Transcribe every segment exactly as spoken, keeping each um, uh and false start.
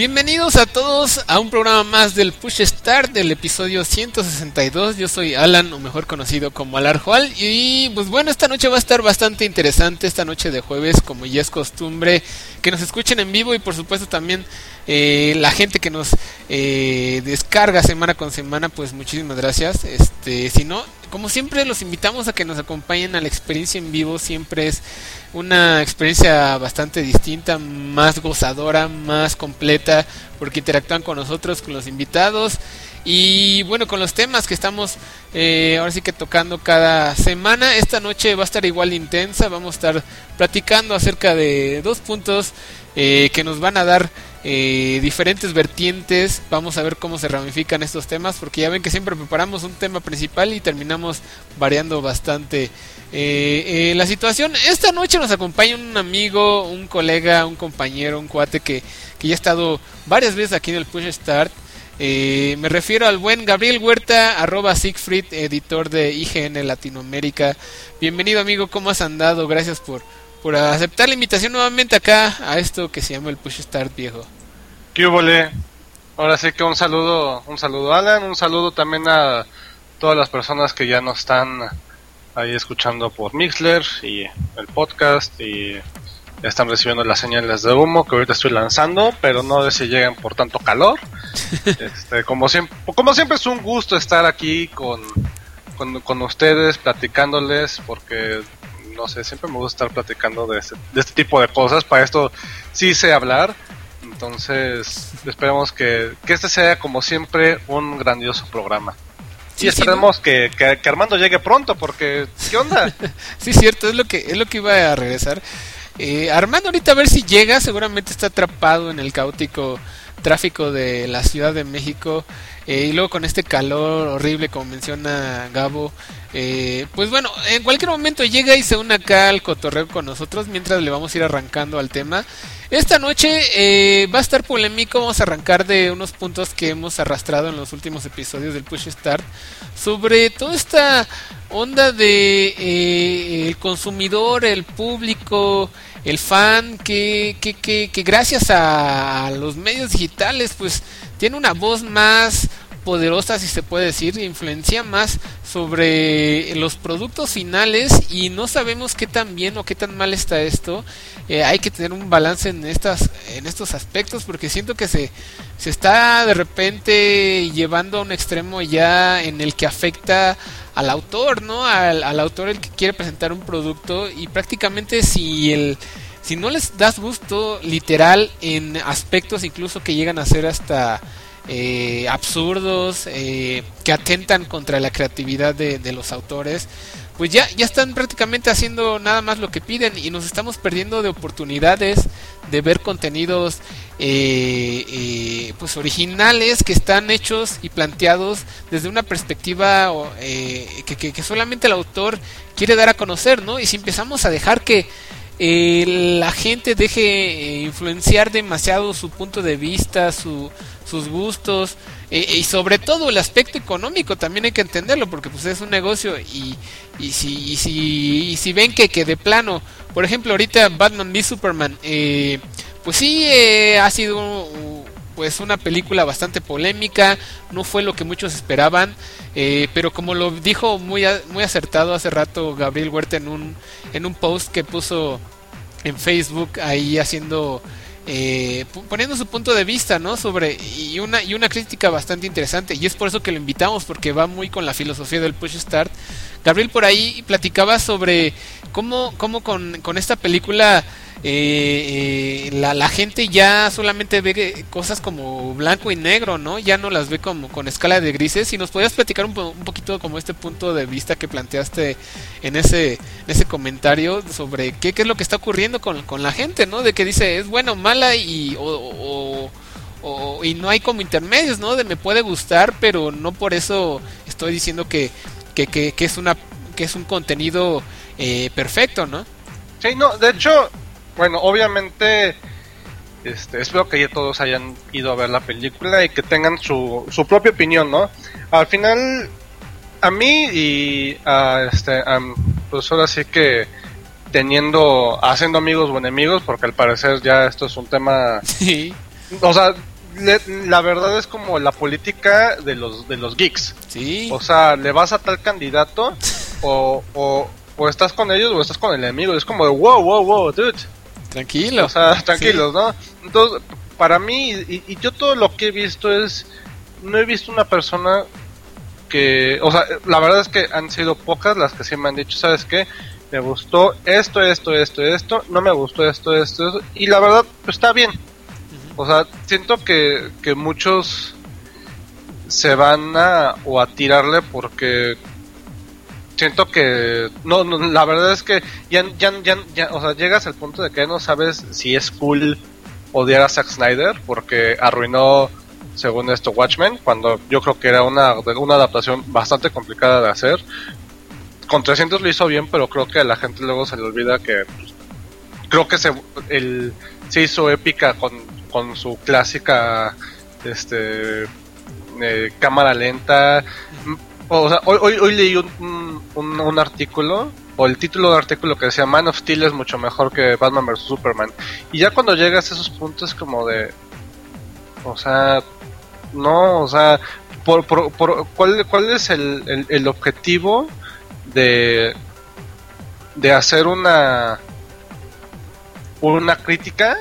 Bienvenidos a todos a un programa más del Push Start, del episodio ciento sesenta y dos. Yo soy Alan, o mejor conocido como Alarjual. Y pues bueno, esta noche va a estar bastante interesante, esta noche de jueves, como ya es costumbre, que nos escuchen en vivo y por supuesto también eh, la gente que nos eh, descarga semana con semana, pues muchísimas gracias. Este, si no, como siempre los invitamos a que nos acompañen a la experiencia en vivo. Siempre es una experiencia bastante distinta, más gozadora, más completa, porque interactúan con nosotros, con los invitados y bueno, con los temas que estamos eh, ahora sí que tocando cada semana. Esta noche va a estar igual intensa, vamos a estar platicando acerca de dos puntos eh, que nos van a dar eh, diferentes vertientes. Vamos a ver cómo se ramifican estos temas, porque ya ven que siempre preparamos un tema principal y terminamos variando bastante eh, eh, la situación. Esta noche nos acompaña un amigo, un colega, un compañero, un cuate que, que ya ha estado varias veces aquí en el Push Start. Eh, me refiero al buen Gabriel Huerta, arroba Siegfried, editor de I G N Latinoamérica. Bienvenido, amigo, ¿cómo has andado? Gracias por, por aceptar la invitación nuevamente acá a esto que se llama el Push Start, viejo. ¿Qué hubole? Ahora sí que un saludo, un saludo Alan, un saludo también a todas las personas que ya nos están ahí escuchando por Mixler y el podcast, y ya están recibiendo las señales de humo que ahorita estoy lanzando, pero no sé si llegan por tanto calor. Este, como siempre, como siempre es un gusto estar aquí con, con, con ustedes, platicándoles, porque no sé, siempre me gusta estar platicando de este, de este tipo de cosas. Para esto sí sé hablar, entonces esperemos que, que este sea como siempre un grandioso programa. Sí, y esperemos sí, ¿no? que, que, que Armando llegue pronto, porque ¿qué onda? Sí, cierto, es lo que es lo que iba a regresar. Eh, Armando ahorita a ver si llega, seguramente está atrapado en el caótico tráfico de la Ciudad de México, eh, y luego con este calor horrible, como menciona Gabo. Eh, pues bueno, en cualquier momento llega y se une acá al cotorreo con nosotros, mientras le vamos a ir arrancando al tema. Esta noche eh, va a estar polémico. Vamos a arrancar de unos puntos que hemos arrastrado en los últimos episodios del Push Start, sobre toda esta onda de eh, el consumidor, el público, el fan, que, que, que, que gracias a los medios digitales pues tiene una voz más poderosa, si se puede decir, influencia más sobre los productos finales, y no sabemos qué tan bien o qué tan mal está esto. Eh, hay que tener un balance en estas en estos aspectos, porque siento que se se está de repente llevando a un extremo ya en el que afecta al autor, ¿no? Al, al autor, el que quiere presentar un producto, y prácticamente si el si no les das gusto literal en aspectos incluso que llegan a ser hasta Eh, absurdos, eh, que atentan contra la creatividad de, de los autores, pues ya, ya están prácticamente haciendo nada más lo que piden, y nos estamos perdiendo de oportunidades de ver contenidos eh, eh, pues originales, que están hechos y planteados desde una perspectiva eh, que, que, que solamente el autor quiere dar a conocer, ¿no? Y si empezamos a dejar que eh, la gente deje eh, influenciar demasiado su punto de vista, su sus gustos, eh, y sobre todo el aspecto económico también hay que entenderlo, porque pues es un negocio, y, y si y si y si ven que, que de plano, por ejemplo ahorita Batman v Superman, eh, pues sí eh, ha sido uh, pues una película bastante polémica, no fue lo que muchos esperaban, eh, pero como lo dijo muy a, muy acertado hace rato Gabriel Huerta en un en un post que puso en Facebook, ahí haciendo Eh, poniendo su punto de vista, ¿no? Sobre y una y una crítica bastante interesante, y es por eso que lo invitamos, porque va muy con la filosofía del Push Start. Gabriel por ahí platicaba sobre cómo cómo con, con esta película eh, eh, la, la gente ya solamente ve cosas como blanco y negro, ¿no? Ya no las ve como con escala de grises. Y nos podías platicar un, po- un poquito como este punto de vista que planteaste en ese en ese comentario sobre qué, qué es lo que está ocurriendo con, con la gente, ¿no? De que dice es buena o mala, y o, o, o, y no hay como intermedios, ¿no? De me puede gustar, pero no por eso estoy diciendo que que, que, que es una que es un contenido eh, perfecto, ¿no? Sí, no, de hecho, bueno, obviamente este, espero que ya todos hayan ido a ver la película y que tengan su, su propia opinión, ¿no? Al final, a mí y a este, a, pues ahora sí que teniendo, haciendo amigos o enemigos, porque al parecer ya esto es un tema, sí. O sea, le, la verdad es como la política de los de los geeks. Sí. O sea, le vas a tal candidato o, o, o estás con ellos o estás con el enemigo. Es como de wow, wow, wow, dude. Tranquilo. O sea, tranquilos, sí. ¿no? Entonces, para mí, y, y yo todo lo que he visto es, no he visto una persona que, o sea, la verdad es que han sido pocas las que sí me han dicho, ¿sabes qué? Me gustó esto, esto, esto, esto, no me gustó esto, esto, esto, y la verdad, pues está bien. O sea, siento que, que muchos se van a, o a tirarle porque siento que, no, no la verdad es que ya, ya, ya, ya, o sea, llegas al punto de que no sabes si es cool odiar a Zack Snyder porque arruinó, según esto, Watchmen, cuando yo creo que era una, una adaptación bastante complicada de hacer. Con trescientos lo hizo bien, pero creo que a la gente luego se le olvida que pues, creo que se, el, se hizo épica con, con su clásica este eh, cámara lenta. O sea, hoy, hoy, hoy leí un, un, un artículo, o el título del artículo que decía Man of Steel es mucho mejor que Batman versus. Superman. Y ya cuando llegas a esos puntos como de, o sea, no, o sea, por, por, por ¿cuál, cuál es el, el, el objetivo de de hacer una una crítica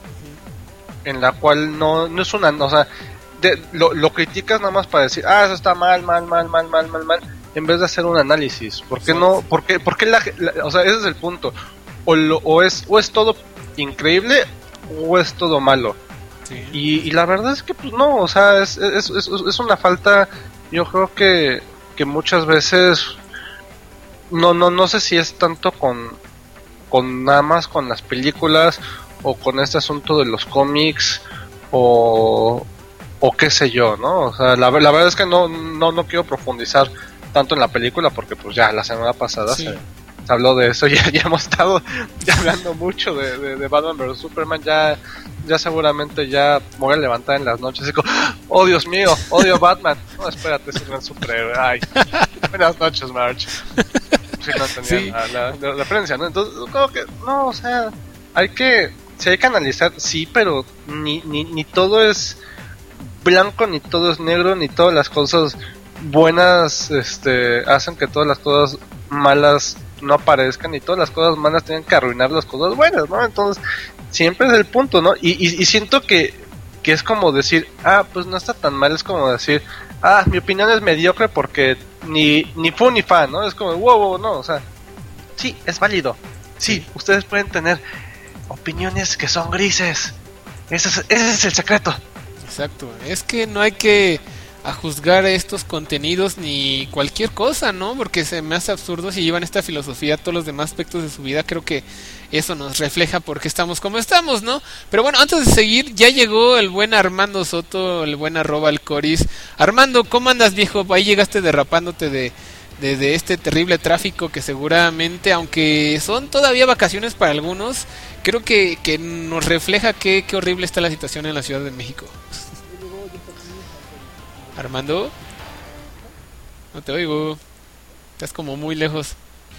en la cual no, no es una, o sea, de, lo, lo criticas nada más para decir, ah, eso está mal, mal, mal, mal, mal, mal, mal, en vez de hacer un análisis? ¿Por qué no? ¿Por qué, por qué la, la, o sea, ese es el punto. O, lo, o es o es todo increíble o es todo malo. Sí. Y, y la verdad es que pues no, o sea, es, es, es, es una falta, yo creo que, que muchas veces no, no, no sé si es tanto con, con nada más con las películas o con este asunto de los cómics o, o qué sé yo, ¿no? O sea, la, la verdad es que no, no, no quiero profundizar tanto en la película porque pues ya la semana pasada sí. se, se habló de eso y ya, ya hemos estado ya hablando mucho de, de, de Batman versus. Superman, ya, ya seguramente ya me voy a levantar en las noches y digo, oh Dios mío, odio Batman. No, espérate, es un gran superhéroe. Ay, buenas noches, March. Sí, no tenía sí. la, la, la referencia, ¿no? Entonces, como que, no, o sea, hay que, si hay que analizar, sí, pero ni, ni, ni todo es blanco, ni todo es negro, ni todas las cosas buenas este hacen que todas las cosas malas no aparezcan, y todas las cosas malas tienen que arruinar las cosas buenas, ¿no? Entonces, siempre es el punto, ¿no? Y, y, y siento que, que es como decir, ah, pues no está tan mal, es como decir, ah, mi opinión es mediocre porque ni, ni fu ni fa, ¿no? Es como, wow, wow, no, o sea, sí, es válido. Sí, sí, ustedes pueden tener opiniones que son grises. Ese es, ese es el secreto. Exacto, es que no hay que a juzgar estos contenidos ni cualquier cosa, ¿no? Porque se me hace absurdo si llevan esta filosofía a todos los demás aspectos de su vida. Creo que eso nos refleja por qué estamos como estamos, ¿no? Pero bueno, antes de seguir, ya llegó el buen Armando Soto, el buen arroba el Coris. Armando, ¿cómo andas, viejo? Ahí llegaste derrapándote de, de, de este terrible tráfico que seguramente, aunque son todavía vacaciones para algunos, creo que, que nos refleja qué, qué horrible está la situación en la Ciudad de México. Armando, no te oigo, estás como muy lejos.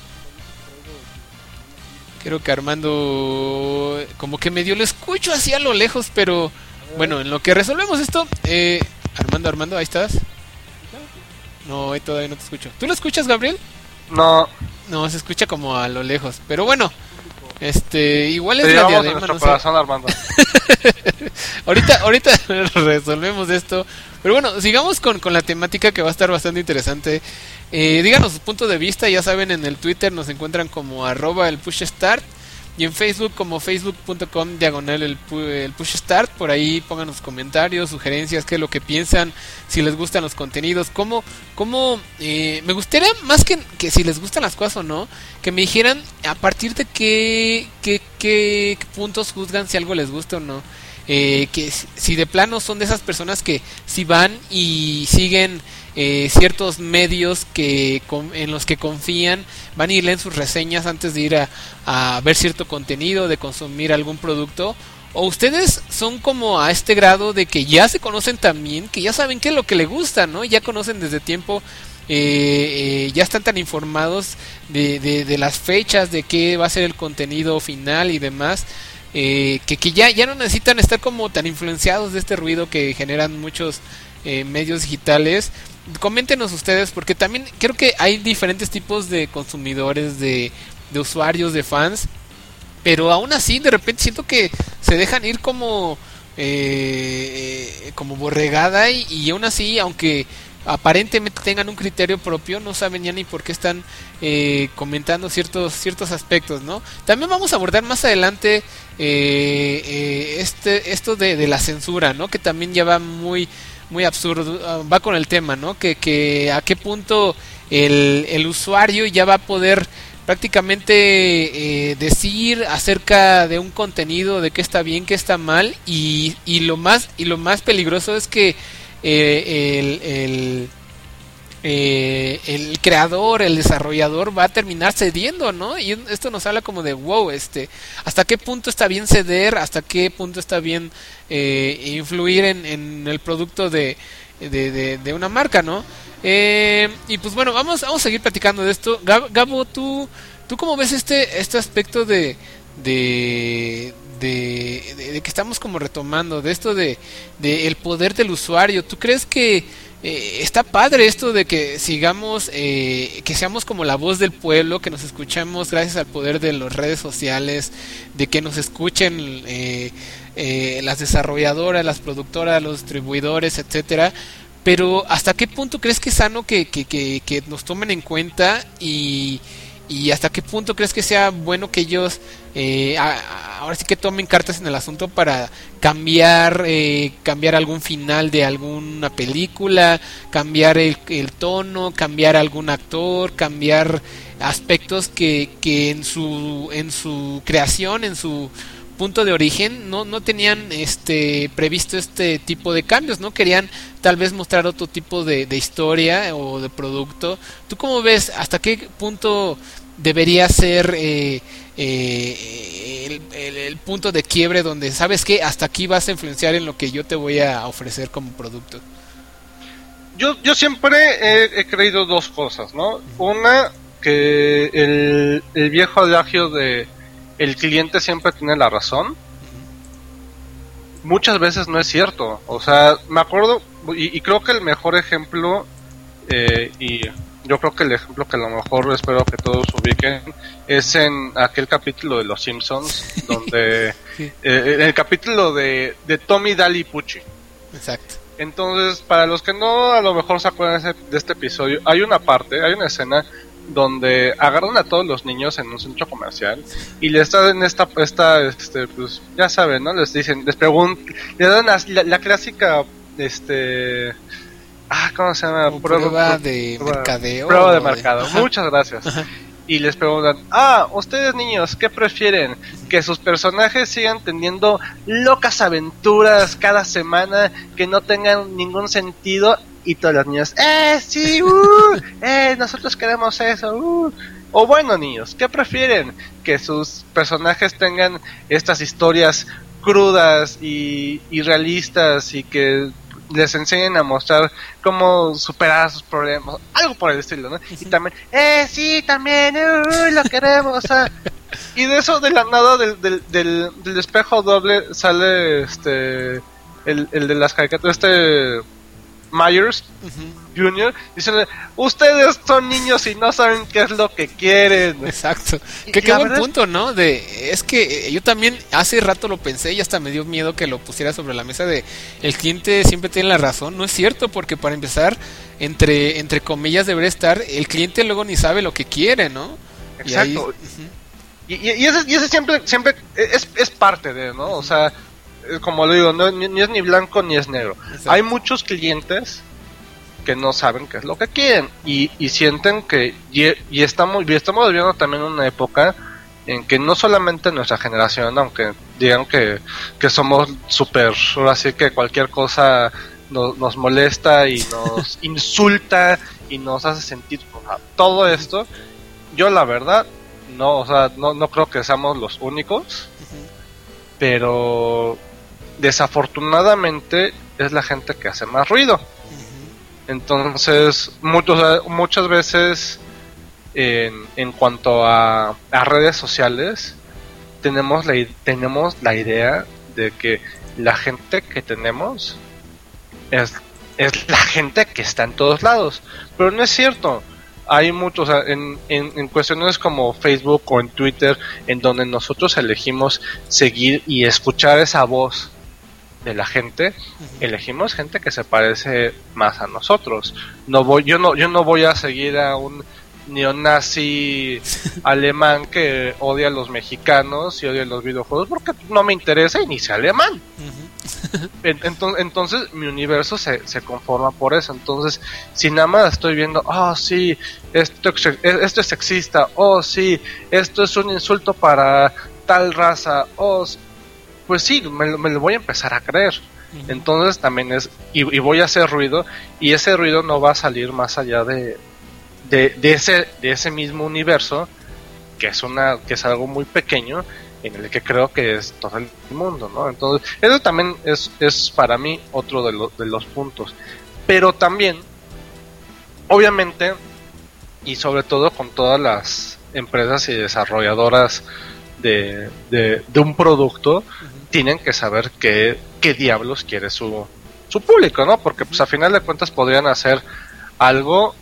Creo que Armando, como que medio lo escucho así a lo lejos, pero bueno, en lo que resolvemos esto, eh, Armando, Armando, ahí estás. No, todavía no te escucho. ¿Tú lo escuchas, Gabriel? No. No, se escucha como a lo lejos, pero bueno. Este, igual es te la diadema, no sé. Corazón, Armando. ahorita, ahorita resolvemos esto. Pero bueno, sigamos con, con la temática que va a estar bastante interesante. Eh, díganos su punto de vista, ya saben, en el Twitter nos encuentran como arroba el push start y en Facebook como facebook.com diagonal el, el push start. Por ahí pónganos comentarios, sugerencias, qué es lo que piensan, si les gustan los contenidos, cómo, cómo eh, me gustaría más que, que si les gustan las cosas o no, que me dijeran a partir de qué, qué, qué, qué puntos juzgan si algo les gusta o no. Eh, que si de plano son de esas personas que si van y siguen eh, ciertos medios que con, en los que confían, van y leen sus reseñas antes de ir a, a ver cierto contenido, de consumir algún producto, o ustedes son como a este grado de que ya se conocen también, que ya saben qué es lo que les gusta, ¿no? Ya conocen desde tiempo, eh, eh, ya están tan informados de, de, de las fechas, de qué va a ser el contenido final y demás, eh, que, que ya, ya no necesitan estar como tan influenciados de este ruido que generan muchos eh, medios digitales. Coméntenos ustedes, porque también creo que hay diferentes tipos de consumidores, de, de usuarios, de fans, pero aún así de repente siento que se dejan ir como eh, como borregada y, y aún así, aunque aparentemente tengan un criterio propio, no saben ya ni por qué están eh, comentando ciertos ciertos aspectos, ¿no? También vamos a abordar más adelante eh, eh, este esto de, de la censura, ¿no? Que también ya va muy muy absurdo, va con el tema, ¿no? Que, que a qué punto el, el usuario ya va a poder prácticamente eh, decir acerca de un contenido, de qué está bien, qué está mal, y, y lo más y lo más peligroso es que eh, el, el eh, el creador, el desarrollador va a terminar cediendo, ¿no? Y esto nos habla como de wow, este, hasta qué punto está bien ceder, hasta qué punto está bien eh, influir en, en el producto de, de, de, de una marca, ¿no? Eh, y pues bueno, vamos, vamos a seguir platicando de esto. Gab, Gabo, ¿tú, tú cómo ves este, este aspecto de, de, de, de, de que estamos como retomando, de esto de, de el poder del usuario? ¿Tú crees que Eh, está padre esto de que sigamos, eh, que seamos como la voz del pueblo, que nos escuchemos gracias al poder de las redes sociales, de que nos escuchen eh, eh, las desarrolladoras, las productoras, los distribuidores, etcétera? Pero ¿hasta qué punto crees que es sano que, que, que, que nos tomen en cuenta y, y hasta qué punto crees que sea bueno que ellos eh, a, a, ahora sí que tomen cartas en el asunto para cambiar eh, cambiar algún final de alguna película, cambiar el, el tono, cambiar algún actor, cambiar aspectos que, que en su en su creación, en su punto de origen no, no tenían este previsto este tipo de cambios, no querían tal vez mostrar otro tipo de, de historia o de producto? ¿Tú cómo ves hasta qué punto debería ser eh, eh, el, el, el punto de quiebre donde sabes que hasta aquí vas a influenciar en lo que yo te voy a ofrecer como producto? Yo, yo siempre he, he creído dos cosas, ¿no? Una, que el, el viejo adagio de el cliente siempre tiene la razón, muchas veces no es cierto. O sea, me acuerdo, y, y creo que el mejor ejemplo, eh, y yo creo que el ejemplo que a lo mejor espero que todos ubiquen, es en aquel capítulo de Los Simpsons, donde sí. eh, en el capítulo de, de Tommy, Daly y Pucci. Exacto. Entonces, para los que no a lo mejor se acuerdan de, ese, de este episodio, hay una parte, hay una escena donde agarran a todos los niños en un centro comercial y les dan esta, esta este, pues ya saben, ¿no? Les dicen, les preguntan, les dan la, la, la clásica, este, ah, ¿cómo se llama? Prueba, prueba de prueba, mercadeo. Prueba de mercado. De... Muchas gracias. Ajá. Y les preguntan, ah, ustedes niños, ¿qué prefieren? ¿Que sus personajes sigan teniendo locas aventuras cada semana que no tengan ningún sentido? Y todos los niños, ¡eh, sí! Uh, ¡eh, nosotros queremos eso! Uh. O bueno, niños, ¿qué prefieren? ¿Que sus personajes tengan estas historias crudas y, y realistas y que les enseñen a mostrar cómo superar sus problemas? Algo por el estilo, ¿no? Y también, ¡eh, sí, también! Uh, ¡lo queremos! Uh. Y de eso, de la nada, del, del, del, del espejo doble sale este el, el de las caricaturas, este... Myers uh-huh. junior Dice, ustedes son niños y no saben qué es lo que quieren. Exacto. Que qué buen punto, ¿no? De es que yo también hace rato lo pensé y hasta me dio miedo que lo pusiera sobre la mesa de el cliente siempre tiene la razón. No es cierto, porque para empezar, entre entre comillas debería estar el cliente luego ni sabe lo que quiere, ¿no? Exacto. Y, ahí, uh-huh. y, y, y, ese, y ese siempre siempre es, es parte de, ¿no? O sea, como lo digo, no, ni, ni es ni blanco ni es negro. Exacto. Hay muchos clientes que no saben qué es lo que quieren y, y sienten que y, y estamos y estamos viviendo también una época en que no solamente nuestra generación, aunque digan que, que somos súper, ahora sí que cualquier cosa nos, nos molesta y nos insulta y nos hace sentir, o sea, todo esto, yo la verdad no, o sea, no, no creo que seamos los únicos, uh-huh. pero desafortunadamente es la gente que hace más ruido. Uh-huh. Entonces, muchos, muchas veces en, en cuanto a, a redes sociales, tenemos la, tenemos la idea de que la gente que tenemos es, es la gente que está en todos lados, pero no es cierto. Hay muchos, o sea, en, en, en cuestiones como Facebook o en Twitter, en donde nosotros elegimos seguir y escuchar esa voz de la gente, uh-huh. elegimos gente que se parece más a nosotros. No voy, yo no, yo no voy a seguir a un neonazi alemán que odia a los mexicanos y odia los videojuegos porque no me interesa y ni sé alemán. Uh-huh. entonces, entonces mi universo se, se conforma por eso. Entonces, si nada más estoy viendo, oh sí, esto, esto es sexista, oh sí, esto es un insulto para tal raza, oh, pues sí, me, me lo voy a empezar a creer. Uh-huh. Entonces también es, y, y voy a hacer ruido, y ese ruido no va a salir más allá de De, de ese de ese mismo universo, que es una que es algo muy pequeño, en el que creo que es todo el mundo, ¿no? Entonces eso también es es para mí otro de los de los puntos. Pero también, obviamente, y sobre todo con todas las empresas y desarrolladoras de de, de un producto, uh-huh. tienen que saber qué qué diablos quiere su su público, ¿no? Porque pues a final de cuentas podrían hacer algo,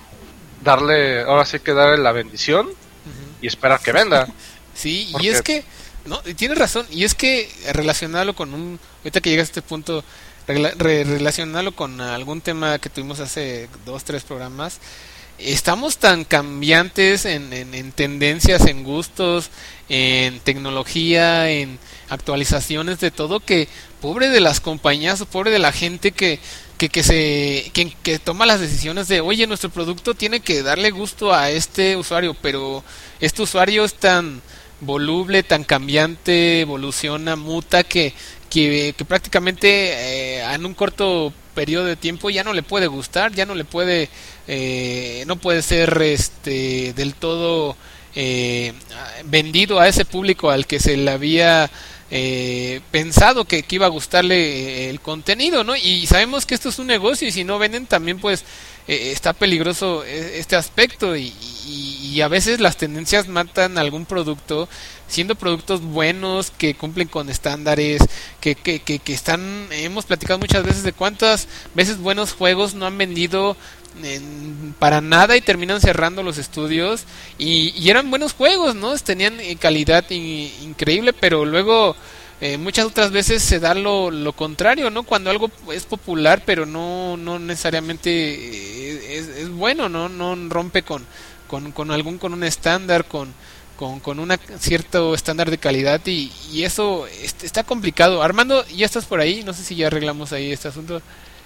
darle, ahora sí que darle la bendición uh-huh. y esperar que venda. Sí, porque... y es que, no, tienes razón, y es que relacionarlo con un, ahorita que llegas a este punto, re, re, relacionarlo con algún tema que tuvimos hace dos, tres programas, estamos tan cambiantes en, en, en tendencias, en gustos, en tecnología, en actualizaciones de todo, que pobre de las compañías, pobre de la gente que que que se que, que toma las decisiones de, oye, nuestro producto tiene que darle gusto a este usuario, pero este usuario es tan voluble, tan cambiante, evoluciona, muta, que que, que prácticamente eh, en un corto periodo de tiempo ya no le puede gustar, ya no le puede eh, no puede ser este del todo eh, vendido a ese público al que se le había Eh, pensado que, que iba a gustarle el contenido, ¿no? Y sabemos que esto es un negocio y si no venden también pues eh, está peligroso este aspecto y, y, y a veces las tendencias matan algún producto, siendo productos buenos que cumplen con estándares, que, que, que, que están, hemos platicado muchas veces de cuántas veces buenos juegos no han vendido En, para nada y terminan cerrando los estudios y, y eran buenos juegos, ¿no? Tenían calidad in, increíble, pero luego eh, muchas otras veces se da lo, lo contrario, ¿no? Cuando algo es popular pero no no necesariamente es, es bueno, ¿no? No rompe con, con, con algún con un estándar, con con, con un cierto estándar de calidad y, y eso está complicado. Armando, ¿ya estás por ahí? No sé si ya arreglamos ahí este asunto.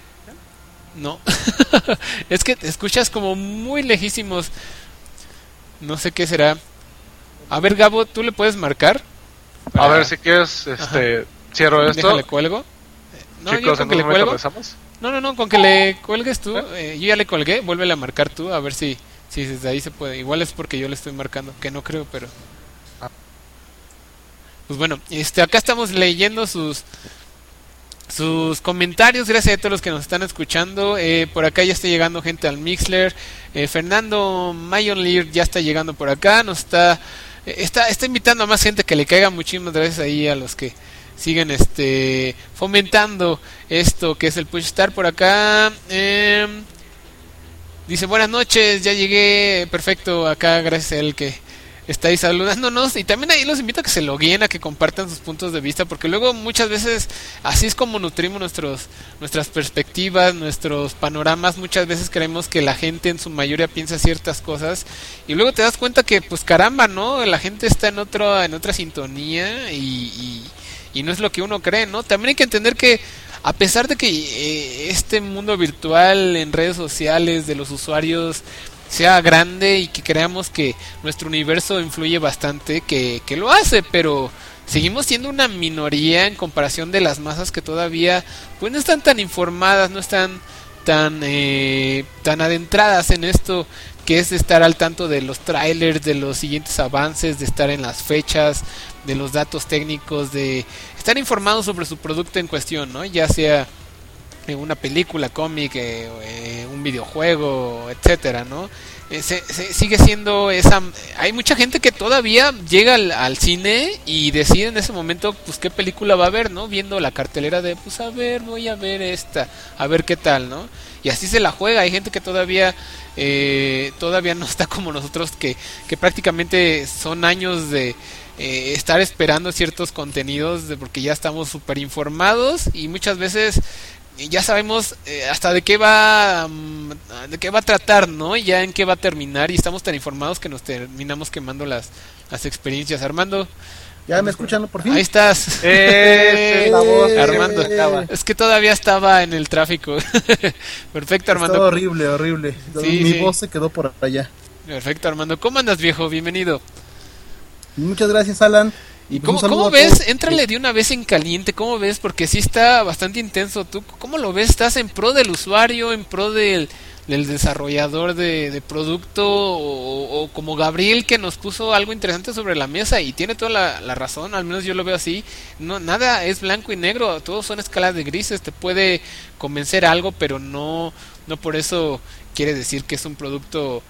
No, es que te escuchas como muy lejísimos. No sé qué será. A ver, Gabo, ¿tú le puedes marcar? Para... A ver, si quieres, este, Ajá. cierro esto. Déjale cuelgo. No, Chicos, yo con que le cuelgo. Empezamos. No, no, no, con que le cuelgues tú. ¿Eh? Eh, yo ya le colgué, vuélvele a marcar tú, a ver si, si desde ahí se puede. Igual es porque yo le estoy marcando, que no creo, pero. Ah. Pues bueno, este, acá estamos leyendo sus. sus comentarios, gracias a todos los que nos están escuchando. Eh, por acá ya está llegando gente al Mixler. eh, Fernando Mayonlir ya está llegando por acá, nos está, eh, está está invitando a más gente que le caiga. Muchísimas gracias ahí a los que siguen este fomentando esto que es el Push Start por acá. eh, dice buenas noches, ya llegué, perfecto, acá gracias a él que está ahí saludándonos, y también ahí los invito a que se logueen, a que compartan sus puntos de vista, porque luego muchas veces así es como nutrimos nuestros nuestras perspectivas, nuestros panoramas. Muchas veces creemos que la gente en su mayoría piensa ciertas cosas y luego te das cuenta que pues caramba, ¿no? La gente está en otro en otra sintonía y, y, y no es lo que uno cree, ¿no? También hay que entender que a pesar de que eh, este mundo virtual en redes sociales de los usuarios sea grande y que creamos que nuestro universo influye bastante, que, que lo hace, pero seguimos siendo una minoría en comparación de las masas que todavía pues no están tan informadas, no están tan eh, tan adentradas en esto que es estar al tanto de los trailers, de los siguientes avances, de estar en las fechas, de los datos técnicos, de estar informados sobre su producto en cuestión, ¿no? Ya sea eh, una película, cómic, eh, eh, un videojuego, etcétera, ¿no? Eh, se, se, sigue siendo esa... Hay mucha gente que todavía llega al, al cine y decide en ese momento pues qué película va a ver, ¿no? Viendo la cartelera de, pues a ver, voy a ver esta, a ver qué tal, ¿no? Y así se la juega. Hay gente que todavía eh, todavía no está como nosotros, que, que prácticamente son años de eh, estar esperando ciertos contenidos, de, porque ya estamos súper informados y muchas veces ya sabemos eh, hasta de qué va um, de qué va a tratar, ¿no? Y ya en qué va a terminar, y estamos tan informados que nos terminamos quemando las, las experiencias. Armando, ¿ya me escuchan por fin? Ahí estás. Eh, la voz, Armando, eh, es que todavía estaba en el tráfico. Perfecto, Armando. Estaba horrible, horrible. Sí, Mi sí. voz se quedó por allá. Perfecto, Armando. ¿Cómo andas, viejo? Bienvenido. Muchas gracias, Alan. ¿Y Pues cómo, un saludo cómo a ves? todos. Éntrale de una vez en caliente. ¿Cómo ves? Porque sí está bastante intenso. ¿Tú cómo lo ves? ¿Estás en pro del usuario, en pro del, del desarrollador de, de producto, o, o como Gabriel, que nos puso algo interesante sobre la mesa y tiene toda la, la razón? Al menos yo lo veo así. No, nada es blanco y negro, todos son escalas de grises. Te puede convencer algo, pero no, no por eso quiere decir que es un producto,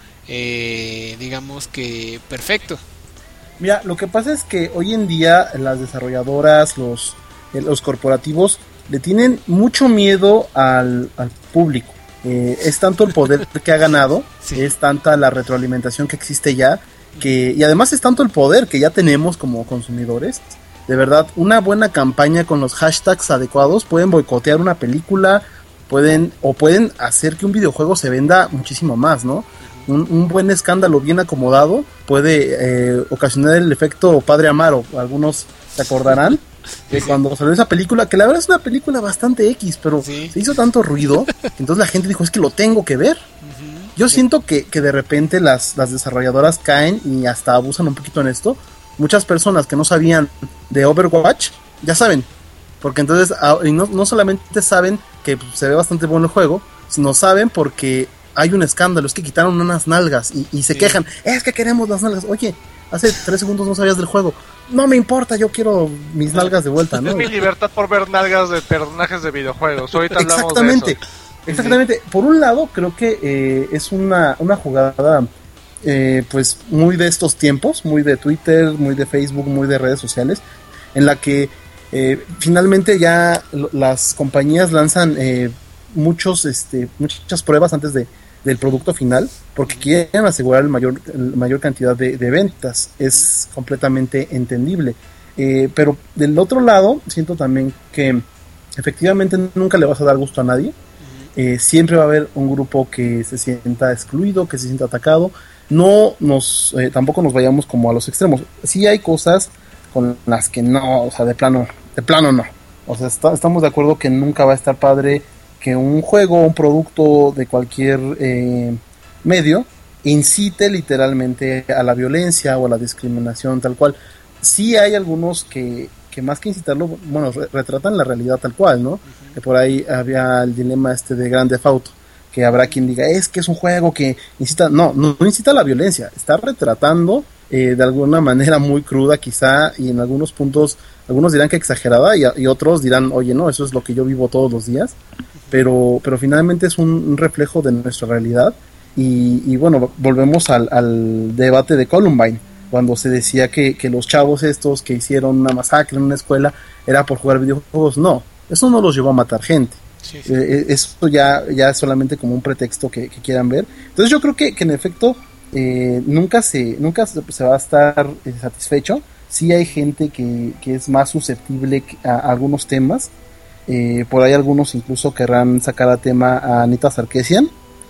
eh, digamos que perfecto. Mira, lo que pasa es que hoy en día las desarrolladoras, los, eh, los corporativos, le tienen mucho miedo al, al público. Eh, es tanto el poder que ha ganado, Sí. es tanta la retroalimentación que existe ya, que, y además es tanto el poder que ya tenemos como consumidores. De verdad, una buena campaña con los hashtags adecuados pueden boicotear una película, pueden o pueden hacer que un videojuego se venda muchísimo más, ¿no? Un, un buen escándalo bien acomodado puede eh, ocasionar el efecto Padre Amaro. Algunos se acordarán de Sí. cuando salió esa película, que la verdad es una película bastante X, pero Sí. se hizo tanto ruido que entonces la gente dijo, es que lo tengo que ver. Ujú. Yo siento que, que de repente las, las desarrolladoras caen y hasta abusan un poquito en esto. Muchas personas que no sabían de Overwatch ya saben, porque entonces ah, y no, no solamente saben que pues, se ve bastante bueno el juego, sino saben porque hay un escándalo, es que quitaron unas nalgas y, y se Sí. quejan, es que queremos las nalgas. Oye, hace tres segundos no sabías del juego, no me importa, yo quiero mis nalgas de vuelta, ¿no? Es mi libertad por ver nalgas de personajes de videojuegos. Ahorita hablamos Exactamente, de eso. exactamente. Por un lado, creo que eh, es una, una jugada eh, pues muy de estos tiempos, muy de Twitter, muy de Facebook, muy de redes sociales, en la que eh, finalmente ya lo- las compañías lanzan eh, muchos, este, muchas pruebas antes de, del producto final, porque quieren asegurar el mayor, el mayor cantidad de, de ventas. Es completamente entendible. Eh, pero del otro lado, siento también que efectivamente nunca le vas a dar gusto a nadie. Eh, siempre va a haber un grupo que se sienta excluido, que se sienta atacado. No nos, eh, tampoco nos vayamos como a los extremos. Sí hay cosas con las que no, o sea, de plano, de plano no. O sea, está- estamos de acuerdo que nunca va a estar padre que un juego, un producto de cualquier eh, medio incite literalmente a la violencia o a la discriminación tal cual. Sí hay algunos que, que más que incitarlo, bueno, re- retratan la realidad tal cual, ¿no? Que por ahí había el dilema este de Grand Theft Auto, que habrá quien diga, es que es un juego que incita, no, no, no incita a la violencia, está retratando eh, de alguna manera muy cruda quizá, y en algunos puntos, algunos dirán que exagerada, y, y otros dirán, oye, no, eso es lo que yo vivo todos los días, pero, pero finalmente es un, un reflejo de nuestra realidad, y, y bueno, volvemos al, al debate de Columbine, cuando se decía que, que los chavos estos que hicieron una masacre en una escuela era por jugar videojuegos. No, eso no los llevó a matar gente. Sí, sí. Eh, eso ya, ya es solamente como un pretexto que, que quieran ver. Entonces yo creo que, que en efecto eh, nunca se nunca se, se va a estar eh, satisfecho. Sí hay gente que, que es más susceptible a, a algunos temas. Eh, por ahí algunos incluso querrán sacar a tema a Anita Sarkeesian,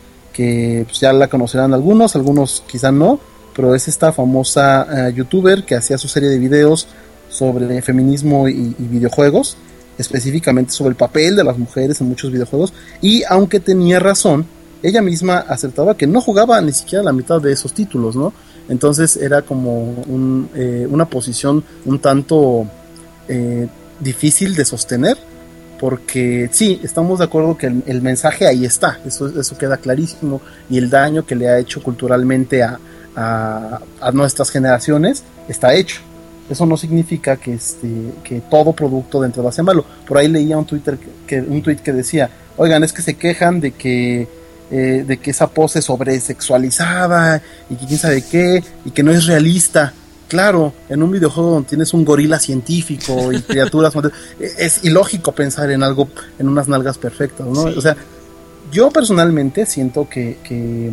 que pues, ya la conocerán algunos, algunos quizá no, pero es esta famosa uh, youtuber que hacía su serie de videos sobre feminismo y, y videojuegos, específicamente sobre el papel de las mujeres en muchos videojuegos, y aunque tenía razón, ella misma acertaba que no jugaba ni siquiera la mitad de esos títulos, ¿no? Entonces era como un, eh, una posición un tanto eh, difícil de sostener, porque sí, estamos de acuerdo que el, el mensaje ahí está, eso, eso queda clarísimo, y el daño que le ha hecho culturalmente a A, a nuestras generaciones está hecho, eso no significa que este que todo producto de entrada sea malo. Por ahí leía un Twitter que, un tweet que decía, oigan, es que se quejan de que eh, de que esa pose sobresexualizada y que quién sabe qué y que no es realista. Claro, en un videojuego donde tienes un gorila científico y criaturas, es ilógico pensar en algo, en unas nalgas perfectas, ¿no? Sí. O sea, yo personalmente siento que, que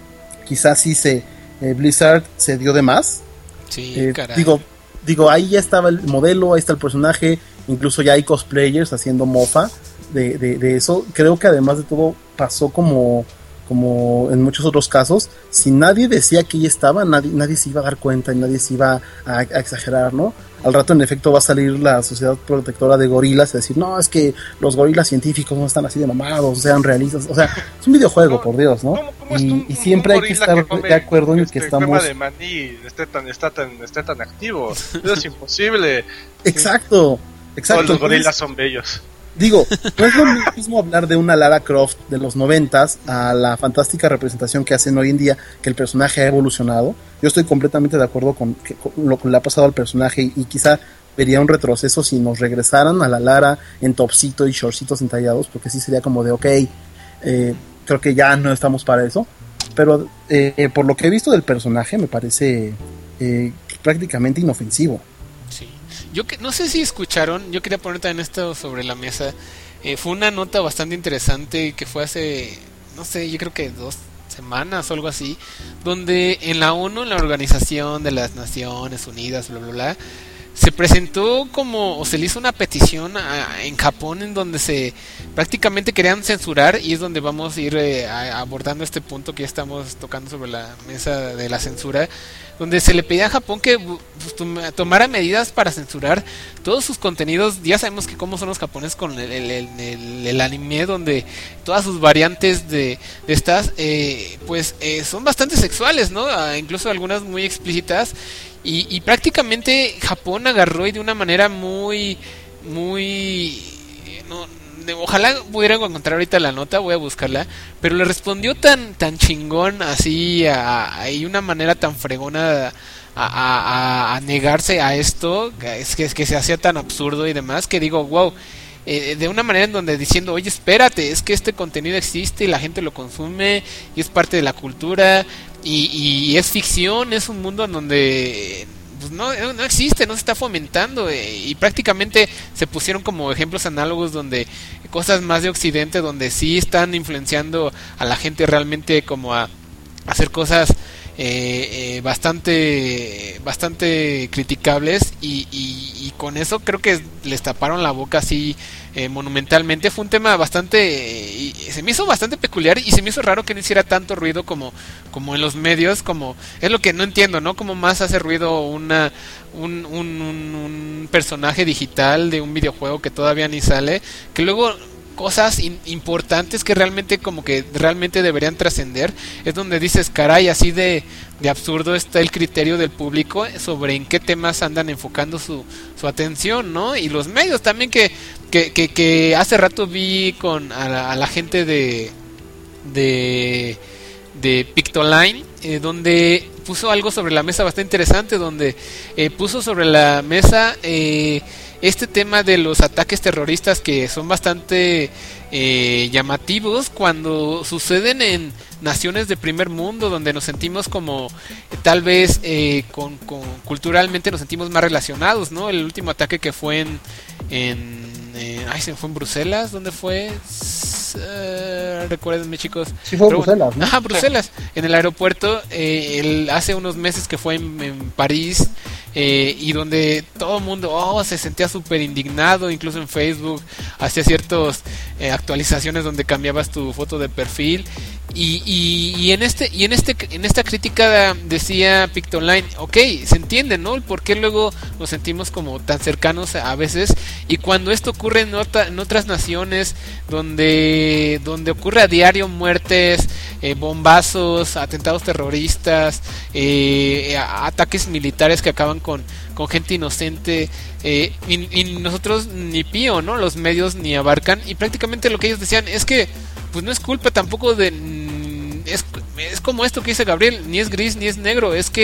quizás sí se eh, Blizzard se dio de más. Sí, eh, caray. Digo, digo, ahí ya estaba el modelo, ahí está el personaje, incluso ya hay cosplayers haciendo mofa de, de, de eso. Creo que además de todo pasó como como en muchos otros casos, si nadie decía que ella estaba, nadie, nadie se iba a dar cuenta y nadie se iba a, a exagerar, ¿no? Al rato en efecto va a salir la Sociedad Protectora de Gorilas a decir, no, es que los gorilas científicos no están así de mamados, sean realistas, o sea, es un videojuego, no, por Dios, ¿no? ¿Cómo, cómo y, un, y siempre hay que estar que come, de acuerdo en que estamos... de maní esté tan, está tan, esté tan activo, eso es imposible. Exacto, exacto. Todos los gorilas son bellos. Digo, no es lo mismo hablar de una Lara Croft de los noventas a la fantástica representación que hacen hoy en día, que el personaje ha evolucionado. Yo estoy completamente de acuerdo con, que, con lo que le ha pasado al personaje y, y quizá vería un retroceso si nos regresaran a la Lara en topsito y shortcitos entallados, porque sí sería como de ok, eh, creo que ya no estamos para eso. Pero eh, por lo que he visto del personaje me parece eh, prácticamente inofensivo. Sí. Yo que no sé si escucharon, yo quería poner también esto sobre la mesa. Eh, fue una nota bastante interesante que fue hace, no sé, yo creo que dos semanas o algo así, donde en la ONU, en la Organización de las Naciones Unidas, bla, bla, bla, se presentó como, o se le hizo una petición a, en Japón en donde se prácticamente querían censurar, y es donde vamos a ir eh, a, abordando este punto que ya estamos tocando sobre la mesa de la censura, donde se le pedía a Japón que pues, tomara medidas para censurar todos sus contenidos. Ya sabemos que cómo son los japoneses con el, el, el, el anime, donde todas sus variantes de, de estas eh, pues eh, son bastante sexuales, ¿no? Ah, incluso algunas muy explícitas. Y, y prácticamente Japón agarró y de una manera muy, muy... No, de, ojalá pudieran encontrar ahorita la nota, voy a buscarla, pero le respondió tan tan chingón así, a, a, y una manera tan fregona a, a, a, a negarse a esto, es que, es que se hacía tan absurdo y demás, que digo, wow, eh, de una manera en donde diciendo, oye, espérate, es que este contenido existe y la gente lo consume y es parte de la cultura. Y, y es ficción, es un mundo en donde pues no, no existe, no se está fomentando, eh, y prácticamente se pusieron como ejemplos análogos donde cosas más de Occidente, donde sí están influenciando a la gente realmente como a, a hacer cosas eh, eh, bastante bastante criticables, y, y, y con eso creo que les taparon la boca así eh, monumentalmente. Fue un tema bastante eh, y se me hizo bastante peculiar y se me hizo raro que no hiciera tanto ruido como como en los medios, como es lo que no entiendo, ¿no? Como más hace ruido una un, un, un, un personaje digital de un videojuego que todavía ni sale, que luego cosas in, importantes que realmente como que realmente deberían trascender, es donde dices, caray, así de, de absurdo está el criterio del público sobre en qué temas andan enfocando su, su atención, ¿no? Y los medios también, que, que, que, que hace rato vi con a la, a la gente de de, de Pictoline, eh, donde puso algo sobre la mesa bastante interesante, donde eh, puso sobre la mesa eh, este tema de los ataques terroristas, que son bastante eh, llamativos cuando suceden en naciones de primer mundo, donde nos sentimos como eh, tal vez eh, con, con culturalmente nos sentimos más relacionados, ¿no? El último ataque que fue en, en eh, ay, se me fue en Bruselas, ¿dónde fue? Uh, recuérdenme, chicos. Sí, fue en Bruselas, ¿no? Ajá, Bruselas, en el aeropuerto, eh, el, hace unos meses que fue en, en París. Eh, y donde todo el mundo oh, se sentía súper indignado, incluso en Facebook hacía ciertas eh, actualizaciones donde cambiabas tu foto de perfil, y, y, y en este y en este en esta crítica decía Pictoline, ok, se entiende, ¿no? El por qué luego nos sentimos como tan cercanos a veces, y cuando esto ocurre en, otra, en otras naciones donde donde ocurre a diario muertes, eh, bombazos, atentados terroristas, eh, ataques militares que acaban con, con gente inocente, eh, y, y nosotros ni pío, ¿no? Los medios ni abarcan, y prácticamente lo que ellos decían es que pues no es culpa tampoco de... Es, es como esto que dice Gabriel, ni es gris ni es negro, es que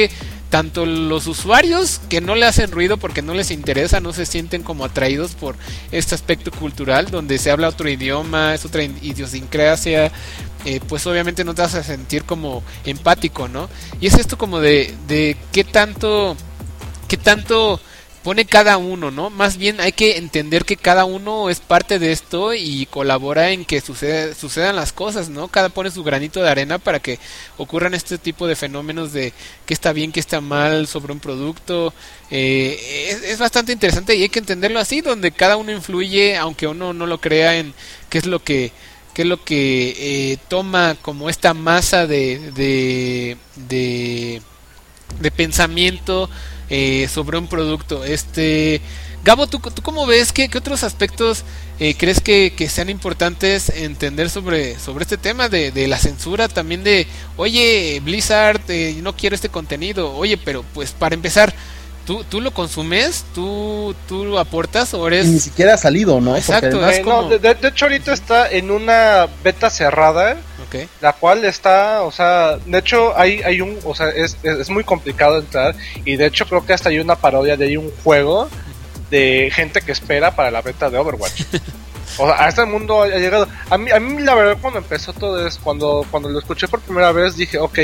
tanto los usuarios que no le hacen ruido porque no les interesa, no se sienten como atraídos por este aspecto cultural donde se habla otro idioma, es otra idiosincrasia, eh, pues obviamente no te vas a sentir como empático, ¿no? Y es esto como de, de qué tanto, qué tanto pone cada uno, ¿no? Más bien hay que entender que cada uno es parte de esto y colabora en que sucede, sucedan las cosas, ¿no? Cada pone su granito de arena para que ocurran este tipo de fenómenos de qué está bien, qué está mal sobre un producto. Eh, es, es bastante interesante y hay que entenderlo así, donde cada uno influye, aunque uno no lo crea, en qué es lo que qué es lo que eh, toma como esta masa de de, de, de pensamiento Eh, sobre un producto. Este Gabo, ¿tú, tú cómo ves? ¿Qué, qué otros aspectos eh, crees que, que sean importantes entender sobre, sobre este tema de, de la censura? También de, oye, Blizzard, eh, no quiero este contenido. Oye, pero pues para empezar, ¿tú, tú lo consumes? ¿Tú, tú lo aportas o eres...? Y ni siquiera ha salido, ¿no? Exacto. Además, eh, como... no, de, de hecho ahorita está en una beta cerrada. Okay. La cual está, o sea, de hecho hay hay un, o sea, es, es, es muy complicado entrar y de hecho creo que hasta hay una parodia de ahí un juego de gente que espera para la beta de Overwatch. O sea, a este mundo ha llegado. A mí, a mí la verdad cuando empezó todo es cuando cuando lo escuché por primera vez dije, ok,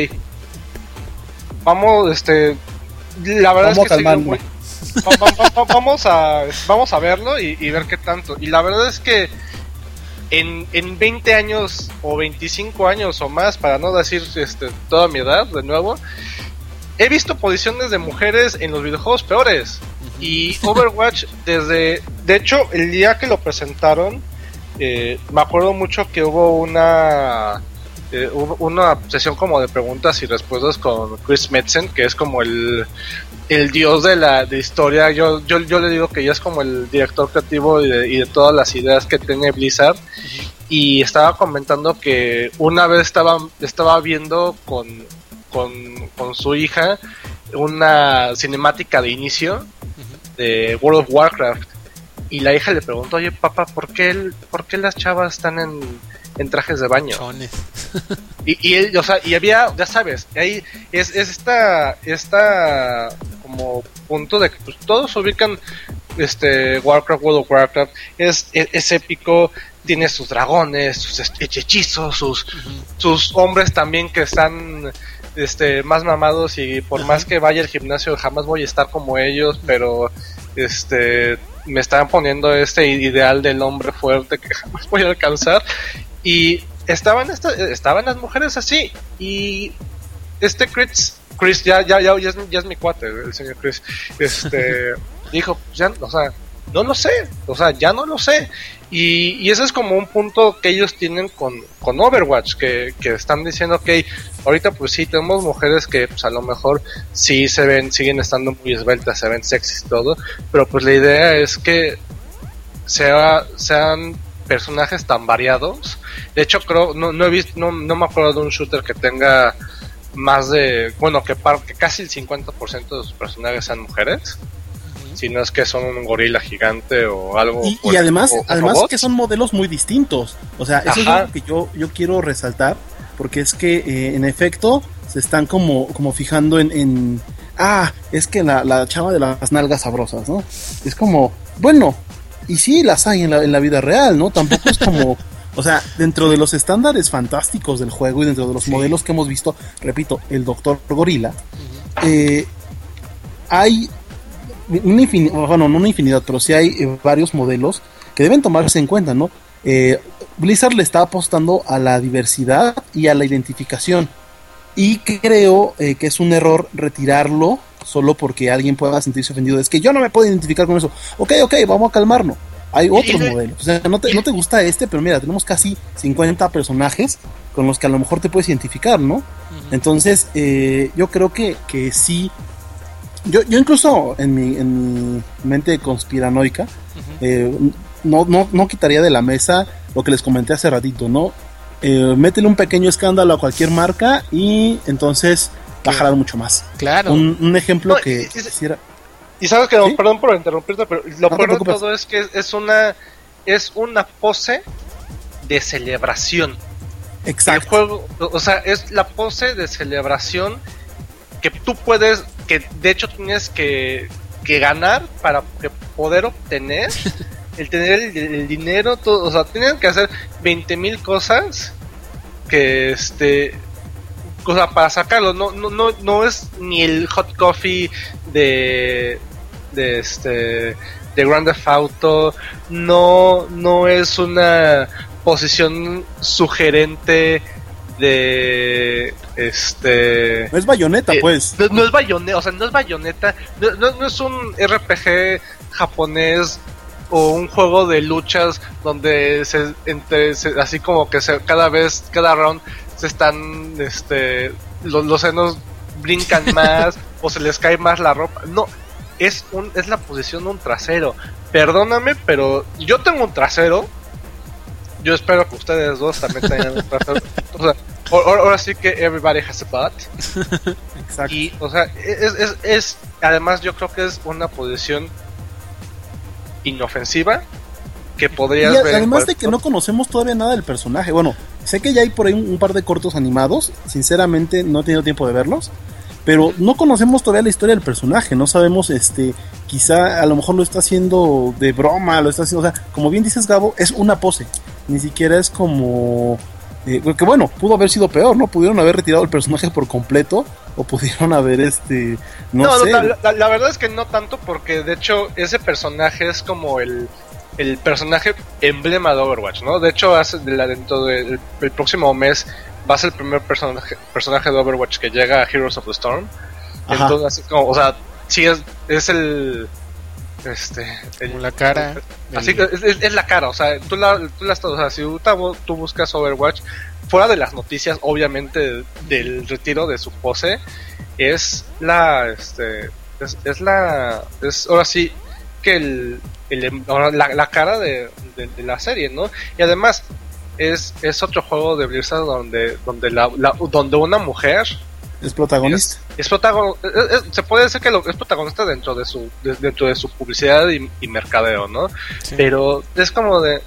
vamos, este, la verdad vamos es que sí, muy, va, va, va, vamos a vamos a verlo y, y ver qué tanto. Y la verdad es que En, en veinte años o veinticinco años o más, para no decir este, toda mi edad de nuevo, he visto posiciones de mujeres en los videojuegos peores. Y Overwatch desde... De hecho, el día que lo presentaron, eh, me acuerdo mucho que hubo una... Eh, hubo una sesión como de preguntas y respuestas con Chris Metzen, que es como el... el dios de la de historia. Yo, yo yo le digo que ya es como el director creativo y de, y de todas las ideas que tiene Blizzard. Uh-huh. Y estaba comentando que una vez estaba estaba viendo con con, con su hija una cinemática de inicio uh-huh. de World of Warcraft y la hija le preguntó, oye papá, ¿por qué el, por qué las chavas están en en trajes de baño? y, y o sea, y había, ya sabes, ahí es, es esta esta como punto de que pues, todos ubican este Warcraft, World of Warcraft, es, es, es épico, tiene sus dragones, sus hechizos, sus uh-huh. sus hombres también que están este más mamados y por uh-huh. más que vaya al gimnasio jamás voy a estar como ellos, pero este me están poniendo este ideal del hombre fuerte que jamás voy a alcanzar. Y estaban esta, estaban las mujeres así y este Chris Chris ya ya ya, ya, es, ya es mi cuate, el señor Chris, este dijo, ya, o sea, no lo sé, o sea, ya no lo sé. Y, y ese es como un punto que ellos tienen con, con Overwatch, que, que están diciendo que okay, ahorita pues sí tenemos mujeres que pues a lo mejor sí se ven, siguen estando muy esbeltas, se ven sexys y todo, pero pues la idea es que sea, sean personajes tan variados. De hecho creo, no, no he visto, no, no me acuerdo de un shooter que tenga más de, bueno, que, par, que casi el cincuenta por ciento de sus personajes sean mujeres. Si no es que son un gorila gigante o algo. Y, y además, o, además robots. Que son modelos muy distintos. O sea, eso Ajá. es algo que yo, yo quiero resaltar, porque es que eh, en efecto se están como, como fijando en, en ah, es que la, la chava de las nalgas sabrosas, ¿no? Es como, bueno, y sí las hay en la, en la vida real, ¿no? Tampoco es como, o sea, dentro de los estándares fantásticos del juego y dentro de los sí. modelos que hemos visto, repito, el Doctor Gorila, uh-huh. eh, hay una infinidad, bueno, no una infinidad, pero sí hay eh, varios modelos que deben tomarse en cuenta, ¿no? Eh, Blizzard le está apostando a la diversidad y a la identificación, y creo eh, que es un error retirarlo solo porque alguien pueda sentirse ofendido. Es que yo no me puedo identificar con eso. Ok, ok, vamos a calmarnos. Hay otros modelos. O sea, no te, no te gusta este, pero mira, tenemos casi cincuenta personajes con los que a lo mejor te puedes identificar, ¿no? Uh-huh. Entonces, eh, yo creo que, que sí. Yo, yo incluso en mi, en mi mente conspiranoica, uh-huh. eh, no, no, no quitaría de la mesa lo que les comenté hace ratito, ¿no? Eh, métele un pequeño escándalo a cualquier marca y entonces va a jalar mucho más. Claro. Un, un ejemplo no, que y, quisiera... Y sabes que, ¿sí? Perdón por interrumpirte, pero lo no peor de todo es que es una, es una pose de celebración. Exacto. El juego, o sea, es la pose de celebración que tú puedes que de hecho tienes que, que ganar para que poder obtener el tener el, el dinero, todo, o sea, tienen que hacer veinte mil cosas que este o sea, para sacarlo, no, no, no, no es ni el hot coffee de de este de Grand Theft Auto, no, no es una posición sugerente de este no es Bayonetta, eh, pues no, no es Bayonetta, o sea, no es Bayonetta, no, no, no es un R P G japonés o un juego de luchas donde se entre se, así como que se, cada vez cada round se están este los, los senos brincan más o se les cae más la ropa. No, es un es la posición de un trasero. Perdóname, pero yo tengo un trasero. Yo espero que ustedes dos también tengan un trasero. O sea, ahora, ahora sí que everybody has a butt. Exacto. Y, o sea, es, es, es además yo creo que es una posición inofensiva que podrías y ver. Además de que no conocemos todavía nada del personaje. Bueno, sé que ya hay por ahí un, un par de cortos animados. Sinceramente no he tenido tiempo de verlos. Pero no conocemos todavía la historia del personaje. No sabemos, este, quizá a lo mejor lo está haciendo de broma, lo está haciendo, o sea, como bien dices, Gabo, es una pose. Ni siquiera es como eh, que bueno, pudo haber sido peor, ¿no? Pudieron haber retirado el personaje por completo o pudieron haber este no, no sé. No, la, la, la verdad es que no tanto, porque de hecho ese personaje es como el el personaje emblema de Overwatch, ¿no? De hecho, hace de la, dentro del el próximo mes va a ser el primer personaje personaje de Overwatch que llega a Heroes of the Storm. Ajá. Entonces, así como, o sea, sí es, es el este el, como la cara el, así que es, es, es la cara, o sea, tú la tú la o sea, si tú, tú buscas Overwatch fuera de las noticias, obviamente del retiro de su pose, es la este es, es la es ahora sí que el, el la, la cara de, de, de la serie, ¿no? Y además es, es otro juego de Blizzard donde donde la, la donde una mujer es protagonista. Es, es protagonista. Se puede decir que lo, es protagonista dentro de su de, dentro de su publicidad y, y mercadeo, ¿no? Sí. Pero es como de,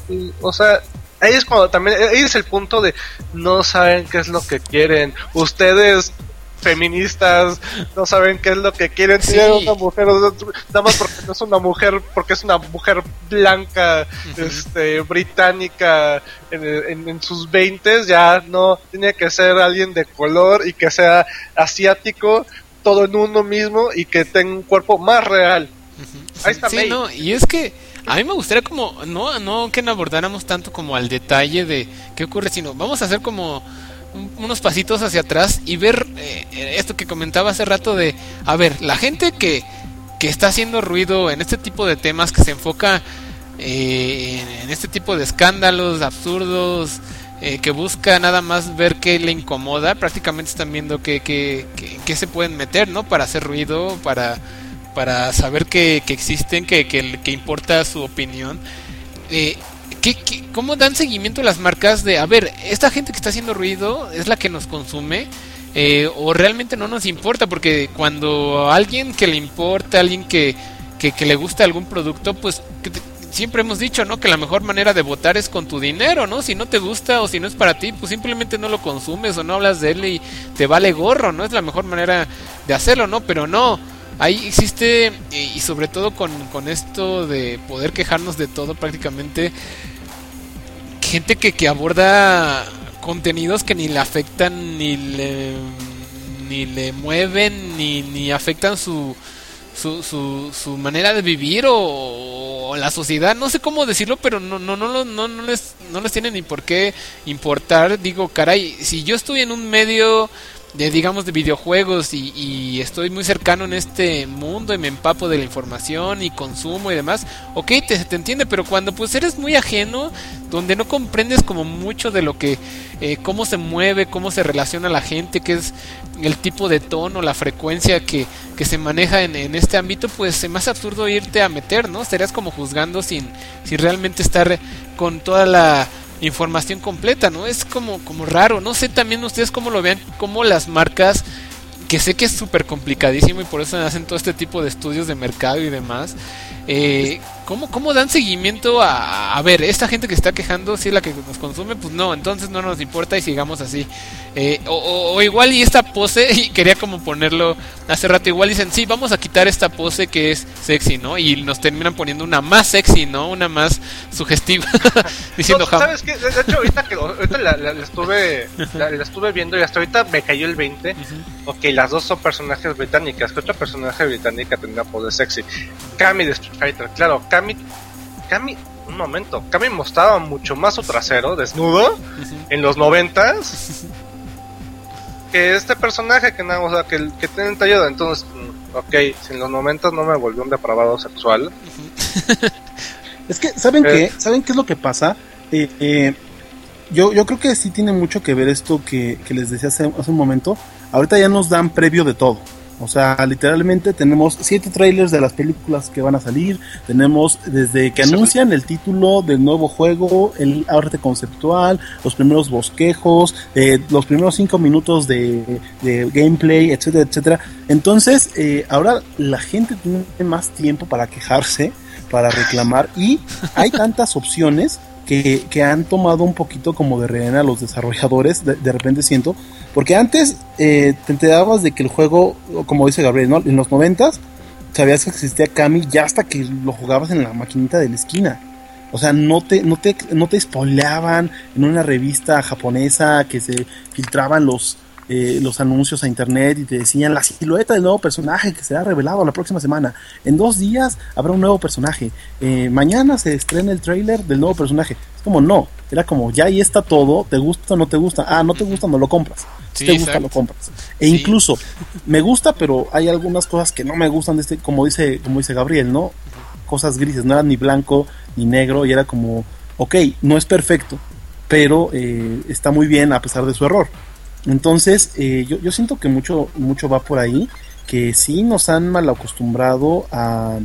o sea, ahí es cuando también ahí es el punto de no saben qué es lo que quieren. Ustedes feministas no saben qué es lo que quieren. Sí. Tienen una mujer, nada más porque no es una mujer, porque es una mujer blanca, uh-huh. este, británica, en, en, en sus veintes, ya no tiene que ser alguien de color y que sea asiático, todo en uno mismo y que tenga un cuerpo más real. Uh-huh. Ahí está. Sí, May. No, y es que a mí me gustaría como no no que no abordáramos tanto como al detalle de qué ocurre, sino vamos a hacer como unos pasitos hacia atrás y ver eh, esto que comentaba hace rato de, a ver, la gente que, que está haciendo ruido en este tipo de temas, que se enfoca eh, en, en este tipo de escándalos absurdos, eh, que busca nada más ver qué le incomoda, prácticamente están viendo qué que, que, que se pueden meter, ¿no? Para hacer ruido, para, para saber que, que existen, que, que, que importa su opinión. Eh, ¿Qué, qué, ¿Cómo dan seguimiento a las marcas de, a ver, esta gente que está haciendo ruido es la que nos consume eh, o realmente no nos importa? Porque cuando a alguien que le importa, a alguien que, que, que le gusta algún producto, pues que te, siempre hemos dicho, ¿no? Que la mejor manera de votar es con tu dinero, ¿no? Si no te gusta o si no es para ti, pues simplemente no lo consumes o no hablas de él y te vale gorro, ¿no? Es la mejor manera de hacerlo, ¿no? Pero no, ahí existe, y sobre todo con, con esto de poder quejarnos de todo prácticamente, gente que, que aborda contenidos que ni le afectan, ni le, ni le mueven, ni, ni afectan su, su, su, su manera de vivir o, o la sociedad. No sé cómo decirlo, pero no, no, no, no, no, les, no les tiene ni por qué importar. Digo, caray, si yo estoy en un medio de, digamos, de videojuegos y, y estoy muy cercano en este mundo y me empapo de la información y consumo y demás, ok, te, te entiende, pero cuando pues eres muy ajeno, donde no comprendes como mucho de lo que, eh, cómo se mueve, cómo se relaciona la gente, qué es el tipo de tono, la frecuencia que, que se maneja en, en este ámbito, pues es más absurdo irte a meter, ¿no? Estarías como juzgando sin, sin realmente estar con toda la información completa, ¿no? Es como, como raro, no sé también ustedes cómo lo vean, cómo las marcas, que sé que es súper complicadísimo y por eso hacen todo este tipo de estudios de mercado y demás, eh, ¿Cómo, ¿Cómo dan seguimiento a, a ver, esta gente que está quejando, si es la que nos consume? Pues no, entonces no nos importa y sigamos así. Eh, o, o, o igual y esta pose, y quería como ponerlo hace rato, igual dicen, sí, vamos a quitar esta pose que es sexy, ¿no? Y nos terminan poniendo una más sexy, ¿no? Una más sugestiva, diciendo... No, ¿sabes qué? De hecho, ahorita, que, ahorita la, la, la, estuve, la, la estuve viendo y hasta ahorita me cayó el veinte. Uh-huh. Ok, las dos son personajes británicas. ¿Qué otra personaje británica tendrá pose sexy? Cammy de Street Fighter, claro. Cami, Cami, un momento, Cami mostraba mucho más su trasero desnudo uh-huh. en los noventas que este personaje que nada, o sea, que, que tiene tallado. Entonces, ok, si en los noventas no me volvió un depravado sexual. Uh-huh. Es que, ¿saben eh, qué? ¿Saben qué es lo que pasa? Eh, eh, yo, yo creo que sí tiene mucho que ver esto que, que les decía hace, hace un momento. Ahorita ya nos dan previo de todo. O sea, literalmente tenemos siete trailers de las películas que van a salir. Tenemos desde que anuncian el título del nuevo juego, el arte conceptual, los primeros bosquejos, eh, los primeros cinco minutos de, de gameplay, etcétera, etcétera. Entonces, eh, ahora la gente tiene más tiempo para quejarse, para reclamar, y hay tantas opciones que, que han tomado un poquito como de rehén a los desarrolladores, de, de repente siento, porque antes eh, te enterabas de que el juego, como dice Gabriel, ¿no? En los noventas sabías que existía Cammy ya hasta que lo jugabas en la maquinita de la esquina. O sea, no te, no te, no te spoileaban en una revista japonesa que se filtraban los Eh, los anuncios a internet y te decían la silueta del nuevo personaje que será revelado la próxima semana. En dos días habrá un nuevo personaje. Eh, mañana se estrena el tráiler del nuevo personaje. Es como no, era como ya ahí está todo. ¿Te gusta o no te gusta? Ah, no te gusta, no lo compras. Si sí, te gusta, exacto. Lo compras. E sí. Incluso me gusta, pero hay algunas cosas que no me gustan de este, como dice, como dice Gabriel, ¿no? Cosas grises, no era ni blanco ni negro y era como, ok, no es perfecto, pero eh, está muy bien a pesar de su error. Entonces, eh, yo, yo siento que mucho mucho va por ahí, que sí nos han mal acostumbrado a,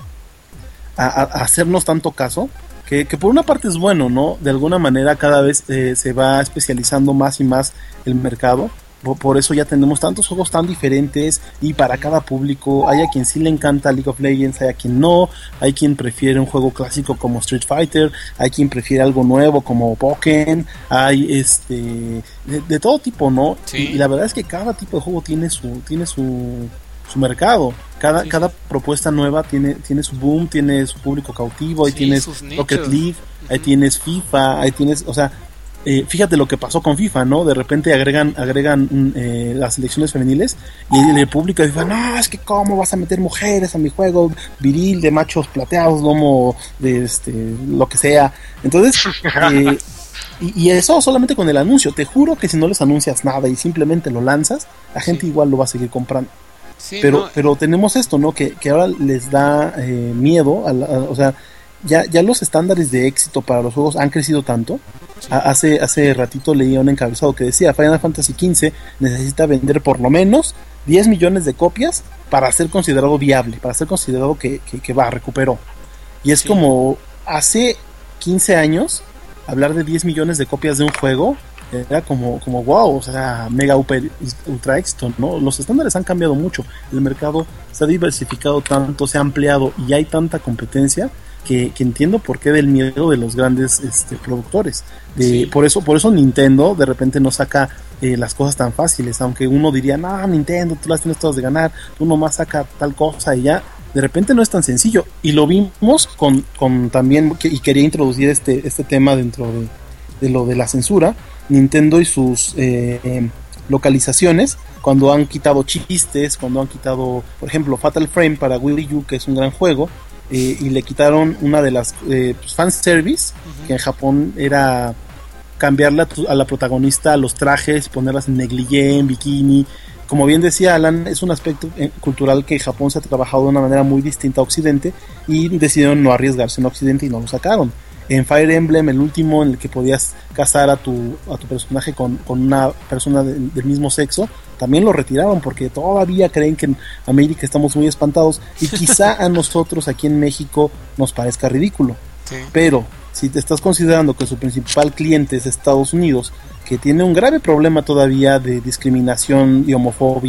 a, a hacernos tanto caso, que, que por una parte es bueno, ¿no? De alguna manera cada vez eh, se va especializando más y más el mercado. Por, por eso ya tenemos tantos juegos tan diferentes y para cada público. Hay a quien sí le encanta League of Legends, hay a quien no, hay quien prefiere un juego clásico como Street Fighter, hay quien prefiere algo nuevo como Pokémon, hay este de, de todo tipo, ¿no? Sí. Y, y la verdad es que cada tipo de juego tiene su tiene su su mercado. Cada sí, cada sí. propuesta nueva tiene tiene su boom, tiene su público cautivo, ahí sí, tienes Rocket League, uh-huh. ahí tienes FIFA, ahí tienes, o sea, Eh, fíjate lo que pasó con FIFA, ¿no? De repente agregan agregan eh, las selecciones femeniles y el público dice, no, es que cómo vas a meter mujeres a mi juego viril de machos plateados, lomo de este lo que sea. Entonces, eh, y, y eso solamente con el anuncio. Te juro que si no les anuncias nada y simplemente lo lanzas, la gente sí. igual lo va a seguir comprando. Sí, pero no. pero tenemos esto, ¿no? Que, que ahora les da eh, miedo, a la, a, o sea, ya ya los estándares de éxito para los juegos han crecido tanto. Sí. Hace hace ratito leía un encabezado que decía Final Fantasy quince necesita vender por lo menos diez millones de copias para ser considerado viable, para ser considerado que, que, que va, recuperó. Y es sí. como hace quince años hablar de diez millones de copias de un juego era como, como wow, o sea, mega ultra, ultra éxito, ¿no? Los estándares han cambiado mucho, el mercado se ha diversificado tanto, se ha ampliado y hay tanta competencia que, que entiendo por qué del miedo de los grandes este, productores. De, sí. por eso por eso Nintendo de repente no saca eh, las cosas tan fáciles, aunque uno diría, no, Nintendo, tú las tienes todas de ganar, tú nomás saca tal cosa y ya. De repente no es tan sencillo, y lo vimos con, con también, y quería introducir este, este tema dentro de, de lo de la censura, Nintendo y sus eh, eh, localizaciones, cuando han quitado chistes, cuando han quitado, por ejemplo, Fatal Frame para Wii U, que es un gran juego, eh, y le quitaron una de las eh, pues, fanservice, uh-huh. que en Japón era cambiarle a, tu, a la protagonista los trajes, ponerlas en negligé, en bikini. Como bien decía Alan, es un aspecto eh, cultural que Japón se ha trabajado de una manera muy distinta a Occidente, y decidieron no arriesgarse en Occidente y no lo sacaron. En Fire Emblem, el último, en el que podías casar a tu a tu personaje con, con una persona de, del mismo sexo, también lo retiraron porque todavía creen que en América estamos muy espantados, y quizá a nosotros aquí en México nos parezca ridículo. Sí. Pero si te estás considerando que su principal cliente es Estados Unidos, que tiene un grave problema todavía de discriminación y homofobia,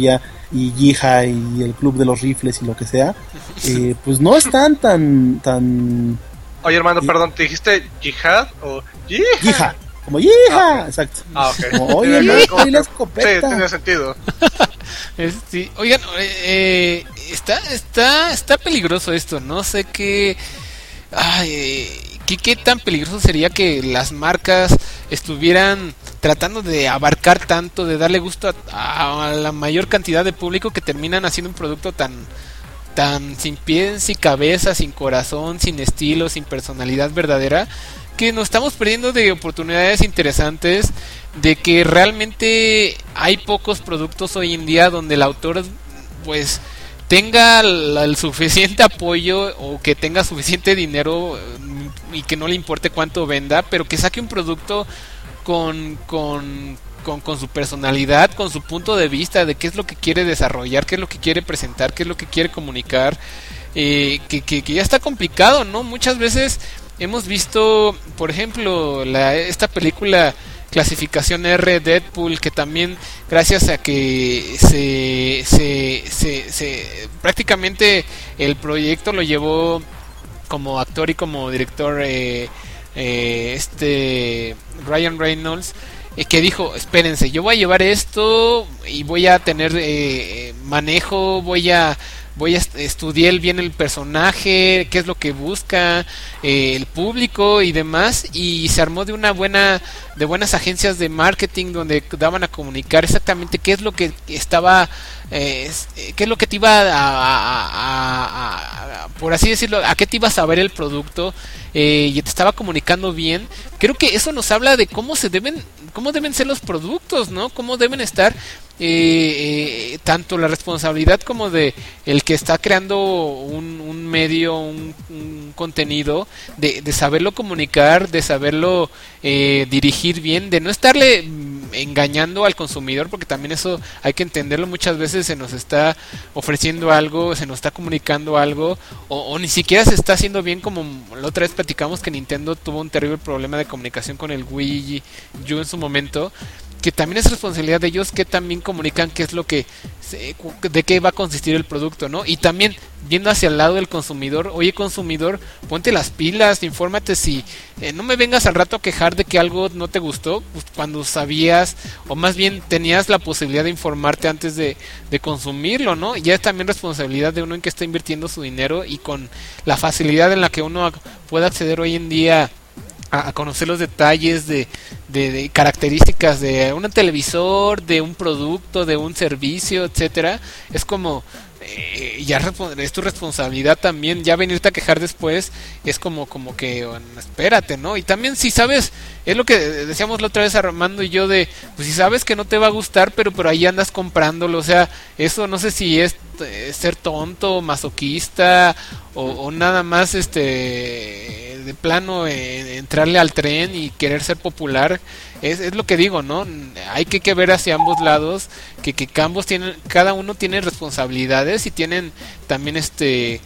y Yija y el Club de los Rifles y lo que sea, eh, pues no están tan... tan Oye, hermano, y, perdón, ¿te dijiste Jihad o Yija? Yija, como Yija, ah, okay. Exacto. Ah, ok. Como, oye, no, y la escopeta. Sí, tenía sentido. Sí, oigan, eh, está, está, está peligroso esto, no sé qué... Ay, ¿qué, ¿Qué tan peligroso sería que las marcas estuvieran tratando de abarcar tanto, de darle gusto a, a la mayor cantidad de público, que terminan haciendo un producto tan tan sin pies, sin cabeza, sin corazón, sin estilo, sin personalidad verdadera, que nos estamos perdiendo de oportunidades interesantes, de que realmente hay pocos productos hoy en día donde el autor pues tenga el, el suficiente apoyo o que tenga suficiente dinero y que no le importe cuánto venda, pero que saque un producto con, con, con, con su personalidad, con su punto de vista de qué es lo que quiere desarrollar, qué es lo que quiere presentar, qué es lo que quiere comunicar, eh, que, que, que ya está complicado, ¿no? Muchas veces hemos visto, por ejemplo, la, esta película Clasificación R, Deadpool, que también gracias a que se, se, se, se prácticamente el proyecto lo llevó como actor y como director eh, eh, este Ryan Reynolds, eh, que dijo, espérense, yo voy a llevar esto y voy a tener eh, manejo, voy a voy a estudiar bien el personaje, qué es lo que busca eh, el público y demás, y se armó de una buena de buenas agencias de marketing donde daban a comunicar exactamente qué es lo que estaba eh, qué es lo que te iba a, a, a, a, a por así decirlo, a qué te iba a saber el producto, eh, y te estaba comunicando bien. Creo que eso nos habla de cómo se deben cómo deben ser los productos, ¿no? Cómo deben estar eh, eh, tanto la responsabilidad como de el que está creando un, un medio, un, un contenido, de, de saberlo comunicar, de saberlo eh, dirigir bien, de no estarle engañando al consumidor, porque también eso hay que entenderlo. Muchas veces se nos está ofreciendo algo, se nos está comunicando algo, o, o ni siquiera se está haciendo bien, como la otra vez platicamos que Nintendo tuvo un terrible problema de comunicación con el Wii U en su momento, que también es responsabilidad de ellos que también comunican qué es lo que de qué va a consistir el producto, ¿no? Y también viendo hacia el lado del consumidor, oye consumidor, ponte las pilas, infórmate, si eh, no me vengas al rato a quejar de que algo no te gustó, pues cuando sabías, o más bien tenías la posibilidad de informarte antes de, de consumirlo, ¿no? Ya es también responsabilidad de uno en que está invirtiendo su dinero, y con la facilidad en la que uno puede acceder hoy en día a conocer los detalles de, de, de características de un televisor, de un producto, de un servicio, etcétera. Es como eh, ya es tu responsabilidad también. Ya venirte a quejar después es como como que bueno, espérate, ¿no? Y también si sabes, es lo que decíamos la otra vez Armando y yo, de pues si sabes que no te va a gustar, pero pero ahí andas comprándolo, o sea, eso no sé si es eh, ser tonto, masoquista o, o nada más este de plano eh, entrarle al tren y querer ser popular. Es, es lo que digo, ¿no? Hay que, que ver hacia ambos lados, que, que ambos tienen, cada uno tiene responsabilidades y tienen también este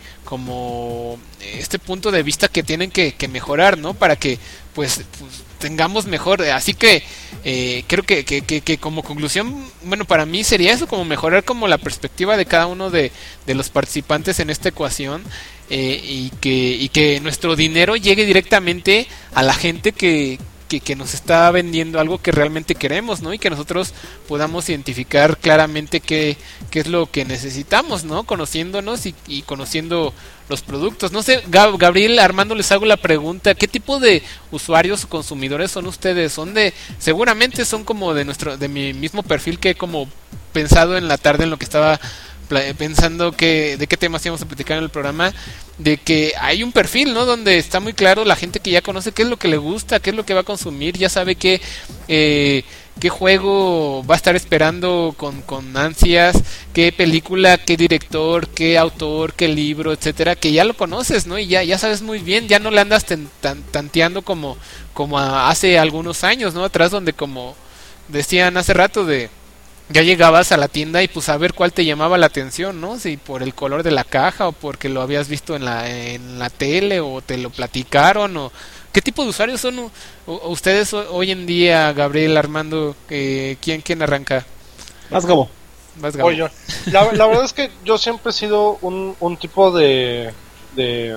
como este punto de vista que tienen que, que mejorar, ¿no? Para que pues, pues tengamos mejor. Así que eh, creo que, que, que, que como conclusión, bueno, para mí sería eso, como mejorar como la perspectiva de cada uno de, de los participantes en esta ecuación. Eh, y que y que nuestro dinero llegue directamente a la gente que, que, que nos está vendiendo algo que realmente queremos, ¿no? Y que nosotros podamos identificar claramente qué, qué es lo que necesitamos, ¿no? Conociéndonos y, y conociendo los productos. No sé, Gab- Gabriel, Armando, les hago la pregunta, ¿qué tipo de usuarios o consumidores son ustedes? Son de, seguramente son como de nuestro, de mi mismo perfil, que he como pensado en la tarde en lo que estaba pensando que de qué temas íbamos a platicar en el programa, de que hay un perfil, ¿no? Donde está muy claro la gente que ya conoce qué es lo que le gusta, qué es lo que va a consumir, ya sabe qué eh, qué juego va a estar esperando con, con ansias, qué película, qué director, qué autor, qué libro, etcétera, que ya lo conoces, ¿no? Y ya, ya sabes muy bien, ya no le andas ten, tan, tanteando como, como hace algunos años, ¿no? Atrás, donde como decían hace rato, de ya llegabas a la tienda y pues a ver cuál te llamaba la atención, ¿no? Si por el color de la caja, o porque lo habías visto en la en la tele, o te lo platicaron, o qué tipo de usuarios son o, o ustedes hoy en día, Gabriel, Armando, eh, ¿quién quién arranca? Vas, Gabo. Vas, Voy yo. La, la verdad es que yo siempre he sido un, un tipo de, de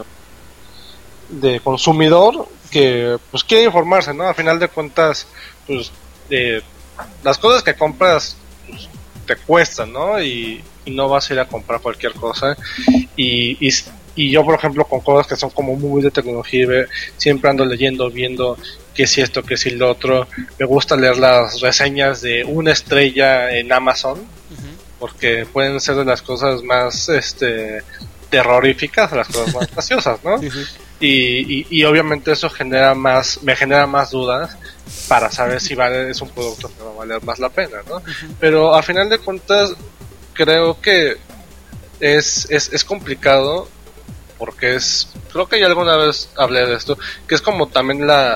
de consumidor que pues quiere informarse, ¿no? A final de cuentas, pues eh, las cosas que compras pues, te cuestan, ¿no? Y, y no vas a ir a comprar cualquier cosa. Y, y, y yo, por ejemplo, con cosas que son como muy de tecnología, siempre ando leyendo, viendo qué si esto, qué si lo otro. Me gusta leer las reseñas de una estrella en Amazon, uh-huh. porque pueden ser de las cosas más este terroríficas a las cosas más graciosas, ¿no? Sí, sí. Y, y, y obviamente eso genera más, me genera más dudas para saber si vale, es un producto que va a valer más la pena, ¿no? Uh-huh. Pero a final de cuentas creo que es, es, es complicado porque es, creo que ya alguna vez hablé de esto, que es como también la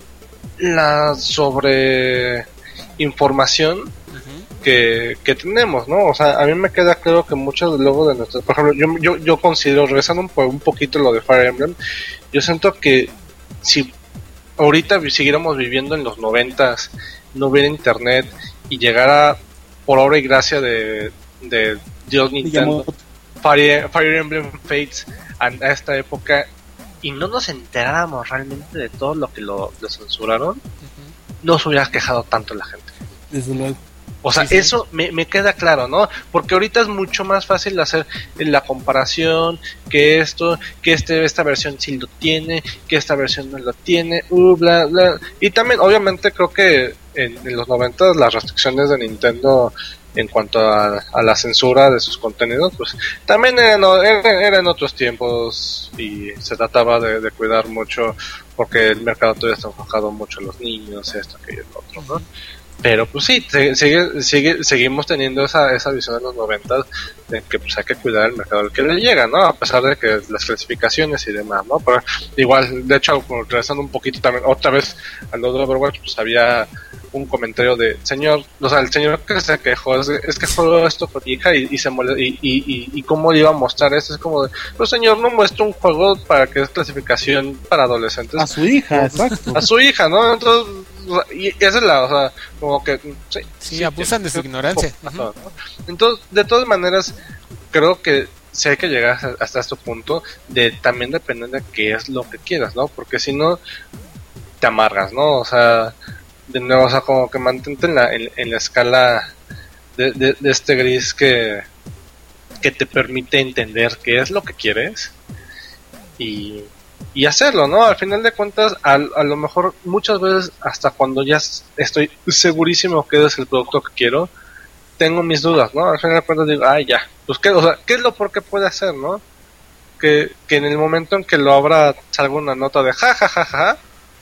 la sobre información uh-huh. que, que tenemos, ¿no? O sea, a mí me queda claro que muchos luego de nuestros, por ejemplo, yo, yo, yo considero, regresando un, un poquito lo de Fire Emblem, yo siento que si ahorita siguiéramos viviendo en los noventas, no hubiera internet y llegara por obra y gracia de, de Dios Nintendo, Fire, Fire Emblem Fates a, a esta época y no nos enteráramos realmente de todo lo que lo, lo censuraron, uh-huh. no se hubiera quejado tanto la gente. Desde luego. O sea, sí, sí. eso me, me queda claro, ¿no? Porque ahorita es mucho más fácil hacer la comparación, que esto, que este esta versión sí lo tiene, que esta versión no lo tiene, uh, bla, bla. Y también, obviamente, creo que en, en los noventas las restricciones de Nintendo en cuanto a, a la censura de sus contenidos, pues también eran, eran, eran otros tiempos y se trataba de, de cuidar mucho porque el mercado todavía está enfocado mucho en los niños, esto, aquello, lo otro, ¿no? Pero pues sí, sigue, sigue, seguimos teniendo esa, esa visión de los noventas de que pues hay que cuidar el mercado al que le llega, ¿no? A pesar de que las clasificaciones y demás, ¿no? Pero igual, de hecho, regresando un poquito también, otra vez al lado de Overwatch, pues había un comentario de señor, o sea, el señor que se quejó, es, es que juego esto con mi hija y, y se mole, y, y, y, y cómo le iba a mostrar esto, es como de, pues señor, no muestra un juego para que es clasificación para adolescentes. A su hija, exacto. A su hija, ¿no? Entonces, y esa es la, o sea, como que sí, sí, sí abusan de su ignorancia. Uh-huh. ¿no? Entonces, de todas maneras, creo que sí hay que llegar hasta este punto de también depender de qué es lo que quieras, ¿no? Porque si no, te amargas, ¿no? O sea, de nuevo, o sea, como que mantente en la, en, en la escala de, de, de este gris que, que te permite entender qué es lo que quieres y, y hacerlo, ¿no? Al final de cuentas, a, a lo mejor muchas veces, hasta cuando ya estoy segurísimo que es el producto que quiero, tengo mis dudas, ¿no? Al final de cuentas digo, ay, ya, pues qué, o sea, ¿qué es lo por qué puede hacer, no? Que, que en el momento en que lo abra salga una nota de ja, ja, ja, ja,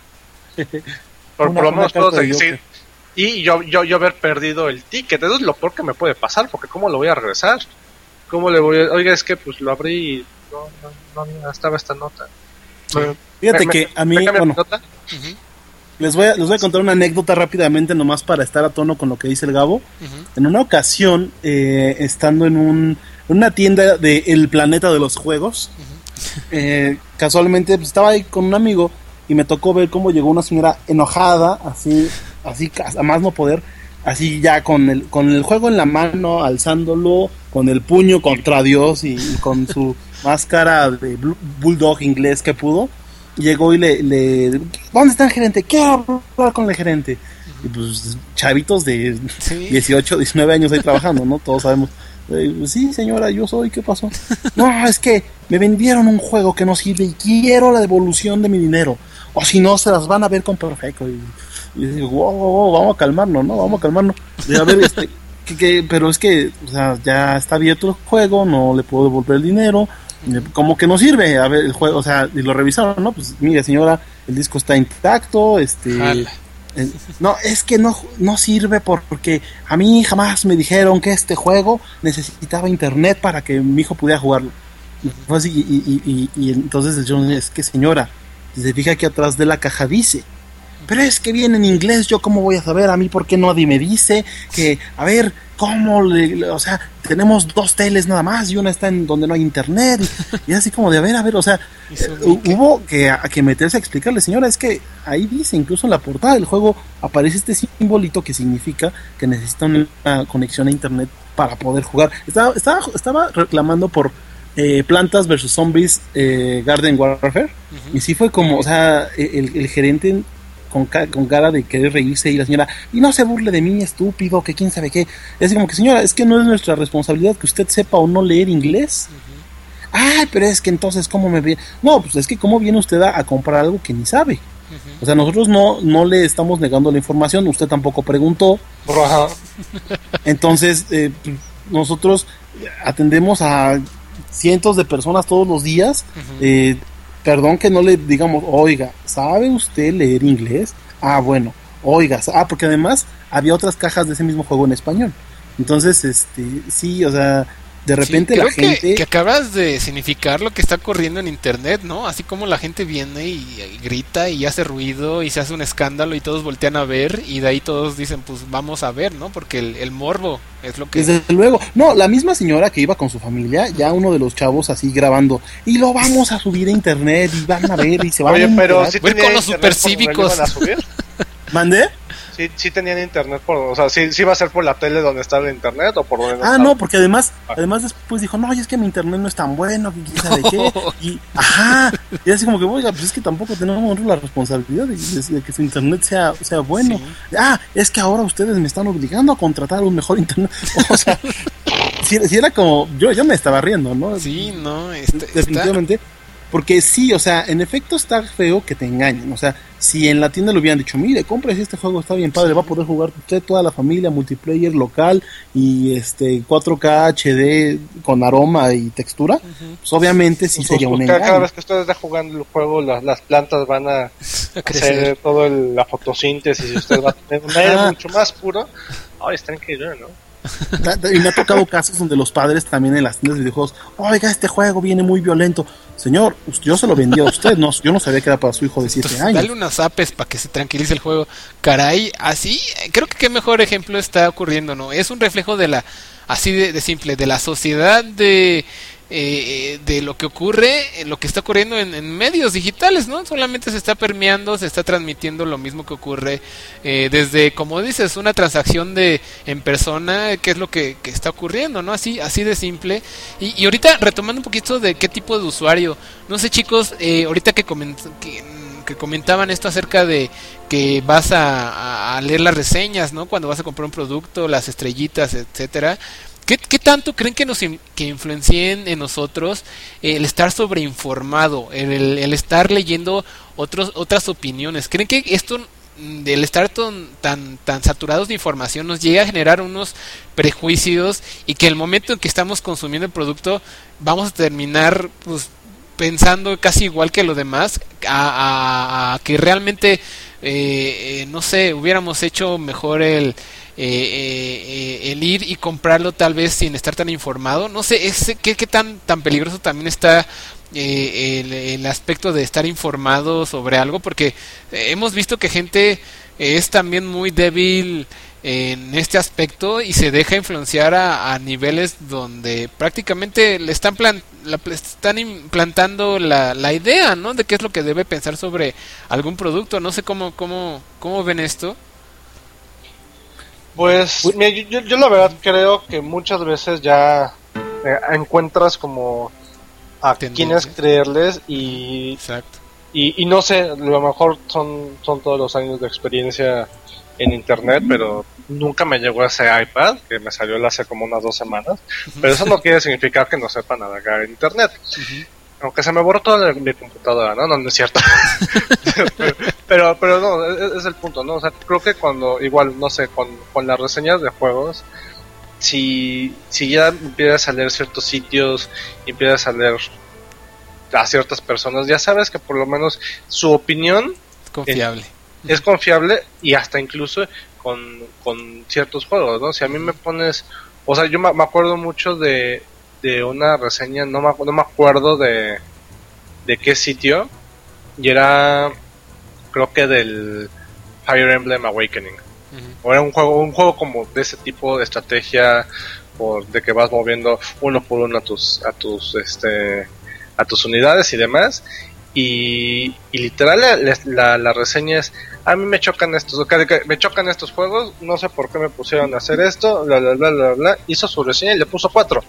por, una, por lo menos puedo seguir y yo, yo, yo haber perdido el ticket. Eso es lo peor que me puede pasar, porque ¿cómo lo voy a regresar? ¿Cómo le voy a...? Oiga, es que pues lo abrí y no, no, no, no estaba esta nota. Sí. Fíjate me, que me, a mí, bueno, uh-huh. les, voy a, les voy a contar una anécdota rápidamente, nomás para estar a tono con lo que dice el Gabo. Uh-huh. En una ocasión, eh, estando en un, una tienda de El Planeta de los Juegos, uh-huh. eh, casualmente pues, estaba ahí con un amigo y me tocó ver cómo llegó una señora enojada, así, así a más no poder, así ya con el, con el juego en la mano, alzándolo, con el puño contra Dios y, y con su máscara de bulldog inglés que pudo, llegó y le, le ¿dónde está el gerente? Quiero hablar con el gerente. Y pues chavitos de ¿sí? dieciocho, diecinueve años ahí trabajando, ¿no? Todos sabemos. Sí, señora, yo soy, ¿qué pasó? No, es que me vendieron un juego que no sirve y quiero la devolución de mi dinero. O si no, se las van a ver con perfecto. Y, y digo, wow, wow, wow, vamos a calmarnos, ¿no? Vamos a calmarnos. Y a ver, este, que, que, pero es que, o sea, ya está abierto el juego, no le puedo devolver el dinero. Como que no sirve, a ver, el juego, o sea, y lo revisaron, ¿no? Pues mire, señora, el disco está intacto, este... Jala. Eh, no, es que no, no sirve porque a mí jamás me dijeron que este juego necesitaba internet para que mi hijo pudiera jugarlo. Y, así, y, y, y, y entonces yo, es que señora, si se fija aquí atrás de la caja dice, pero es que viene en inglés, yo cómo voy a saber, a mí por qué no me dice que, a ver, cómo, le, o sea, tenemos dos teles nada más y una está en donde no hay internet y, y así como de, a ver, a ver, o sea, eh, hubo que, a, que meterse a explicarle, señora, es que ahí dice, incluso en la portada del juego aparece este simbolito que significa que necesita una conexión a internet para poder jugar. Estaba, estaba, estaba reclamando por eh, Plantas versus Zombies eh, Garden Warfare, uh-huh. y sí fue como, o sea, el, el gerente con, ca- con cara de querer reírse y la señora, y no se burle de mí, estúpido, que quién sabe qué. Es así como que, señora, es que no es nuestra responsabilidad que usted sepa o no leer inglés. Uh-huh. Ay, pero es que entonces, ¿cómo me viene? No, pues es que ¿cómo viene usted a, a comprar algo que ni sabe? Uh-huh. O sea, nosotros no, no le estamos negando la información, usted tampoco preguntó. Uh-huh. Entonces, eh, nosotros atendemos a cientos de personas todos los días. Uh-huh. Eh, perdón que no le digamos, oiga, ¿sabe usted leer inglés? Ah, bueno, oiga, ah, porque además había otras cajas de ese mismo juego en español. Entonces, este, sí, o sea, de repente sí, creo la gente... Que, que acabas de significar lo que está ocurriendo en internet, ¿no? Así como la gente viene y, y grita y hace ruido y se hace un escándalo y todos voltean a ver y de ahí todos dicen, pues vamos a ver, ¿no? Porque el, el morbo es lo que... Desde luego. No, la misma señora que iba con su familia, ya uno de los chavos así grabando, y lo vamos a subir a internet y van a ver y se van Oye, a Oye, pero si ver con los supercívicos. ¿Mandé? Sí, sí tenían internet, por, o sea, sí, sí iba a ser por la tele donde estaba el internet o por donde no Ah, estaba. no, porque además, ah. además después dijo, no, es que mi internet no es tan bueno, que quién sabe qué, y, ajá, y así como que, oiga, pues es que tampoco tenemos la responsabilidad de, de, de que su internet sea, sea bueno. Sí. Ah, es que ahora ustedes me están obligando a contratar un mejor internet, o sea, si, si era como, yo, yo me estaba riendo, ¿no? Sí, no, este, definitivamente. Está... Porque sí, o sea, en efecto está feo que te engañen. O sea, si en la tienda le hubieran dicho, mire, cómprese este juego, está bien padre, sí. Va a poder jugar usted, toda la familia, multiplayer local y este cuatro K H D con aroma y textura, uh-huh. Pues obviamente sí pues, sería pues, un cada, engaño. Cada vez que usted está jugando el juego, las, las plantas van a, a hacer toda la fotosíntesis y usted va a tener un aire mucho más puro. Ay, está increíble, ¿no? Y me ha tocado casos donde los padres también en las tiendas de videojuegos, oiga, este juego viene muy violento. Señor, yo se lo vendí a usted, no, yo no sabía que era para su hijo de siete años. Dale unas apes para que se tranquilice el juego. Caray, así, creo que qué mejor ejemplo está ocurriendo, ¿no? Es un reflejo de la, así de, de simple, de la sociedad de... Eh, de lo que ocurre, lo que está ocurriendo en, en medios digitales, ¿no? Solamente se está permeando, se está transmitiendo lo mismo que ocurre eh, desde, como dices, una transacción de en persona, que es lo que, que está ocurriendo, ¿no? Así, así de simple. Y, y ahorita retomando un poquito de qué tipo de usuario, no sé, chicos, eh, ahorita que, coment que, que comentaban esto acerca de que vas a, a leer las reseñas, ¿no? Cuando vas a comprar un producto, las estrellitas, etcétera. ¿Qué, ¿Qué tanto creen que nos que influencien en nosotros eh, el estar sobreinformado, el, el estar leyendo otros otras opiniones? ¿Creen que esto, el estar ton, tan tan saturados de información, nos llega a generar unos prejuicios y que el momento en que estamos consumiendo el producto vamos a terminar pues pensando casi igual que los demás, a, a, a que realmente eh, eh, no sé, hubiéramos hecho mejor el Eh, eh, el ir y comprarlo tal vez sin estar tan informado? No sé, es, ¿qué, qué tan tan peligroso también está eh, el, el aspecto de estar informado sobre algo? Porque eh, hemos visto que gente eh, es también muy débil en este aspecto y se deja influenciar a, a niveles donde prácticamente le están plan, la, están implantando la, la idea, ¿no? De qué es lo que debe pensar sobre algún producto. No sé cómo cómo cómo ven esto. Pues mira, yo, yo la verdad creo que muchas veces ya eh, encuentras como a quienes creerles y, Exacto. y y no sé, a lo mejor son son todos los años de experiencia en internet, pero nunca me llegó ese iPad que me salió hace como unas dos semanas, uh-huh. Pero eso no quiere significar que no sepa navegar en internet. Uh-huh. Aunque se me borró toda mi computadora, ¿no? No, no es cierto. pero, pero no, es, es el punto, ¿no? O sea, creo que cuando, igual, no sé, con, con las reseñas de juegos, si, si ya empiezas a leer ciertos sitios, y empiezas a leer a ciertas personas, ya sabes que por lo menos su opinión es confiable. Es, es confiable y hasta incluso con, con ciertos juegos, ¿no? Si a mí me pones, o sea, yo me, me acuerdo mucho de de una reseña, no me, no me acuerdo de de qué sitio, y era creo que del Fire Emblem Awakening. Uh-huh. O era un juego un juego como de ese tipo de estrategia, por de que vas moviendo uno por uno a tus a tus este a tus unidades y demás, Y, y literal la, la, la reseña es: a mí me chocan estos, me chocan estos juegos, no sé por qué me pusieron a hacer esto, bla bla bla bla bla. Hizo su reseña y le puso cuatro.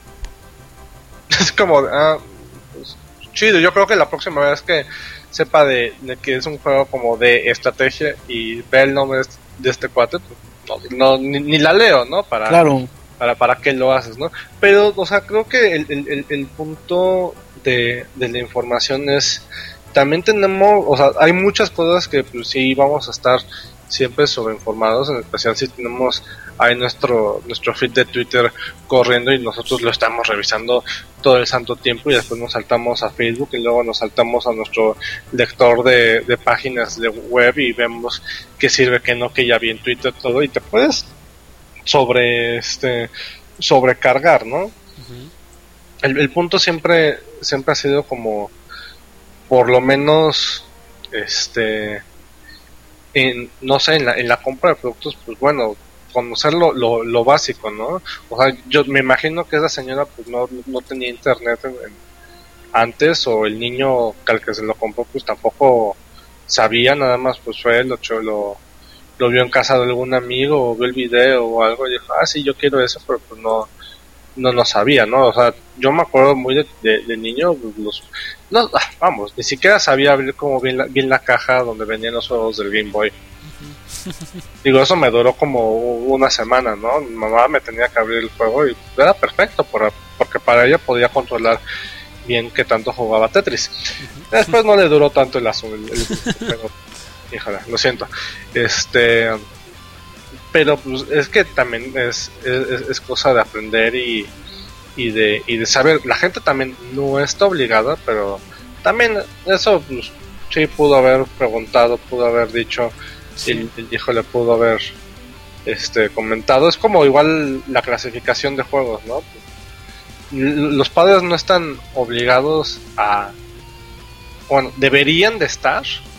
Es como, ah, pues, chido. Yo creo que la próxima vez que sepa de, de que es un juego como de estrategia y ve el nombre de este cuate, pues, no, no ni, ni la leo, ¿no? Para, claro. para, para qué lo haces, ¿no? Pero, o sea, creo que el, el, el punto de, de la información es, también tenemos, o sea, hay muchas cosas que pues sí vamos a estar siempre sobreinformados, en especial si tenemos ahí nuestro nuestro feed de Twitter corriendo y nosotros lo estamos revisando todo el santo tiempo, y después nos saltamos a Facebook y luego nos saltamos a nuestro lector de, de páginas de web y vemos qué sirve, qué no, que ya vi en Twitter todo, y te puedes sobre este sobrecargar, ¿no? Uh-huh. El, el punto siempre siempre ha sido como, por lo menos, este, en, no sé, en la, en la compra de productos, pues bueno, conocer lo, lo, lo básico, ¿no? O sea, yo me imagino que esa señora pues no, no tenía internet en, en, antes, o el niño al que se lo compró pues tampoco sabía, nada más pues fue lo, lo, lo vio en casa de algún amigo, o vio el video o algo y dijo, ah sí, yo quiero eso, pero pues no no no sabía, ¿no? O sea, yo me acuerdo muy de, de, de niño, los, no, vamos, ni siquiera sabía abrir como bien la, bien la caja donde venían los juegos del Game Boy. Digo, eso me duró como una semana, ¿no? Mi mamá me tenía que abrir el juego y era perfecto, por, porque para ella podía controlar bien que tanto jugaba Tetris. Después no le duró tanto el asunto, el, el, el, híjole, lo siento. Este... Pero pues es que también es, es, es cosa de aprender y, y de y de saber. La gente también no está obligada, pero también eso pues, sí pudo haber preguntado, pudo haber dicho, sí. el, el hijo le pudo haber este comentado. Es como igual la clasificación de juegos, ¿no? Los padres no están obligados a, bueno, deberían de estar,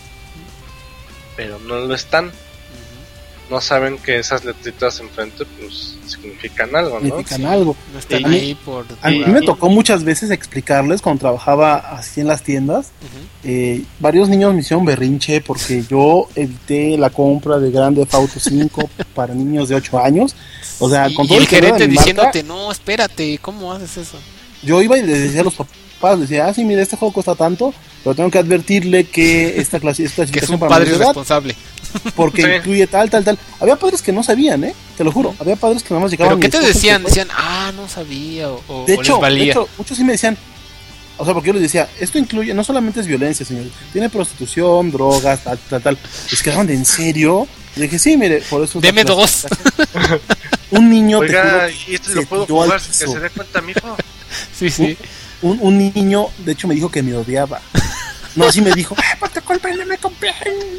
pero no lo están. No saben que esas letritas enfrente pues significan algo, ¿no? Significan sí, algo. No están y, ahí por... A mí me tocó muchas veces explicarles cuando trabajaba así en las tiendas. Uh-huh. eh, varios niños me hicieron berrinche porque yo evité la compra de Grand Theft Auto cinco para niños de ocho años. O sea, y, con todo y el gerente diciéndote, marca, no, espérate, ¿cómo haces eso? Yo iba y les decía a los papás, les decía, ah, sí, mire, este juego cuesta tanto, pero tengo que advertirle que esta clase, esta que es un padre responsable. Porque sí. incluye tal, tal, tal. Había padres que no sabían, ¿eh? Te lo juro. Había padres que nada más llegaban. ¿Pero qué te decían? Decían, ah, no sabía. O, de, hecho, o les valía. de hecho, muchos sí me decían. O sea, porque yo les decía, esto incluye, no solamente es violencia, señor. Tiene prostitución, drogas, tal, tal, tal. Les quedaban de en serio. Le dije, sí, mire, por eso. Deme dos. Un niño. Oiga, ¿y esto lo puedo jugar sin que se dé cuenta, mijo? Sí, sí. Un, un, un niño, de hecho, me dijo que me odiaba. No, así me dijo, ¡ay, pues te culpa, no me compré!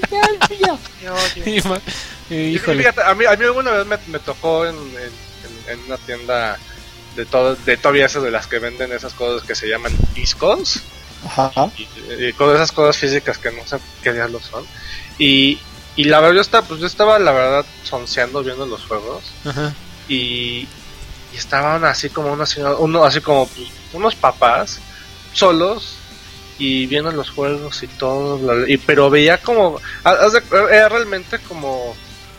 Híjole. Fíjate, a mí, a mí alguna vez me, me tocó en, en, en una tienda de todo, de todavía esas de las que venden esas cosas que se llaman discos. Ajá. Y, y con esas cosas físicas que no sé qué diablos son. Y, y la verdad, yo estaba, pues yo estaba, la verdad, sonceando viendo los juegos. Ajá. Y, y estaban así como una señora, uno, así como pues, unos papás solos. Y viendo los juegos y todo, bla, bla, y pero veía como, era realmente como,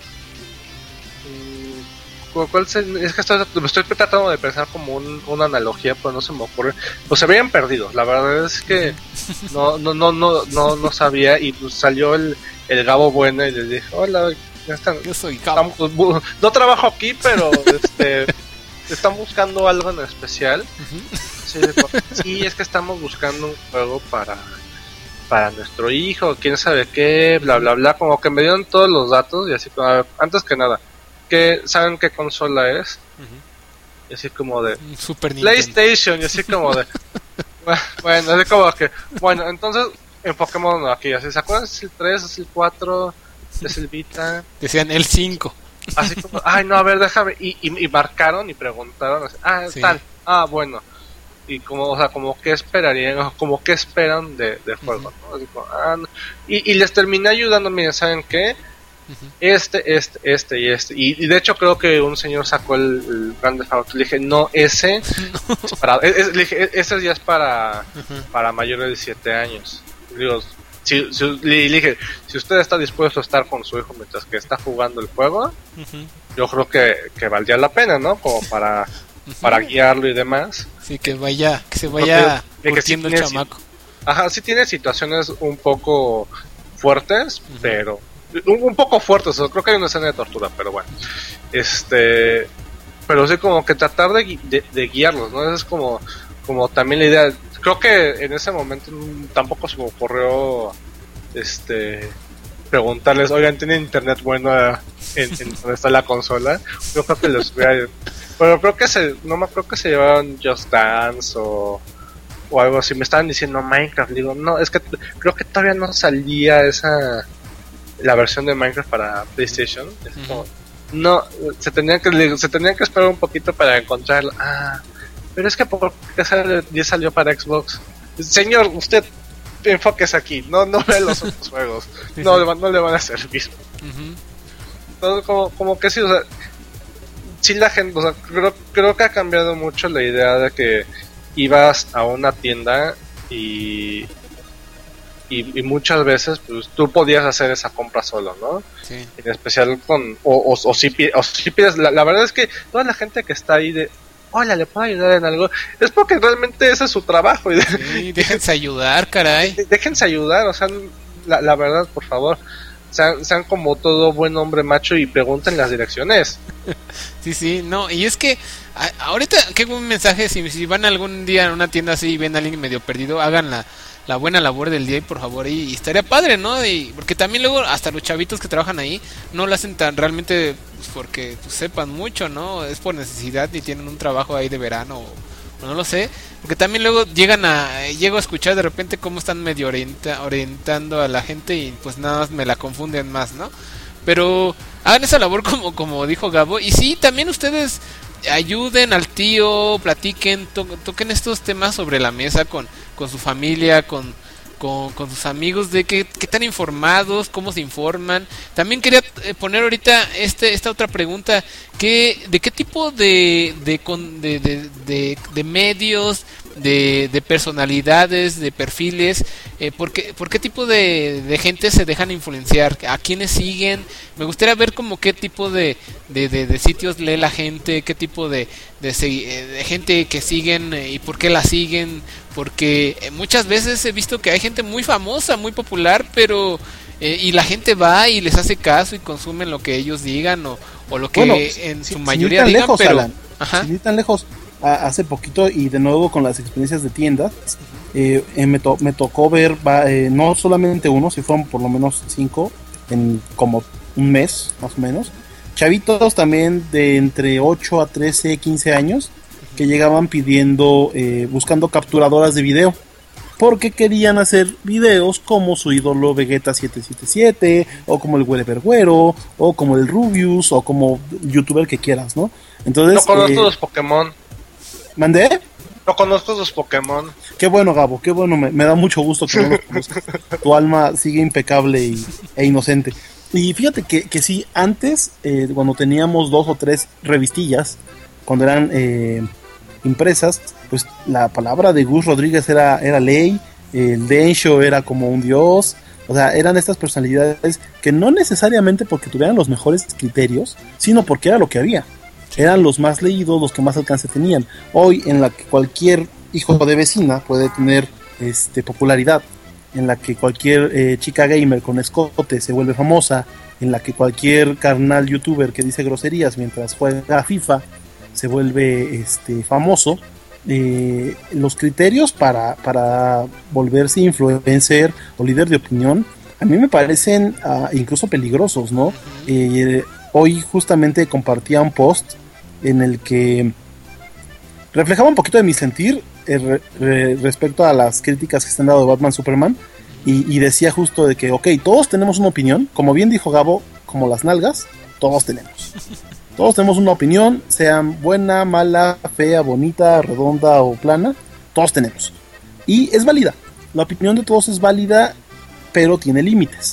¿cuál se, es que estoy, estoy tratando de pensar como un, una analogía, pero no se me ocurre. Pues se veían perdidos, la verdad es que no no no no no, no sabía, y pues salió el, el Gabo Bueno y les dije, hola, ya están, yo soy Gabo. Estamos, no trabajo aquí, pero este están buscando algo en especial. Uh-huh. Sí, sí, es que estamos buscando un juego para para nuestro hijo, quién sabe qué, bla bla bla, como que me dieron todos los datos y así como, a ver, antes que nada, que saben qué consola es. Uh-huh. Y así como de Super PlayStation, y así como de bueno, así como que bueno, entonces enfoquémonos aquí, así, ¿se acuerdan? ¿Es el tres, es el cuatro, es el Vita? Decían el cinco. Así como, ay no, a ver, déjame, y, y, y marcaron y preguntaron así, ah, sí. tal, ah, bueno. Y como, o sea, como que esperarían, como que esperan de, de juego, ¿no? Así como, ah, no. Y, y les terminé ayudando, miren, ¿saben qué? Uh-huh. Este, este, este y este. Y, y de hecho creo que un señor sacó el, el Grand Theft Auto. Le dije, no, ese no. Es para, es, le dije, ese ya es para, uh-huh. para mayores de siete años. digo, si, si, le dije, si usted está dispuesto a estar con su hijo mientras que está jugando el juego, uh-huh. yo creo que, que valdría la pena, ¿no? Como para, uh-huh. para guiarlo y demás. Sí, que vaya, que se vaya curtiendo sí el chamaco. Ajá, sí tiene situaciones un poco fuertes, uh-huh. pero un, un poco fuertes, o sea, creo que hay una escena de tortura, pero bueno, este, pero sí como que tratar de, de, de guiarlos, ¿no? Esa es como, como también la idea. Creo que en ese momento tampoco se me ocurrió, este, preguntarles, oigan, ¿tienen internet bueno en, en donde está la consola? Yo creo que les hubiera, pero creo que se, no me creo que se llevaron Just Dance o o algo así. Me estaban diciendo Minecraft, digo, no, es que creo que todavía no salía esa la versión de Minecraft para PlayStation. Es uh-huh. como, no, se tenían que se tenían que esperar un poquito para encontrarlo. Ah, pero es que por qué sale, ya salió para Xbox. Señor, usted enfóquese aquí, no no ve los otros juegos. Sí, no, sí. Le van, no le van a servir. Uh-huh. Entonces, como como que sí, o sea, sí la gente, o sea, creo creo que ha cambiado mucho la idea de que ibas a una tienda y, y y muchas veces pues tú podías hacer esa compra solo, ¿no? Sí. En especial con o o, o si o si pides la, la verdad es que toda la gente que está ahí de hola, ¿le puedo ayudar en algo? Es porque realmente ese es su trabajo. Sí, déjense ayudar, caray. Déjense ayudar, o sea, la, la verdad, por favor. Sean, sean como todo buen hombre macho y pregunten las direcciones. Sí, sí, no, y es que a, ahorita, qué buen mensaje, si, si van algún día a una tienda así y ven a alguien medio perdido, hagan la, la buena labor del día y por favor, y, y estaría padre, ¿no? Y, porque también luego hasta los chavitos que trabajan ahí no lo hacen tan realmente pues, porque pues, sepan mucho, ¿no? Es por necesidad y tienen un trabajo ahí de verano o, o no lo sé, porque también luego llegan a llego a escuchar de repente cómo están medio orienta, orientando a la gente y pues nada más me la confunden más, ¿no? Pero hagan esa labor como como dijo Gabo y sí, también ustedes ayuden al tío, platiquen, to, toquen estos temas sobre la mesa con, con su familia, con, con, con sus amigos, de qué, qué están informados, cómo se informan. También quería poner ahorita este esta otra pregunta, ¿qué, de qué tipo de de, de, de, de, de medios, de, de personalidades, de perfiles, eh, ¿por, qué, ¿por qué tipo de, de gente se dejan influenciar? ¿A quiénes siguen? Me gustaría ver como qué tipo de, de, de, de sitios lee la gente, qué tipo de, de, de gente que siguen eh, y por qué la siguen, porque eh, muchas veces he visto que hay gente muy famosa, muy popular, pero eh, y la gente va y les hace caso y consumen lo que ellos digan o, o lo que bueno, en si, su si mayoría ni tan digan, lejos, pero Alan, ajá. Si ni tan lejos, a, hace poquito y de nuevo con las experiencias de tiendas, eh, eh, me, to, me tocó ver va, eh, no solamente uno, si fueron por lo menos cinco en como un mes más o menos, chavitos también de entre ocho a trece, quince años que llegaban pidiendo, eh, buscando capturadoras de video porque querían hacer videos como su ídolo Vegeta siete siete siete o como el Wherever Güero o como el Rubius o como youtuber que quieras, ¿no? Entonces, no conozco eh, los Pokémon. ¿Mandé? No conozco los Pokémon. Qué bueno, Gabo, qué bueno, me, me da mucho gusto que no los conozcas. Tu alma sigue impecable y, e inocente. Y fíjate que, que sí, antes, eh, cuando teníamos dos o tres revistillas, cuando eran eh, impresas, pues la palabra de Gus Rodríguez era, era ley, el Densho era como un dios, o sea, eran estas personalidades que no necesariamente porque tuvieran los mejores criterios, sino porque era lo que había. Eran los más leídos, los que más alcance tenían. Hoy, en la que cualquier hijo de vecina puede tener este popularidad, en la que cualquier eh, chica gamer con escote se vuelve famosa, en la que cualquier carnal youtuber que dice groserías mientras juega a FIFA se vuelve este famoso, eh, los criterios para, para volverse influencer o líder de opinión a mí me parecen uh, incluso peligrosos, ¿no? Eh, hoy justamente compartía un post en el que reflejaba un poquito de mi sentir eh, re, re, respecto a las críticas que se han dado de Batman Superman y, y decía justo de que, ok, todos tenemos una opinión, como bien dijo Gabo, como las nalgas, todos tenemos. Todos tenemos una opinión, sea buena, mala, fea, bonita, redonda o plana, todos tenemos. Y es válida, la opinión de todos es válida, pero tiene límites.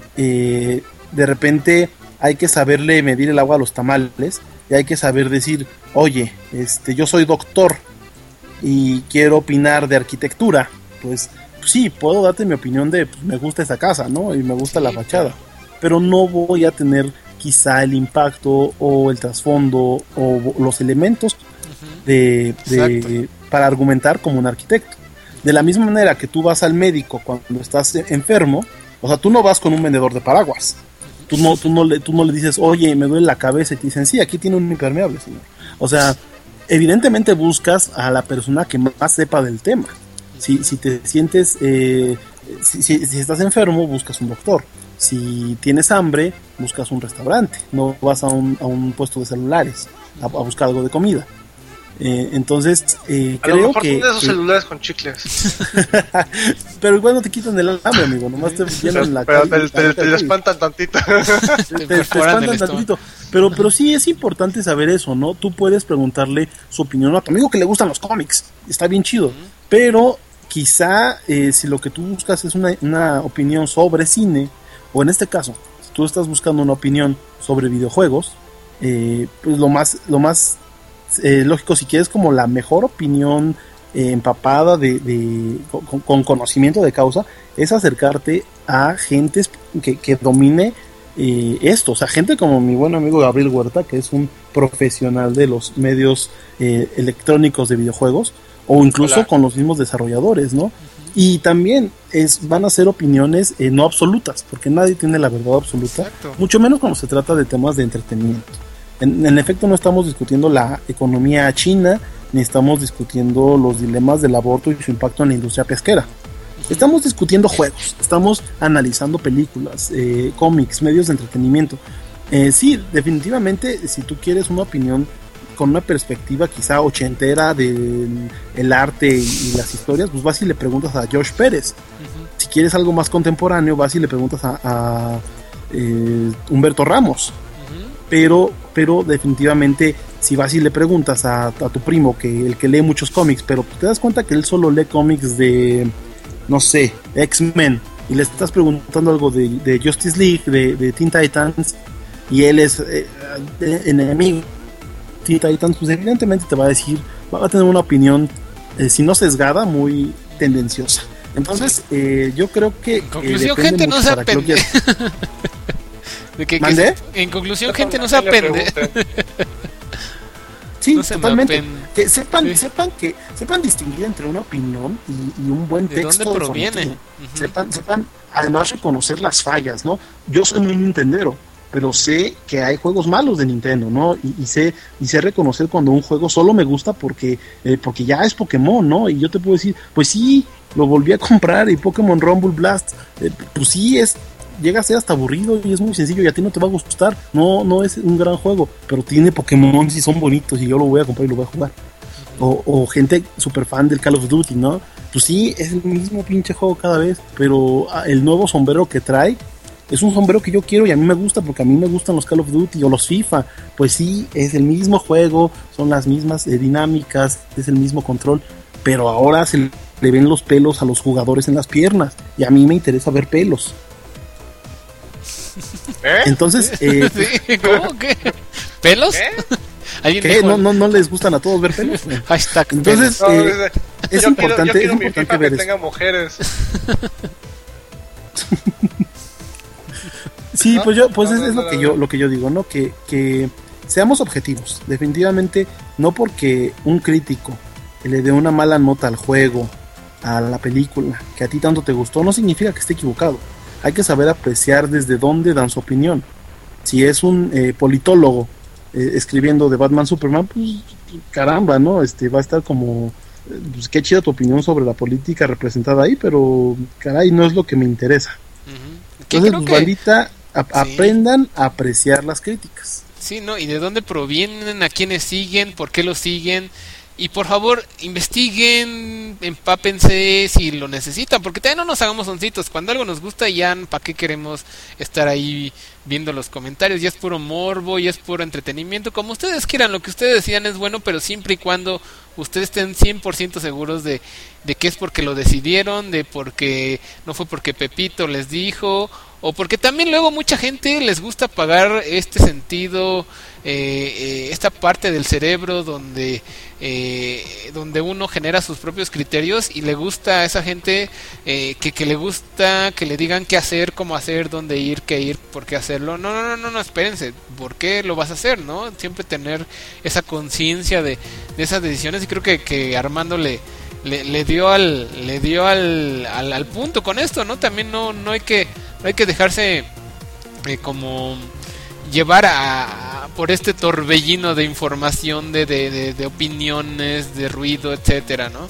Eh, de repente hay que saberle medir el agua a los tamales y hay que saber decir, oye, este, yo soy doctor y quiero opinar de arquitectura, pues sí, puedo darte mi opinión de pues, me gusta esa casa, ¿no? Y me gusta sí, la fachada, pero no voy a tener quizá el impacto o el trasfondo o los elementos uh-huh. de, de para argumentar como un arquitecto. De la misma manera que tú vas al médico cuando estás enfermo, o sea, tú no vas con un vendedor de paraguas. Tú no, tú no le, tú no le dices, oye, me duele la cabeza, y te dicen, sí, aquí tiene un impermeable, señor. O sea, evidentemente buscas a la persona que más sepa del tema. Si, si te sientes, eh, si, si, si estás enfermo, buscas un doctor. Si tienes hambre, buscas un restaurante. No vas a un, a un puesto de celulares a, a buscar algo de comida. Eh, entonces, eh, a creo lo mejor que... esos que... celulares con chicles. Pero igual no te quitan el hambre, amigo. Nomás te llenan la Pero calle, te, te, te, te espantan tantito. te, te, te espantan tantito. Pero, pero sí es importante saber eso, ¿no? Tú puedes preguntarle su opinión a tu amigo que le gustan los cómics. Está bien chido. Pero quizá eh, si lo que tú buscas es una, una opinión sobre cine, o en este caso, si tú estás buscando una opinión sobre videojuegos, eh, pues lo más, lo más eh, lógico, si quieres como la mejor opinión eh, empapada de, de con, con conocimiento de causa, es acercarte a gente que, que domine eh, esto, o sea, gente como mi buen amigo Gabriel Huerta, que es un profesional de los medios eh, electrónicos de videojuegos, o incluso Hola. Con los mismos desarrolladores, ¿no? Uh-huh. Y también es, van a ser opiniones eh, no absolutas, porque nadie tiene la verdad absoluta, Exacto. Mucho menos cuando se trata de temas de entretenimiento. En, en efecto, no estamos discutiendo la economía china, ni estamos discutiendo los dilemas del aborto y su impacto en la industria pesquera. Estamos discutiendo juegos, estamos analizando películas, eh, cómics, medios de entretenimiento. Eh, sí, definitivamente, si tú quieres una opinión con una perspectiva quizá ochentera del el arte y, y las historias, pues vas y le preguntas a Josh Pérez. Uh-huh. Si quieres algo más contemporáneo, vas y le preguntas a, a eh, Humberto Ramos. Uh-huh. Pero, pero definitivamente, si vas y le preguntas a, a tu primo, que el que lee muchos cómics, pero te das cuenta que él solo lee cómics de, no sé, X-Men, y le estás preguntando algo de, de Justice League, de, de Teen Titans, y él es eh, enemigo Teen Titans, pues evidentemente te va a decir, va a tener una opinión, eh, si no sesgada, muy tendenciosa. Entonces, eh, yo creo que... En conclusión, eh, gente, no se apende. De que, que se, en conclusión, yo gente, no se apende. Sí, no totalmente. Que sepan, sí. sepan que sepan distinguir entre una opinión y, y un buen ¿De texto. ¿De dónde proviene? Uh-huh. Sepan, sepan, además reconocer las fallas, ¿no? Yo soy muy nintendero, pero sé que hay juegos malos de Nintendo, ¿no? Y, y sé y sé reconocer cuando un juego solo me gusta porque eh, porque ya es Pokémon, ¿no? Y yo te puedo decir, pues sí, lo volví a comprar y Pokémon Rumble Blast, eh, pues sí, es llega a ser hasta aburrido y es muy sencillo y a ti no te va a gustar, no no es un gran juego, pero tiene Pokémon y son bonitos y yo lo voy a comprar y lo voy a jugar. O, o gente super fan del Call of Duty, ¿no? Pues sí, es el mismo pinche juego cada vez, pero el nuevo sombrero que trae es un sombrero que yo quiero y a mí me gusta porque a mí me gustan los Call of Duty o los FIFA. Pues sí, es el mismo juego, son las mismas eh, dinámicas, es el mismo control, pero ahora se le ven los pelos a los jugadores en las piernas y a mí me interesa ver pelos. ¿Eh? Entonces, eh, ¿Sí? ¿Cómo? ¿Qué? ¿Pelos? ¿Qué? ¿Qué? ¿No, no, ¿No les gustan a todos ver pelos? Hashtag Entonces, no, eh, es yo importante, quiero, yo quiero es importante ver que eso. tenga mujeres. Sí, ¿No? pues yo, pues no, es, no, es no, lo que no, yo, no. lo que yo digo, ¿no? Que, que seamos objetivos. Definitivamente, no porque un crítico le dé una mala nota al juego, a la película, que a ti tanto te gustó, no significa que esté equivocado. Hay que saber apreciar desde dónde dan su opinión. Si es un eh, politólogo eh, escribiendo de Batman Superman, pues caramba, ¿no? Este va a estar como, eh, pues qué chida tu opinión sobre la política representada ahí, pero caray, no es lo que me interesa. Uh-huh. Entonces, pues, que... bandita, a- sí. aprendan a apreciar las críticas. Sí, ¿no? ¿Y de dónde provienen? ¿A quiénes siguen? ¿Por qué los siguen? Y por favor, investiguen, empápense si lo necesitan, porque también no nos hagamos oncitos. Cuando algo nos gusta, ya ¿para qué queremos estar ahí viendo los comentarios? Ya es puro morbo, ya es puro entretenimiento. Como ustedes quieran, lo que ustedes decían es bueno, pero siempre y cuando ustedes estén cien por ciento seguros de de que es porque lo decidieron, de porque no fue porque Pepito les dijo, o porque también luego mucha gente les gusta pagar este sentido, eh, eh, esta parte del cerebro donde eh, donde uno genera sus propios criterios y le gusta a esa gente eh, que, que le gusta que le digan qué hacer, cómo hacer, dónde ir, qué ir, por qué hacerlo. No, no, no, no, no, espérense, ¿por qué lo vas a hacer? ¿No? Siempre tener esa conciencia de, de esas decisiones, y creo que, que Armando le Le, le dio al le dio al, al, al punto con esto, ¿no? También no no hay que no hay que dejarse eh, como llevar a, a por este torbellino de información, de, de, de, de opiniones, de ruido, etcétera, ¿no?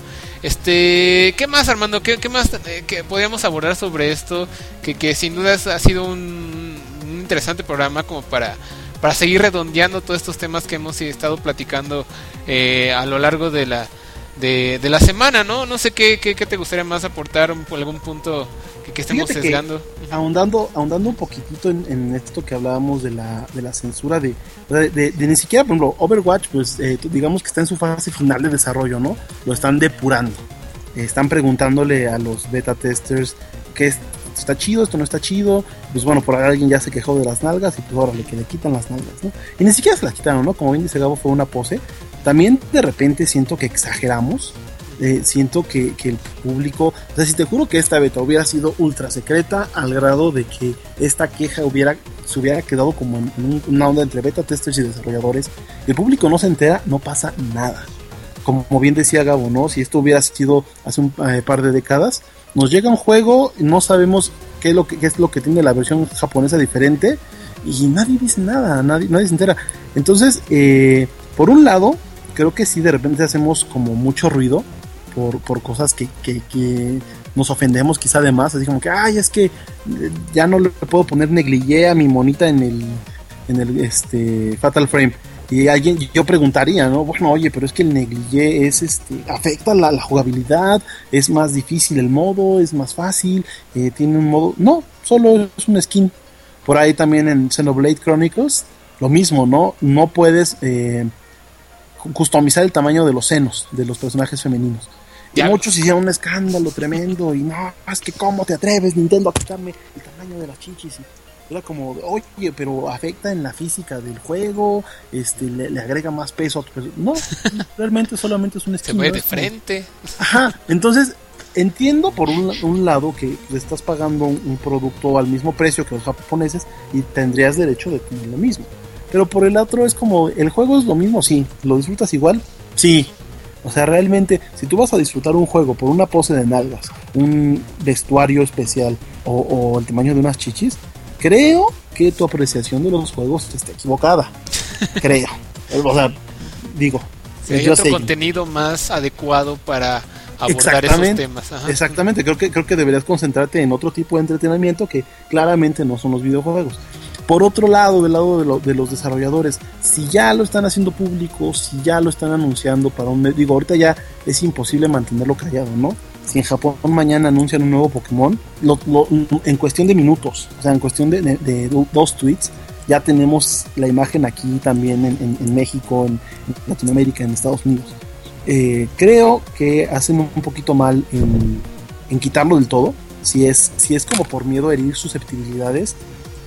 Este, ¿qué más, Armando? ¿Qué, qué más eh, que podríamos abordar sobre esto? Que, que sin duda ha sido un, un interesante programa como para para seguir redondeando todos estos temas que hemos estado platicando eh, a lo largo de la De, de la semana, ¿no? No sé qué, qué, qué te gustaría más aportar, por algún punto que, que estemos Fíjate sesgando. Que, ahondando, ahondando un poquitito en, en esto que hablábamos de la, de la censura de, de, de, de ni siquiera, por ejemplo, Overwatch, pues eh, digamos que está en su fase final de desarrollo, ¿no? Lo están depurando. Eh, están preguntándole a los beta testers qué es, está chido, esto no está chido. Pues bueno, por ahí alguien ya se quejó de las nalgas y pues órale, que le quitan las nalgas, ¿no? Y ni siquiera se las quitaron, ¿no? Como bien dice Gabo, fue una pose. También de repente siento que exageramos, eh, siento que, que el público, o sea, si te juro que esta beta hubiera sido ultra secreta al grado de que esta queja hubiera se hubiera quedado como en un, una onda entre beta testers y desarrolladores, el público no se entera, no pasa nada. Como, como bien decía Gabo, ¿no? Si esto hubiera sido hace un eh, par de décadas, nos llega un juego, no sabemos qué es lo que, qué es lo que tiene la versión japonesa diferente y nadie dice nada, nadie, nadie se entera. Entonces, eh, por un lado, creo que sí, de repente hacemos como mucho ruido por, por cosas que, que, que nos ofendemos quizá de más, así como que, ay, es que ya no le puedo poner negligé a mi monita en el, en el este, Fatal Frame. Y alguien, yo preguntaría, ¿no? Bueno, oye, pero es que el negligé es, este, afecta la, la jugabilidad, es más difícil el modo, es más fácil, eh, tiene un modo, no, solo es un skin. Por ahí también en Xenoblade Chronicles, lo mismo, ¿no? No puedes eh, customizar el tamaño de los senos de los personajes femeninos. Y ya. Muchos hicieron un escándalo tremendo y no, es que cómo te atreves, Nintendo, a quitarme el tamaño de las chichis. Y era como, oye, pero afecta en la física del juego, este, le, le agrega más peso a tu persona. No, realmente solamente es un skin. Se ve ¿no? de frente. Ajá, entonces entiendo por un, un lado que le estás pagando un, un producto al mismo precio que los japoneses y tendrías derecho de tener lo mismo. Pero por el otro es como, ¿el juego es lo mismo? Sí. ¿Lo disfrutas igual? Sí. O sea, realmente, si tú vas a disfrutar un juego por una pose de nalgas, un vestuario especial o, o el tamaño de unas chichis, creo que tu apreciación de los juegos está equivocada. Creo. O sea, digo. Sí, hay otro contenido más adecuado para abordar esos temas. Ajá. Exactamente. Creo que, creo que deberías concentrarte en otro tipo de entretenimiento que claramente no son los videojuegos. Por otro lado, del lado de, lo, de los desarrolladores, si ya lo están haciendo público, si ya lo están anunciando para un... Digo, ahorita ya es imposible mantenerlo callado, ¿no? Si en Japón mañana anuncian un nuevo Pokémon, lo, lo, en cuestión de minutos, o sea, en cuestión de, de, de dos tweets, ya tenemos la imagen aquí también en, en, en México, en, en Latinoamérica, en Estados Unidos. Eh, creo que hacen un poquito mal en, en quitarlo del todo, si es, si es como por miedo a herir susceptibilidades.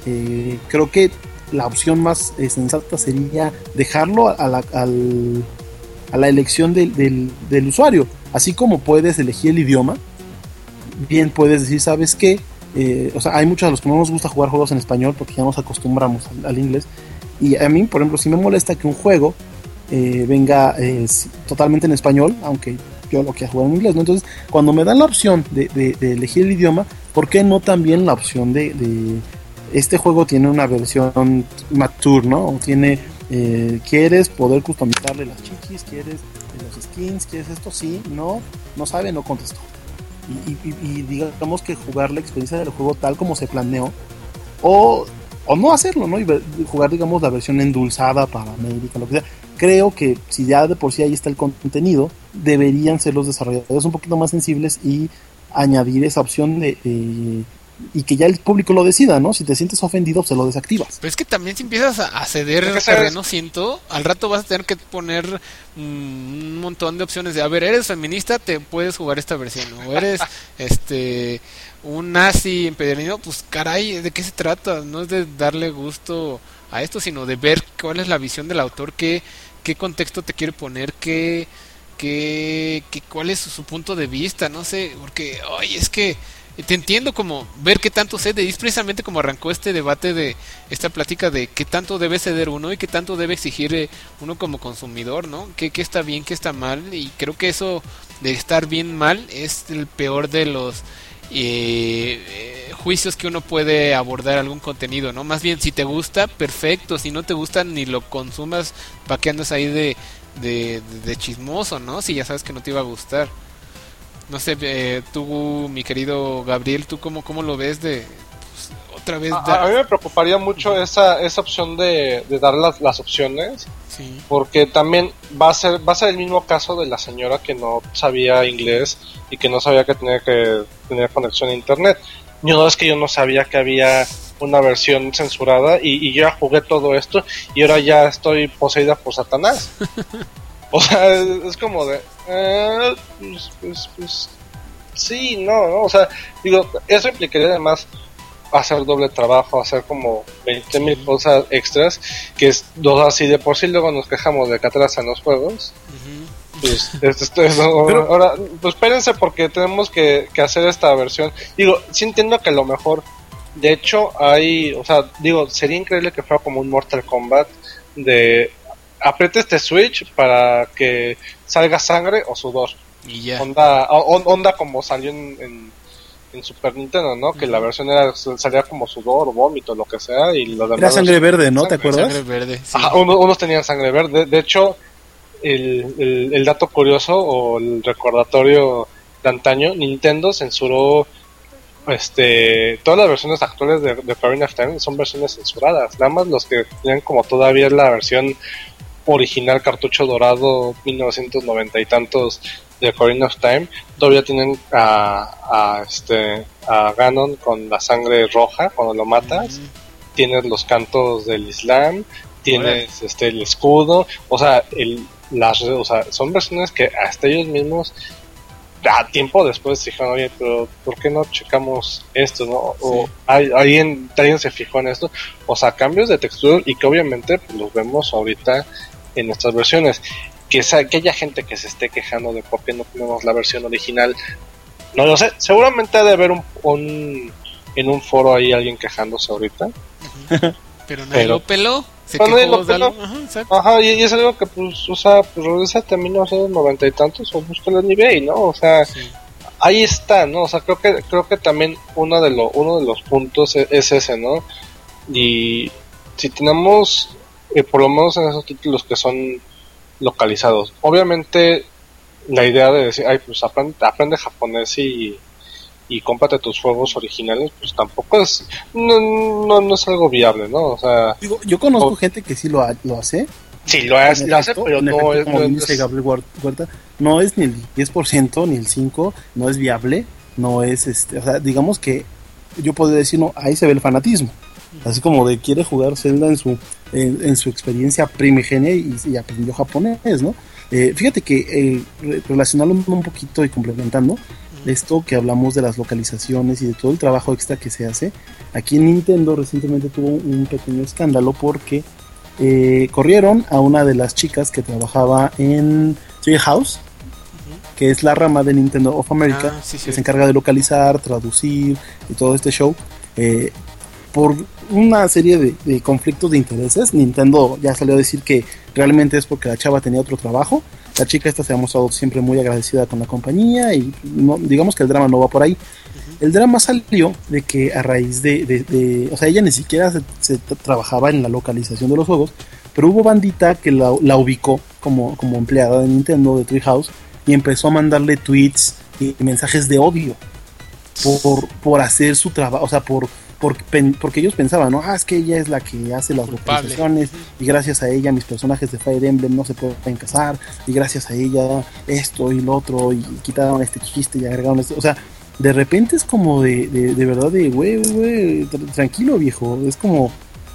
Eh, creo que la opción más eh, sensata sería dejarlo a la, al, a la elección del, del, del usuario. Así como puedes elegir el idioma, bien puedes decir, ¿sabes qué? Eh, o sea, hay muchos de los que no nos gusta jugar juegos en español porque ya nos acostumbramos al, al inglés. Y a mí, por ejemplo, si me molesta que un juego eh, venga eh, totalmente en español, aunque yo lo quiera jugar en inglés, ¿no? Entonces, cuando me dan la opción de, de, de elegir el idioma, ¿por qué no también la opción de... de este juego tiene una versión mature, ¿no? O tiene, eh, ¿quieres poder customizarle las chichis? ¿Quieres eh, los skins? ¿Quieres esto? Sí, no, no sabe, no contestó. Y, y, y digamos que jugar la experiencia del juego tal como se planeó, o, o no hacerlo, ¿no? Y ver, jugar, digamos, la versión endulzada para América, lo que sea. Creo que si ya de por sí ahí está el contenido, deberían ser los desarrolladores un poquito más sensibles y añadir esa opción de... de y que ya el público lo decida, ¿no? Si te sientes ofendido, se lo desactivas. Pero es que también si empiezas a, a ceder el terreno, siento, al rato vas a tener que poner mm, un montón de opciones de, a ver, eres feminista, te puedes jugar esta versión, o eres este un nazi empedernido, pues caray, ¿de qué se trata? No es de darle gusto a esto, sino de ver cuál es la visión del autor, qué, qué contexto te quiere poner, qué, qué, qué cuál es su, su punto de vista, no sé, porque, oye, es que te entiendo como ver qué tanto cede, y es precisamente como arrancó este debate de esta plática de qué tanto debe ceder uno y qué tanto debe exigir eh, uno como consumidor, ¿no? ¿Qué, qué está bien, qué está mal? Y creo que eso de estar bien mal es el peor de los eh, eh, juicios que uno puede abordar algún contenido, ¿no? Más bien, si te gusta, perfecto, si no te gusta, ni lo consumas, para que andas ahí de, de, de chismoso, ¿no? Si ya sabes que no te iba a gustar. No sé, eh, tú, mi querido Gabriel, ¿tú cómo, cómo lo ves de pues, otra vez? A, Da... a mí me preocuparía mucho uh-huh. esa esa opción de, de dar las, las opciones, sí. Porque también va a ser va a ser el mismo caso de la señora que no sabía inglés y que no sabía que tenía que tener conexión a internet. Yo no es que yo no sabía que había una versión censurada y, y yo ya jugué todo esto y ahora ya estoy poseída por Satanás. O sea, es, es como de... Eh, pues, pues, pues, sí, no, no, o sea, digo, eso implicaría además hacer doble trabajo, hacer como veinte mil cosas extras, que es dos así de por sí, luego nos quejamos de que atrasan los juegos. Uh-huh. Pues, esto, esto, esto, Pero... ahora, pues espérense porque tenemos que, que hacer esta versión. Digo, sí entiendo que a lo mejor, de hecho, hay, o sea, digo, sería increíble que fuera como un Mortal Kombat de... apriete este switch para que salga sangre o sudor. Y ya. Onda, on, onda como salió en, en, en Super Nintendo, ¿no? Que uh-huh. la versión era salía como sudor o vómito, lo que sea. Y los demás era sangre verde, ¿no? ¿Te acuerdas? Sangre verde, sí. Ajá, unos, unos tenían sangre verde. De hecho, el, el, el dato curioso o el recordatorio de antaño, Nintendo censuró este todas las versiones actuales de, de Ocarina of Time son versiones censuradas. Nada más los que tienen como todavía la versión original cartucho dorado mil novecientos noventa y tantos de Ocarina of Time todavía tienen a, a este a Ganon con la sangre roja cuando lo matas. Mm. Tienes los cantos del Islam, tienes bueno. este el escudo, o sea, el las o sea, son versiones que hasta ellos mismos a tiempo después dijeron, oye, pero ¿por qué no checamos esto, no? Sí. O hay, alguien, alguien se fijó en esto, o sea, cambios de textura y que obviamente pues, los vemos ahorita en nuestras versiones, que, que haya gente que se esté quejando de por qué no tenemos la versión original, no lo sé, seguramente ha de haber un, un en un foro ahí alguien quejándose ahorita. Uh-huh. Pero nadie Pero, lo peló, se quejó lo peló. Algo. Ajá, Ajá y, y es algo que pues, o sea, pues regresa a mil novecientos noventa y tantos o búscalo en eBay, ¿no? O sea, sí. Ahí está, ¿no? O sea, creo que creo que también uno de los uno de los puntos es, es ese, ¿no? Y si tenemos Eh, por lo menos en esos títulos que son localizados. Obviamente la idea de decir, ay, pues aprende, aprende japonés y, y cómprate tus juegos originales, pues tampoco es, no, no, no es algo viable, ¿no? O sea, Digo, yo conozco o, gente que sí lo, ha, lo hace. Sí, lo, hace, lo hace, pero no efecto, es... Como no dice es, Gabriel Huerta, no es ni el diez por ciento ni el cinco por ciento, no es viable, no es, este, o sea, digamos que yo podría decir, no, ahí se ve el fanatismo. Así como de quiere jugar Zelda en su en, en su experiencia primigenia y, y aprendió japonés, ¿no? Eh, fíjate que eh, relacionándolo un poquito y complementando uh-huh. esto que hablamos de las localizaciones y de todo el trabajo extra que se hace, aquí en Nintendo recientemente tuvo un pequeño escándalo porque eh, corrieron a una de las chicas que trabajaba en Treehouse, uh-huh. que es la rama de Nintendo of America, ah, sí, sí. que se encarga de localizar, traducir y todo este show. Eh, por una serie de, de conflictos de intereses, Nintendo ya salió a decir que realmente es porque la chava tenía otro trabajo. La chica esta se ha mostrado siempre muy agradecida con la compañía y no, digamos que el drama no va por ahí. Uh-huh. El drama salió de que a raíz de, de, de o sea, ella ni siquiera se, se t- trabajaba en la localización de los juegos, pero hubo bandita que la, la ubicó como, como empleada de Nintendo, de Treehouse, y empezó a mandarle tweets y mensajes de odio por, por hacer su trabajo, o sea, por Porque, porque ellos pensaban, ¿no? Ah, es que ella es la que hace las localizaciones y gracias a ella mis personajes de Fire Emblem no se pueden casar y gracias a ella esto y lo otro y quitaron este chiste y agregaron esto. O sea, de repente es como de, de, de verdad de, güey, güey, tra- tranquilo viejo, es como,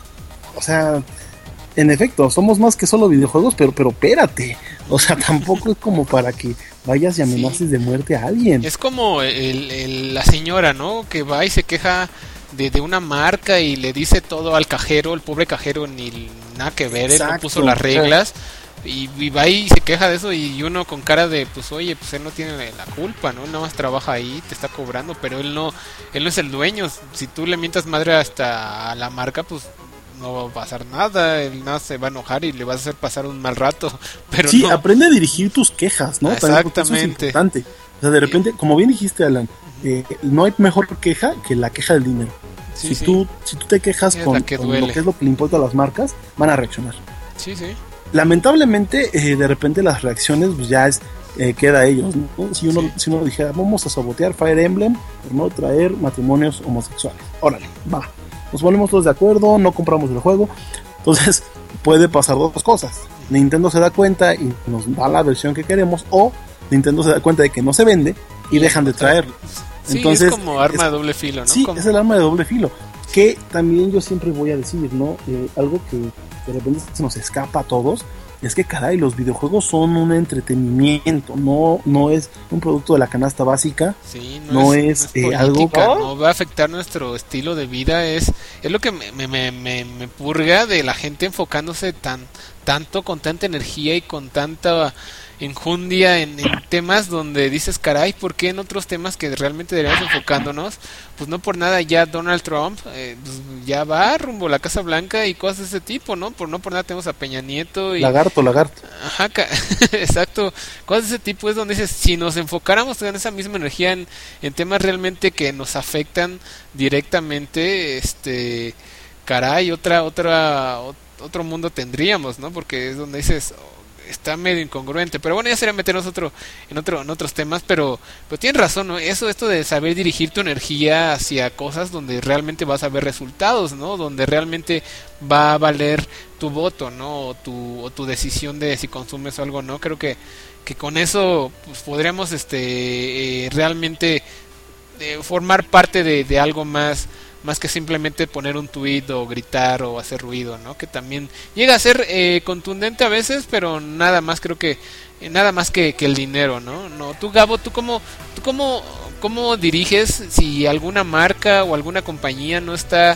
o sea, en efecto, somos más que solo videojuegos, pero, pero espérate, o sea, tampoco es como para que vayas y amenaces Sí. de muerte a alguien. Es como el, el- la señora, ¿no? Que va y se queja de, de una marca y le dice todo al cajero, el pobre cajero ni nada que ver, él no Exacto. puso las reglas y, y va y se queja de eso y uno con cara de, pues oye, pues él no tiene la culpa, ¿no? Nada más trabaja ahí, te está cobrando, pero él no, él no es el dueño. Si tú le mientas madre hasta a la marca, pues no va a pasar nada, él nada se va a enojar y le vas a hacer pasar un mal rato, pero Sí, no. aprende a dirigir tus quejas, ¿no? También, porque eso es Exactamente. importante. O sea, de repente, como bien dijiste, Alan, eh, no hay mejor queja que la queja del dinero. Sí, si, sí. Tú, si tú te quejas Es con, la que con duele. lo que es lo que le importa a las marcas, van a reaccionar. Sí, sí. Lamentablemente, eh, de repente las reacciones pues, ya es, eh, queda a ellos, ¿no? Si uno, Sí. si uno dijera, vamos a sabotear Fire Emblem por no traer matrimonios homosexuales. Órale, va. Nos ponemos todos de acuerdo, no compramos el juego. Entonces, puede pasar dos cosas. Nintendo se da cuenta y nos da la versión que queremos, o Nintendo se da cuenta de que no se vende y dejan de traerlo. Sí, Entonces, es como arma es- de doble filo, ¿no? Sí, Como- es el arma de doble filo. Que también yo siempre voy a decir, ¿no? Eh, algo que de repente se nos escapa a todos, es que caray, los videojuegos son un entretenimiento, no, no es un producto de la canasta básica. Sí, no es, eh, algo- política, ¿no? no va a afectar nuestro estilo de vida, es es lo que me, me, me, me- me purga de la gente enfocándose tan tanto con tanta energía y con tanta enjundia en, en temas donde dices, caray, ¿por qué en otros temas que realmente deberíamos enfocándonos? Pues no por nada ya Donald Trump eh, pues ya va rumbo a la Casa Blanca y cosas de ese tipo, ¿no? Por no por nada tenemos a Peña Nieto y Lagarto, lagarto. Ajá, ca- exacto. Cosas de ese tipo es donde dices, si nos enfocáramos en esa misma energía en, en temas realmente que nos afectan directamente, este, caray, otra, otra, ot- otro mundo tendríamos, ¿no? Porque es donde dices, oh, está medio incongruente. Pero bueno, ya sería meternos otro, en otro, en otros temas, pero, pero tienes razón, ¿no? Eso, esto de saber dirigir tu energía hacia cosas donde realmente vas a ver resultados, ¿no? Donde realmente va a valer tu voto, ¿no? O tu, o tu decisión de si consumes algo o no. Creo que, que con eso pues, podríamos este eh, realmente eh, formar parte de, de algo más más que simplemente poner un tuit o gritar o hacer ruido, ¿no? Que también llega a ser eh, contundente a veces, pero nada más creo que eh, nada más que, que el dinero, ¿no? No, tú Gabo, tú cómo tú cómo cómo diriges si alguna marca o alguna compañía no está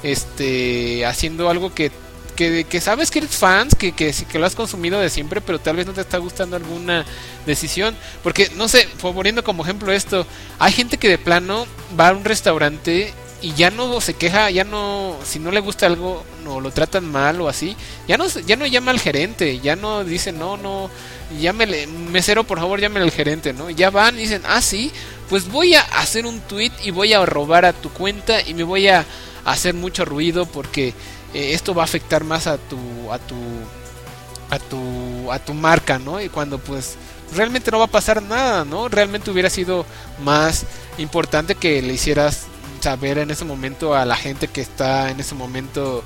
este haciendo algo que que, que sabes que eres fans, que, que, que lo has consumido de siempre, pero tal vez no te está gustando alguna decisión. Porque, no sé, poniendo como ejemplo esto, hay gente que de plano va a un restaurante y ya no se queja, ya no, si no le gusta algo, no lo tratan mal o así, ya no, ya no llama al gerente, ya no dice, no, no, llámele, mesero, por favor, llámele al gerente, ¿no? Ya van y dicen, ah, sí, pues voy a hacer un tweet y voy a robar a tu cuenta y me voy a hacer mucho ruido porque eh, esto va a afectar más a tu a tu a tu a tu marca, ¿no? Y cuando pues realmente no va a pasar nada, ¿no? Realmente hubiera sido más importante que le hicieras saber en ese momento a la gente que está en ese momento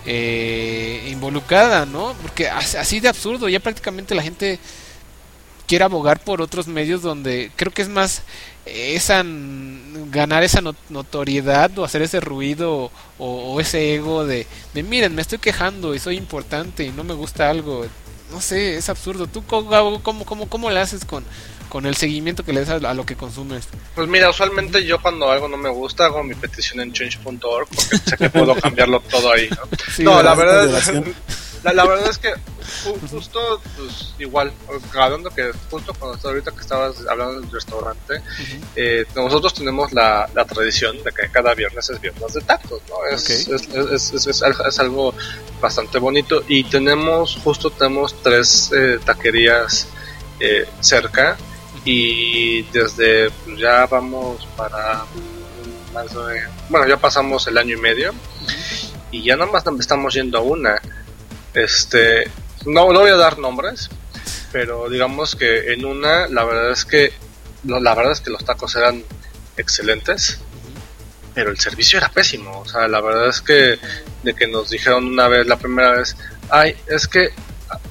eh, involucrada, ¿no? Porque así de absurdo, ya prácticamente la gente quiere abogar por otros medios donde creo que es más esa ganar esa notoriedad o hacer ese ruido o, o ese ego de, de miren, me estoy quejando y soy importante y no me gusta algo. No sé, es absurdo. ¿Tú, Gabo, cómo, cómo, cómo le haces con, con el seguimiento que le das a, a lo que consumes? Pues mira, usualmente yo cuando algo no me gusta hago mi petición en change punto org porque sé que puedo cambiarlo todo ahí, ¿no? Sí, no, la ¿verdad? verdad es, la, la verdad es que justo, pues igual, hablando que justo cuando ahorita que estabas hablando del restaurante, uh-huh. eh, nosotros tenemos la, la tradición de que cada viernes es viernes de tacos, ¿no? Es, okay. es, es, es, es, es algo bastante bonito y tenemos, justo tenemos tres eh, taquerías eh, cerca y desde pues, ya vamos para más de, bueno, ya pasamos el año y medio uh-huh. y ya nada más estamos yendo a una. Este, no, no voy a dar nombres, pero digamos que en una, la verdad es que la verdad es que los tacos eran excelentes, pero el servicio era pésimo. O sea, la verdad es que de que nos dijeron una vez, la primera vez, ay, es que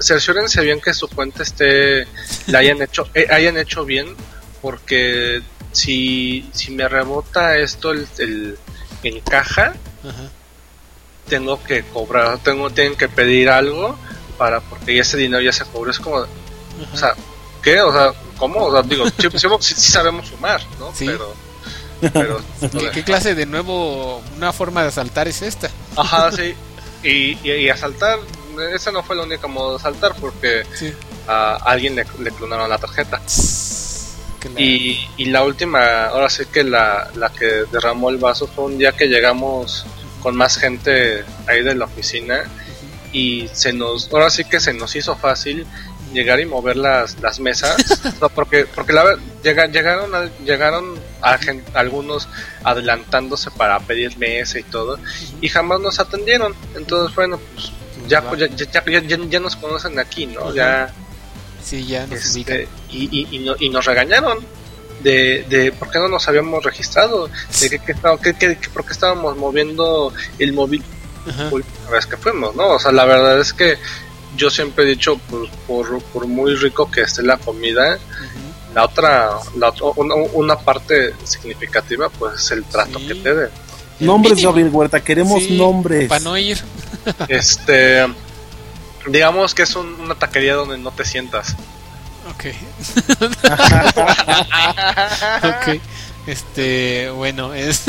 cerciórense bien que su cuenta esté, la hayan hecho, eh, hayan hecho bien, porque si, si me rebota esto el, el en caja, ajá, tengo que cobrar, tengo tienen que pedir algo para porque ese dinero ya se cobró. Es como, ajá, o sea, ¿qué? O sea, ¿cómo? O sea, digo, sí, sí, sí sabemos sumar, ¿no? Sí. Pero, pero ¿Qué, ¿Qué clase de nuevo una forma de asaltar es esta? Ajá, sí. Y, y, y asaltar, ese no fue el único modo de asaltar porque sí, a alguien le, le clonaron la tarjeta. La... Y, y la última, ahora sí que la, la que derramó el vaso fue un día que llegamos con más gente ahí de la oficina, uh-huh, y se nos, ahora sí que se nos hizo fácil llegar y mover las, las mesas, no, porque porque la llega, llegaron a, llegaron a gente, algunos adelantándose para pedir mesa y todo, uh-huh, y jamás nos atendieron. Entonces bueno, pues ya pues, ya, ya, ya, ya, ya nos conocen aquí, ¿no? Uh-huh. Ya sí, ya nos este, ubican. Y, y, y, no, y nos regañaron de, de por qué no nos habíamos registrado, de que, que, que, que, que por qué estábamos moviendo el móvil, uh-huh, la vez que fuimos, ¿no? O sea, la verdad es que yo siempre he dicho, pues, por, por muy rico que esté la comida, uh-huh, la otra, la otra una, una parte significativa, pues, es el trato, sí, que te den. Nombres, mínimo. Gabriel Huerta, queremos sí, nombres. Para no ir. Este, digamos que es un, una taquería donde no te sientas. Ok. Ok. Este, bueno, es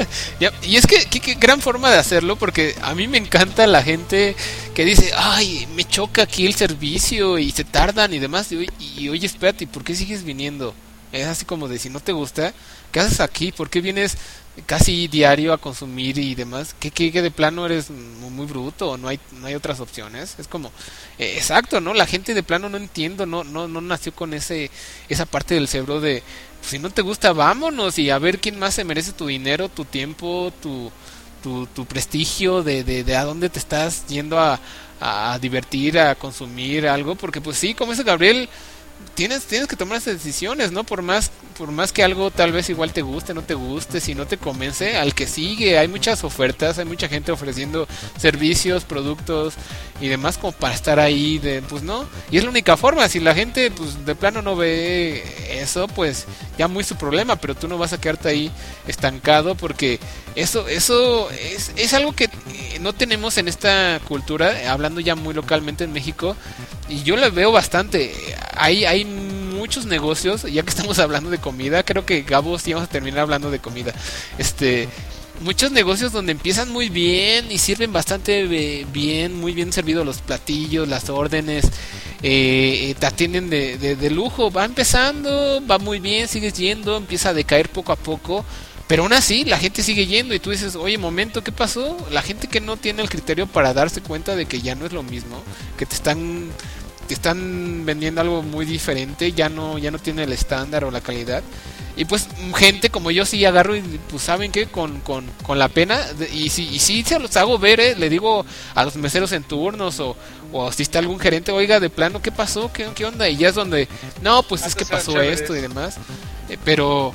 y es que qué gran forma de hacerlo, porque a mí me encanta la gente que dice, ay, me choca aquí el servicio y se tardan y demás, y, y oye, espérate, ¿por qué sigues viniendo? Es así como de, si no te gusta, ¿qué haces aquí? ¿Por qué vienes casi diario a consumir y demás? ¿Qué, qué, qué de plano eres muy, muy bruto o no hay no hay otras opciones? Es como, eh, exacto, ¿no? La gente de plano no entiendo, no no no nació con ese esa parte del cerebro de, pues, si no te gusta, vámonos y a ver quién más se merece tu dinero, tu tiempo, tu tu, tu prestigio, de, de, de a dónde te estás yendo a, a divertir, a consumir algo, porque pues sí, como dice Gabriel, tienes tienes que tomar esas decisiones, ¿no? Por más por más que algo tal vez igual te guste, no te guste, si no te convence, al que sigue. Hay muchas ofertas, hay mucha gente ofreciendo servicios, productos y demás como para estar ahí, de pues no, y es la única forma. Si la gente pues de plano no ve eso, pues ya muy su problema, pero tú no vas a quedarte ahí estancado, porque eso eso es, es algo que no tenemos en esta cultura, hablando ya muy localmente en México, y yo lo veo bastante. Hay, hay muchos negocios, ya que estamos hablando de comida, creo que Gabo sí vamos a terminar hablando de comida, este muchos negocios donde empiezan muy bien y sirven bastante bien, muy bien servidos los platillos, las órdenes, eh, te atienden de, de, de lujo, va empezando, va muy bien, sigues yendo, empieza a decaer poco a poco, pero aún así la gente sigue yendo y tú dices, oye, momento, ¿qué pasó? La gente que no tiene el criterio para darse cuenta de que ya no es lo mismo, que te están te están vendiendo algo muy diferente, ya no ya no tiene el estándar o la calidad, y pues gente como yo sí agarro y pues saben que con, con, con la pena, y si y sí se los hago ver, eh, le digo a los meseros en turnos o, o si está algún gerente, oiga, de plano, ¿qué pasó? ¿Qué, qué onda? Y ya es donde, no, pues es que pasó esto y demás, eh, pero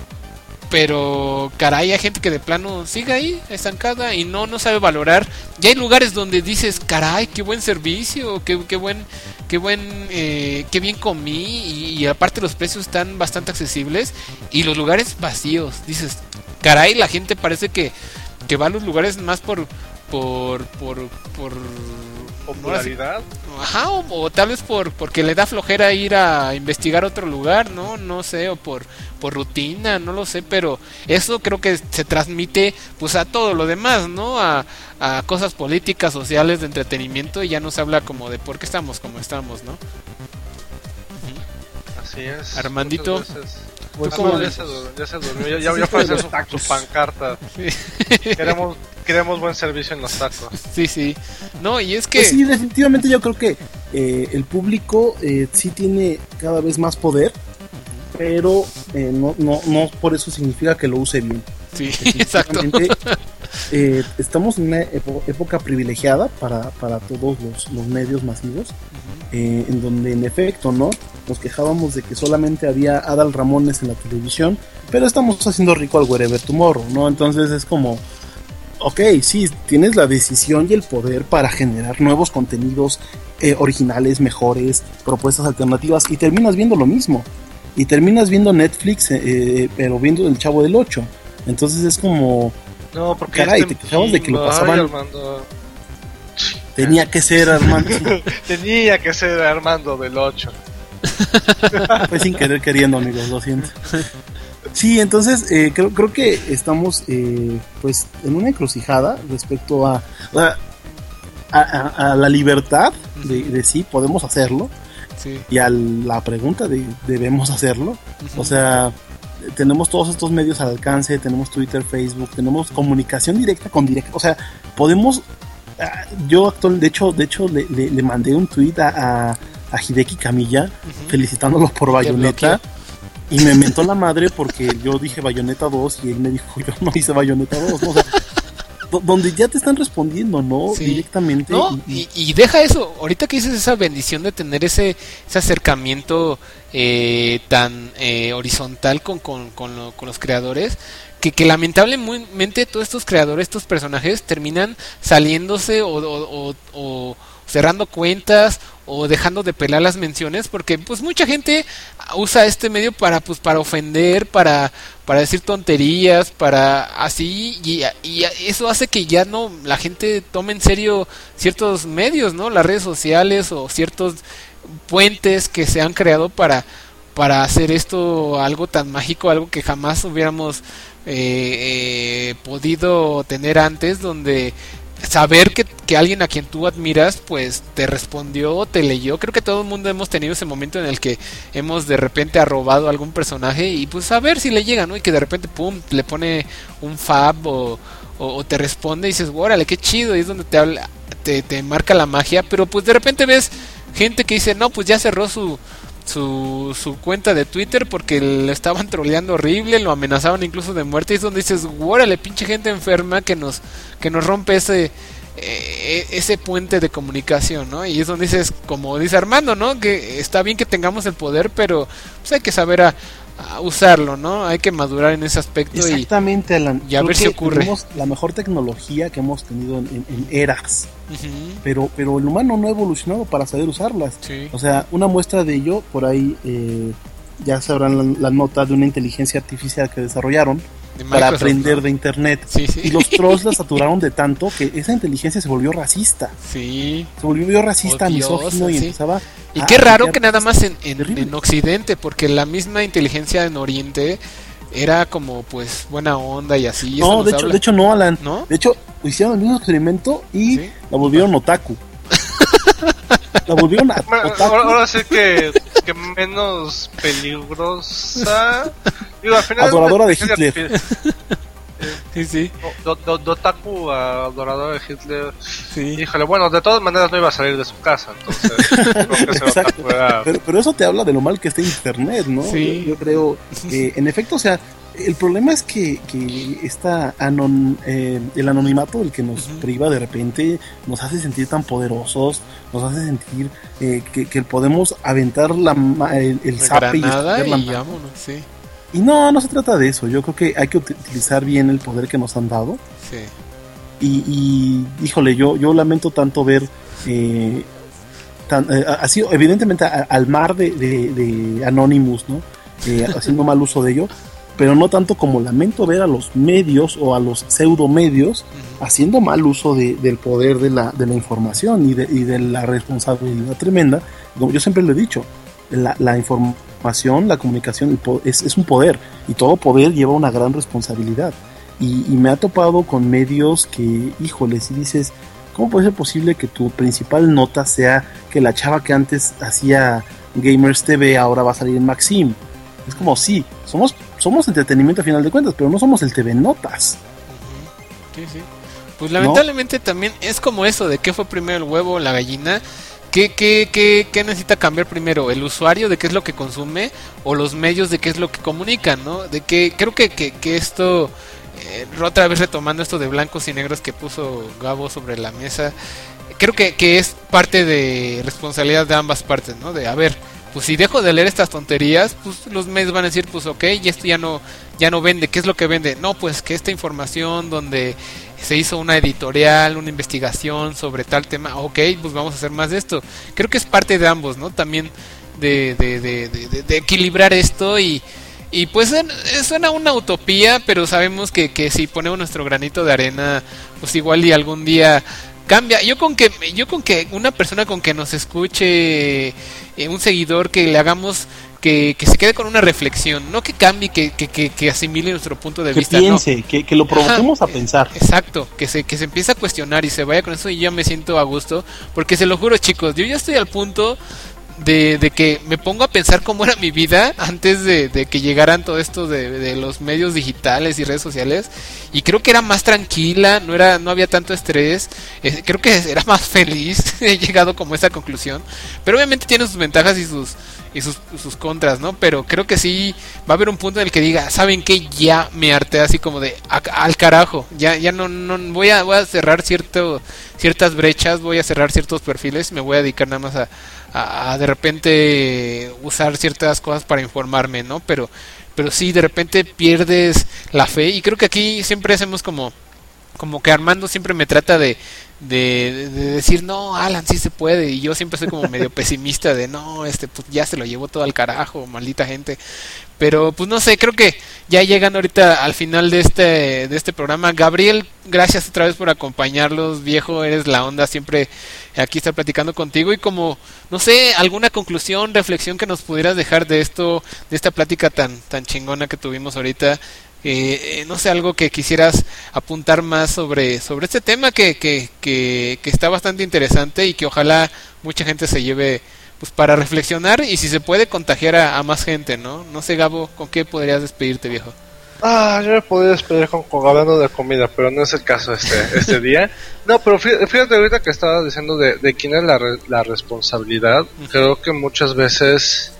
pero caray, hay gente que de plano sigue ahí estancada y no no sabe valorar. Ya hay lugares donde dices, caray, qué buen servicio, qué qué buen qué buen eh, qué bien comí, y, y aparte los precios están bastante accesibles, y los lugares vacíos, dices, caray, la gente parece que que va a los lugares más por por por por popularidad. Ajá, o, o tal vez por porque le da flojera ir a investigar otro lugar, no no sé, o por por rutina, no lo sé, pero eso creo que se transmite pues a todo lo demás, ¿no? A, a cosas políticas, sociales, de entretenimiento, y ya no se habla como de por qué estamos como estamos, ¿no? Así es. Armandito, pues como ya se, ya se durmió, ya, ya fue a hacer su, su pancarta. Sí. Queremos queremos buen servicio en los tacos. Sí, sí. No, y es que pues sí, definitivamente yo creo que eh, el público eh, sí tiene cada vez más poder, pero eh, no, no, no por eso significa que lo use bien. Sí, exacto. Eh, estamos en una epo- época privilegiada para, para todos los, los medios masivos, eh, en donde en efecto, ¿no? Nos quejábamos de que solamente había Adal Ramones en la televisión, pero estamos haciendo rico al Wherever Tomorrow, ¿no? Entonces es como, ok, sí, tienes la decisión y el poder para generar nuevos contenidos eh, originales, mejores, propuestas alternativas, y terminas viendo lo mismo. y terminas viendo Netflix, eh, pero viendo El Chavo del Ocho. Entonces es como... No, porque caray, te quejabas de que lo pasaban... Ay, Armando. Tenía que ser Armando. Tenía que ser Armando del ocho. Fue sin querer queriendo, amigos, lo siento. Sí, entonces eh, creo, creo que estamos eh, pues en una encrucijada respecto a, a, a, a la libertad de, de sí, podemos hacerlo, sí, y a la pregunta de debemos hacerlo. Uh-huh. O sea, tenemos todos estos medios al alcance, tenemos Twitter, Facebook, tenemos comunicación directa con directa, o sea, podemos... Yo actual, de hecho, de hecho le, le, le mandé un tweet a, a, a Hideki Kamiya, uh-huh, felicitándolo por Bayonetta, y me mentó la madre porque yo dije Bayonetta dos y él me dijo yo no hice Bayonetta dos, ¿no? O sea, do, donde ya te están respondiendo, ¿no? Sí. Directamente. No, y, y, y deja eso, ahorita que dices esa bendición de tener ese, ese acercamiento eh, tan eh, horizontal con, con, con, lo, con los creadores, que, que lamentablemente todos estos creadores, estos personajes terminan saliéndose o, o, o, o cerrando cuentas o dejando de pelar las menciones, porque pues mucha gente usa este medio para pues para ofender, para para decir tonterías, para así, y, y eso hace que ya no la gente tome en serio ciertos medios, ¿no? Las redes sociales o ciertos puentes que se han creado para para hacer esto algo tan mágico, algo que jamás hubiéramos eh, eh, podido tener antes, donde saber que, que alguien a quien tú admiras pues te respondió, te leyó. Creo que todo el mundo hemos tenido ese momento en el que hemos de repente arrobado a algún personaje y pues a ver si le llega, ¿no? Y que de repente pum, le pone un fab o, o, o te responde y dices, órale, qué chido, y es donde te habla, te, te marca la magia. Pero pues de repente ves gente que dice, no, pues ya cerró su Su, su cuenta de Twitter porque le estaban troleando horrible, lo amenazaban incluso de muerte, y es donde dices, órale, pinche gente enferma que nos que nos rompe ese eh, ese puente de comunicación, ¿no? Y es donde dices, como dice Armando, ¿no? Que está bien que tengamos el poder, pero pues hay que saber a, a usarlo, ¿no? Hay que madurar en ese aspecto. Exactamente, y, Alan. y a ver si ocurre. Tenemos la mejor tecnología que hemos tenido en, en, en eras. Uh-huh. Pero, pero el humano no ha evolucionado para saber usarlas. Sí. O sea, una muestra de ello, por ahí eh, ya sabrán la, la nota de una inteligencia artificial que desarrollaron de para aprender, ¿no?, de internet. Sí, sí. Y los trolls la saturaron de tanto que esa inteligencia se volvió racista. Sí. Se volvió racista, odiosa, misógino, y sí, empezaba. Y qué raro que nada más en, en, en Occidente, porque la misma inteligencia en Oriente era como pues buena onda y así. Y no, de hecho, de hecho no, Alan. ¿No? De hecho, hicieron el mismo experimento y ¿sí?, la volvieron otaku. La volvieron a, otaku. Ahora, ahora sí que, que menos peligrosa. Digo, al final adoradora de Hitler. Sí, sí. Do, do, do, Dotaku, adorador de Hitler. Sí. Híjole, bueno, de todas maneras no iba a salir de su casa, entonces creo que ese Otaku era... pero, pero eso te habla de lo mal que está internet, ¿no? Sí. Yo, yo creo, eh, en efecto, o sea, el problema es que, que esta anon, eh, el anonimato, el que nos uh-huh. priva de repente, nos hace sentir tan poderosos, nos hace sentir eh, que, que podemos aventar la, el, el zape y, y vámonos, sí. Y no, no se trata de eso. Yo creo que hay que utilizar bien el poder que nos han dado. Sí. Y, y híjole, yo, yo lamento tanto ver eh, tan, eh, así, evidentemente a, al mar de, de, de Anonymous, ¿no? Eh, haciendo mal uso de ello, pero no tanto como lamento ver a los medios o a los pseudomedios uh-huh. haciendo mal uso de, del poder de la, de la información y de, y de la responsabilidad tremenda. Como yo siempre lo he dicho, la, la información la comunicación es, es un poder, y todo poder lleva una gran responsabilidad, y, y me ha topado con medios que, híjole, si dices, ¿cómo puede ser posible que tu principal nota sea que la chava que antes hacía Gamers T V ahora va a salir en Maxim? Es como, sí, somos, somos entretenimiento a final de cuentas, pero no somos el T V Notas. Sí, sí. Pues lamentablemente ¿no? También es como eso de qué fue primero, el huevo o la gallina. ¿Qué, qué, qué, ¿Qué necesita cambiar primero? ¿El usuario de qué es lo que consume o los medios de qué es lo que comunican, ¿no? De que creo que, que, que esto, eh, otra vez retomando esto de blancos y negros que puso Gabo sobre la mesa, creo que, que es parte de responsabilidad de ambas partes, ¿no? De, a ver, pues si dejo de leer estas tonterías, pues los medios van a decir, pues ok, y esto ya no, ya no vende. ¿Qué es lo que vende? No, pues que esta información donde se hizo una editorial, una investigación sobre tal tema, ok, pues vamos a hacer más de esto. Creo que es parte de ambos, ¿no? También de, de, de, de, de equilibrar esto y, y pues suena una utopía, pero sabemos que, que si ponemos nuestro granito de arena, pues igual y algún día cambia. Yo con que yo con que una persona con que nos escuche, eh, un seguidor, que le hagamos que, que se quede con una reflexión, no que cambie, que, que, que, que asimile nuestro punto de que vista, piense, no. que, que lo provoquemos Ajá, a pensar. Exacto, que se que se empiece a cuestionar y se vaya con eso, y yo me siento a gusto, porque se lo juro, chicos, yo ya estoy al punto de, de que me pongo a pensar cómo era mi vida antes de, de que llegaran todo esto de, de los medios digitales y redes sociales, y creo que era más tranquila, no era no había tanto estrés, eh, creo que era más feliz. He llegado como a esa conclusión, pero obviamente tiene sus ventajas y sus y sus, sus contras, ¿no? Pero creo que sí va a haber un punto en el que diga, ¿saben qué? Ya me harté, así como de a, al carajo, ya ya no no voy a voy a cerrar cierto ciertas brechas, voy a cerrar ciertos perfiles, me voy a dedicar nada más a, a, a de repente usar ciertas cosas para informarme, ¿no? Pero pero sí, de repente pierdes la fe, y creo que aquí siempre hacemos como como que Armando siempre me trata de, de, de decir, no, Alan, sí se puede, y yo siempre soy como medio pesimista de, no, este, pues ya se lo llevó todo al carajo, maldita gente. Pero pues no sé, creo que ya llegando ahorita al final de este de este programa, Gabriel, gracias otra vez por acompañarlos, viejo, eres la onda, siempre aquí estar platicando contigo, y como, no sé, alguna conclusión, reflexión que nos pudieras dejar de esto, de esta plática tan tan chingona que tuvimos ahorita. Eh, eh, no sé, algo que quisieras apuntar más sobre sobre este tema que, que, que, que está bastante interesante, y que ojalá mucha gente se lleve pues para reflexionar, y si se puede contagiar a, a más gente, ¿no? No sé, Gabo, ¿con qué podrías despedirte, viejo? Ah, yo me podría despedir con, con hablando de comida, pero no es el caso este este día. No, pero fíjate, fíjate ahorita que estabas diciendo de, de quién es la, re, la responsabilidad. Uh-huh. Creo que muchas veces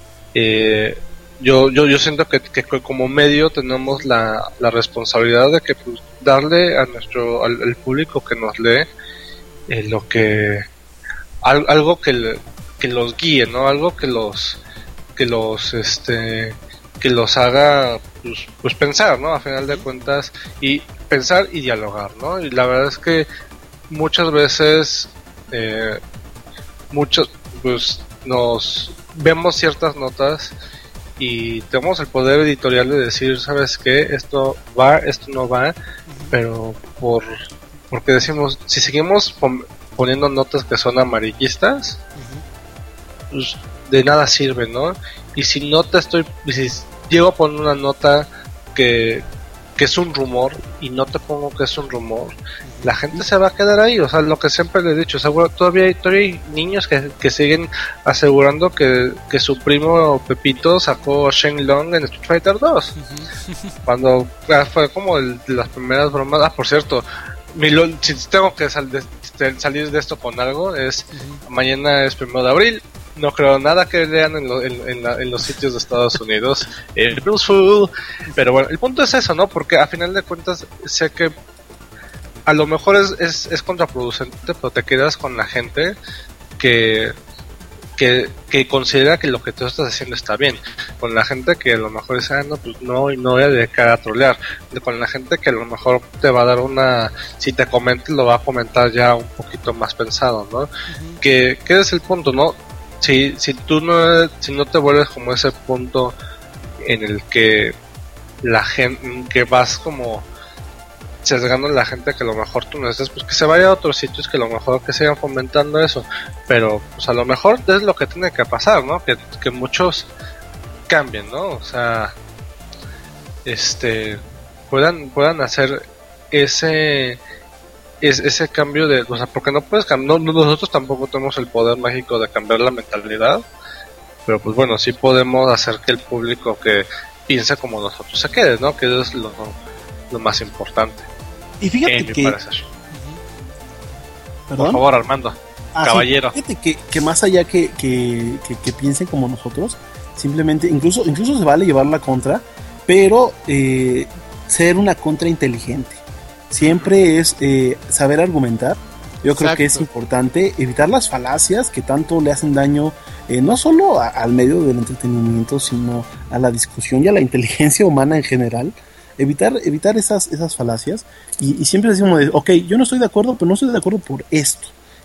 eh, yo yo yo siento que, que como medio tenemos la, la responsabilidad de que pues, darle a nuestro al, al público que nos lee eh, lo que al, algo que le, que los guíe, ¿no? Algo que los que los este que los haga pues, pues pensar, ¿no? A final de cuentas, y pensar y dialogar, ¿no? Y la verdad es que muchas veces eh, muchos pues nos vemos ciertas notas y tenemos el poder editorial de decir, ¿sabes qué? Esto va, esto no va, pero por porque decimos, si seguimos pon, poniendo notas que son amarillistas, uh-huh. pues de nada sirve, ¿no? Y si no te estoy, si llego a poner una nota que, que es un rumor y no te pongo que es un rumor, la gente se va a quedar ahí. O sea, lo que siempre le he dicho, seguro, todavía, hay, todavía hay niños que, que siguen asegurando que, que su primo Pepito sacó Shenlong en Street Fighter dos. Uh-huh. Cuando ah, fue como el, de las primeras bromas. Ah, por cierto, mi, si tengo que sal, de, de, salir de esto con algo, es uh-huh. mañana es primero de abril. No creo nada que lean en, lo, en, en, la, en los sitios de Estados Unidos. El Blues Food. Pero bueno, el punto es eso, ¿no? Porque a final de cuentas sé que a lo mejor es, es, es contraproducente, pero te quedas con la gente que, que, que considera que lo que tú estás haciendo está bien. Con la gente que a lo mejor dice, ah, no, pues no, y no voy a dedicar a trolear. Con la gente que a lo mejor te va a dar una, si te comenta, lo va a comentar ya un poquito más pensado, ¿no? Uh-huh. Que, que es el punto, ¿no? Si, si tú no, si no te vuelves como ese punto en el que la gente, que vas como sesgando a la gente que a lo mejor tú no estás, pues que se vaya a otros sitios que a lo mejor que sigan fomentando eso, pero pues a lo mejor es lo que tiene que pasar, ¿no? Que, que muchos cambien, ¿no? O sea, este, puedan, puedan hacer ese Es ese cambio de, o sea, porque no puedes cambiar, no, nosotros tampoco tenemos el poder mágico de cambiar la mentalidad, pero pues bueno, sí podemos hacer que el público que piensa como nosotros se quede, ¿no? Que eso es lo, lo más importante. Y fíjate en que... mi parecer. ¿Perdón? Por favor, Armando, ah, caballero. Sí, fíjate que, que más allá que, que, que, que piensen como nosotros, simplemente, incluso, incluso se vale llevar la contra, pero eh, ser una contra inteligente. Siempre es eh, saber argumentar. Yo Exacto. creo que es importante evitar las falacias que tanto le hacen daño eh, no solo a, al medio del entretenimiento, sino a la discusión y a la inteligencia humana en general. Evitar evitar esas esas falacias y, y siempre decimos, de, ok, yo no estoy de acuerdo, pero no estoy de acuerdo por esto.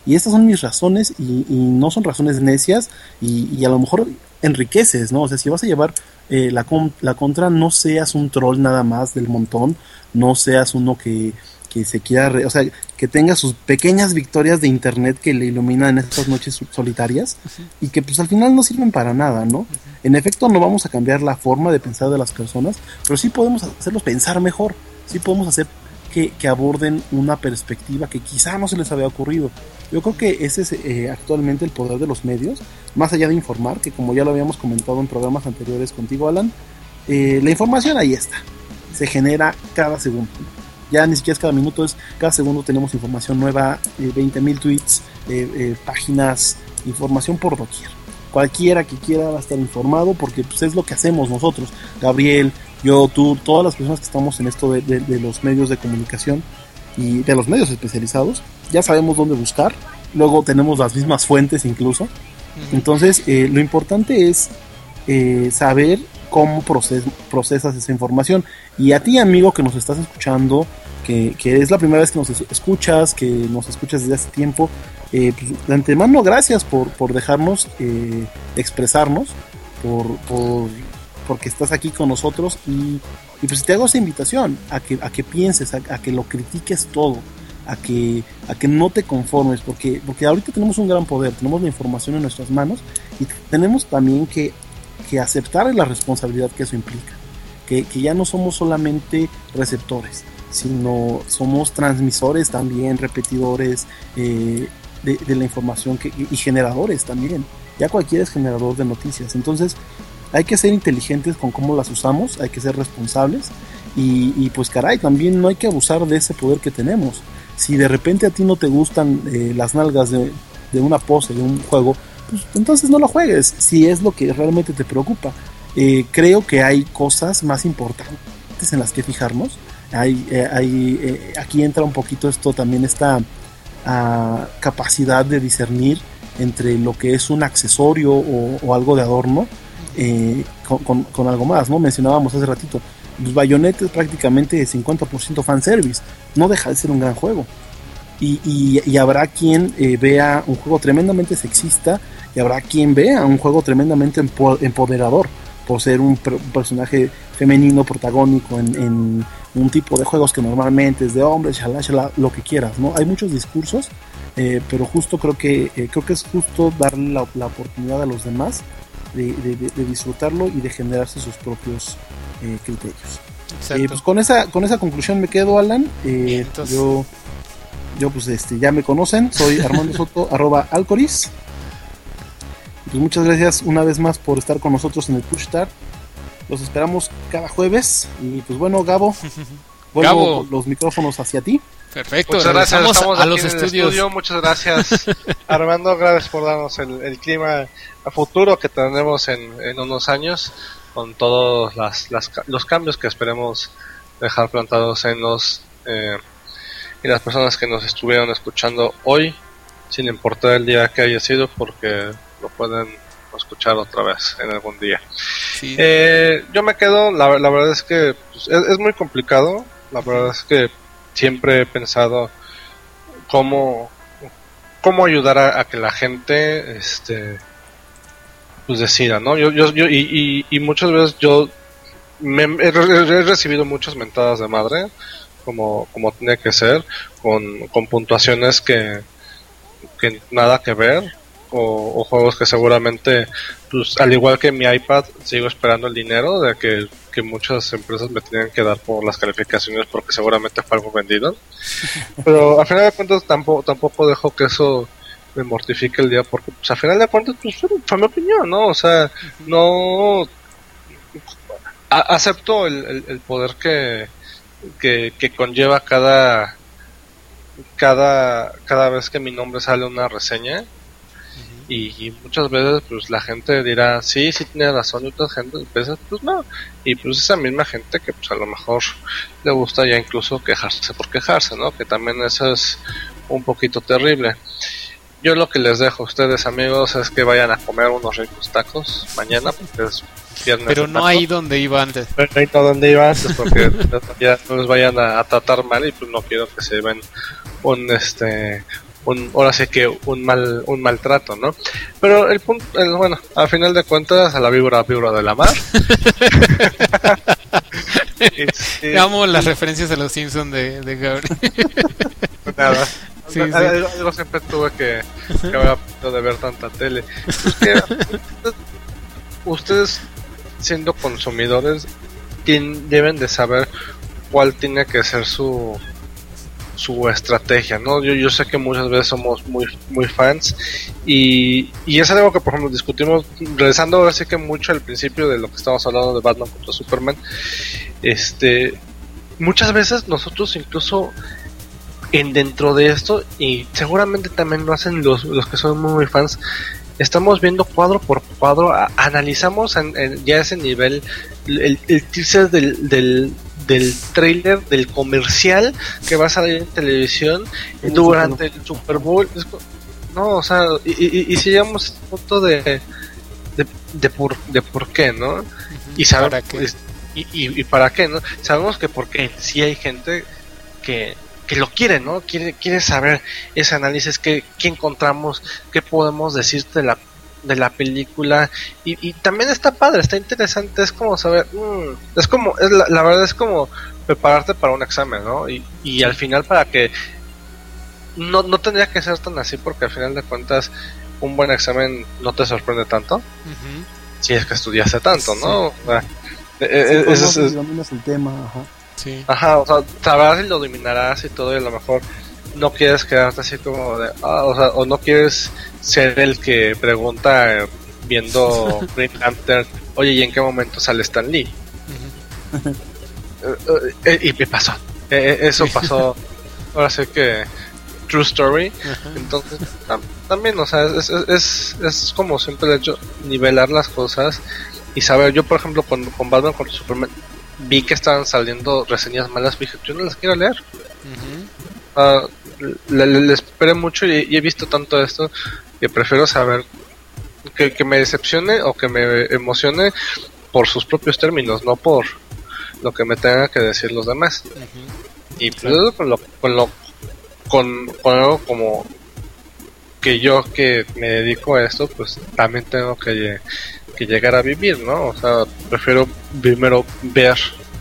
y estas son mis razones y, y no son razones necias y, y a lo mejor enriqueces, ¿no? O sea, si vas a llevar eh, la, la contra, no seas un troll nada más del montón, no seas uno que, que se quiera, re, o sea, que tenga sus pequeñas victorias de internet que le iluminan en estas noches solitarias uh-huh. y que pues al final no sirven para nada, ¿no? Uh-huh. En efecto no vamos a cambiar la forma de pensar de las personas, pero sí podemos hacerlos pensar mejor, sí podemos hacer que, que aborden una perspectiva que quizá no se les había ocurrido. Yo creo que ese es eh, actualmente el poder de los medios, más allá de informar, que como ya lo habíamos comentado en programas anteriores contigo, Alan, eh, la información ahí está, se genera cada segundo. Ya ni siquiera es cada minuto, es cada segundo tenemos información nueva, eh, veinte mil tweets, eh, eh, páginas, información por doquier. Cualquiera que quiera va a estar informado porque pues, es lo que hacemos nosotros. Gabriel, yo, tú, todas las personas que estamos en esto de, de, de los medios de comunicación y de los medios especializados, ya sabemos dónde buscar. Luego tenemos las mismas fuentes incluso. Uh-huh. Entonces, eh, lo importante es eh, saber cómo proces, procesas esa información. Y a ti, amigo, que nos estás escuchando, que, que es la primera vez que nos escuchas, que nos escuchas desde hace tiempo, eh, pues, de antemano, gracias por, por dejarnos eh, expresarnos, por, por, porque estás aquí con nosotros y, y pues te hago esa invitación a que, a que pienses, a, a que lo critiques todo, a que, a que no te conformes, porque, porque ahorita tenemos un gran poder, tenemos la información en nuestras manos y tenemos también que que aceptar la responsabilidad que eso implica, que, que ya no somos solamente receptores, sino somos transmisores también, repetidores eh, de, de la información que, y generadores también, ya cualquiera es generador de noticias, entonces hay que ser inteligentes con cómo las usamos, hay que ser responsables y, y pues caray, también no hay que abusar de ese poder que tenemos. Si de repente a ti no te gustan eh, las nalgas de, de una pose, de un juego, pues entonces no lo juegues, si es lo que realmente te preocupa. Eh, creo que hay cosas más importantes en las que fijarnos. Hay, eh, hay, eh, aquí entra un poquito esto también, esta uh, capacidad de discernir entre lo que es un accesorio o, o algo de adorno eh, con, con, con algo más, ¿no? Mencionábamos hace ratito, los Bayonetta es prácticamente cincuenta por ciento fanservice, no deja de ser un gran juego. Y, y, y habrá quien eh, vea un juego tremendamente sexista y habrá quien vea un juego tremendamente empoderador por ser un, per- un personaje femenino protagónico en, en un tipo de juegos que normalmente es de hombres, shalá, shalá, lo que quieras, ¿no? Hay muchos discursos, eh, pero justo creo que eh, creo que es justo darle la, la oportunidad a los demás de, de, de, de disfrutarlo y de generarse sus propios eh, criterios. Eh, pues con esa con esa conclusión me quedo, Alan. Eh, Entonces... Yo Yo pues este ya me conocen, soy Armando Soto, arroba Alcoris. Pues muchas gracias una vez más por estar con nosotros en el Push Start. Los esperamos cada jueves. Y pues bueno, Gabo, vuelvo Gabo. los micrófonos hacia ti. Perfecto, muchas gracias, estamos a aquí los en estudios. El estudio. Muchas gracias, Armando, gracias por darnos el, el clima a futuro que tendremos en, en unos años, con todos las, las, los cambios que esperemos dejar plantados en los... Eh, y las personas que nos estuvieron escuchando hoy, sin importar el día que haya sido, porque lo pueden escuchar otra vez en algún día. Sí. Eh, yo me quedo, la, la verdad es que pues, es, es muy complicado, la verdad es que siempre he pensado cómo, cómo ayudar a, a que la gente este pues decida, ¿no? Yo, yo, yo y, y, y muchas veces yo me, he, he recibido muchas mentadas de madre, como como tiene que ser, con, con puntuaciones que, que nada que ver, o, o juegos que seguramente, pues al igual que mi iPad, sigo esperando el dinero de que, que muchas empresas me tienen que dar por las calificaciones, porque seguramente fue algo vendido, pero a final de cuentas tampoco, tampoco dejo que eso me mortifique el día, porque pues a final de cuentas pues fue mi opinión, ¿no? O sea, no a, acepto el, el, el poder que Que, que conlleva cada cada cada vez que mi nombre sale una reseña. Uh-huh. y, y muchas veces pues la gente dirá sí, sí tiene razón, y otras gente veces pues no, y pues esa misma gente que pues a lo mejor le gusta ya incluso quejarse por quejarse, ¿no? Que también eso es un poquito terrible. Yo lo que les dejo a ustedes, amigos, es que vayan a comer unos ricos tacos mañana, porque es viernes. Pero no ahí donde iba antes. Pero no ahí donde iba antes, porque ya no les vayan a, a tratar mal, y pues no quiero que se lleven un este un ahora sí que un mal un maltrato, ¿no? Pero el punto, el, bueno, al final de cuentas a la víbora víbora de la mar. este, Amo las referencias a los Simpsons de, de Gabriel. Nada. Sí, algo, sí. algo, algo siempre tuve que, que haber aprendido de ver tanta tele. Es que, ustedes, siendo consumidores, tienen, deben de saber cuál tiene que ser su su estrategia, ¿no? Yo yo sé que muchas veces somos muy muy fans y, y es algo que, por ejemplo, discutimos, regresando ahora sí que mucho al principio de lo que estábamos hablando de Batman contra Superman. Este, muchas veces nosotros incluso en dentro de esto, y seguramente también lo hacen los, los que son muy, muy fans, estamos viendo cuadro por cuadro, a, analizamos en, en ya ese nivel el, el teaser del, del del trailer del comercial que va a salir en televisión el durante el Super Bowl. No, o sea, y, y, y si llegamos a este punto de de, de por de por qué, ¿no? Uh-huh. Y sabemos y, y, y para qué, ¿no? Sabemos que porque sí hay gente que que lo quiere, ¿no? Quiere quiere saber ese análisis, que qué encontramos, qué podemos decir de la de la película, y, y también está padre, está interesante, es como saber, mmm, es como, es la, la verdad es como prepararte para un examen, ¿no? Y, y al final, para que no, no tendría que ser tan así, porque al final de cuentas un buen examen no te sorprende tanto, uh-huh. si es que estudiaste tanto, ¿no? Sí. O sea, sí, eh, es, es, es, dominas el tema, ajá. Sí. Ajá, o sea, sabrás y lo dominarás y todo, y a lo mejor no quieres quedarte así como de, ah, o sea, o no quieres ser el que pregunta eh, viendo Green Lantern, oye, ¿y en qué momento sale Stan Lee? Uh-huh. eh, eh, y me pasó, eh, eso pasó, ahora sé que true story. Uh-huh. Entonces tam- también, o sea, es, es, es, es como siempre el hecho, nivelar las cosas y saber. Yo, por ejemplo, con, con Batman contra Superman vi que estaban saliendo reseñas malas, dije, yo no las quiero leer. Uh-huh. Uh, le, le, le esperé mucho y, y he visto tanto esto que prefiero saber que, que me decepcione o que me emocione por sus propios términos, no por lo que me tenga que decir los demás. Uh-huh. Y pues claro. con lo con lo con, con algo como que yo que me dedico a esto, pues también tengo que, que llegar a vivir, ¿no? O sea, prefiero primero ver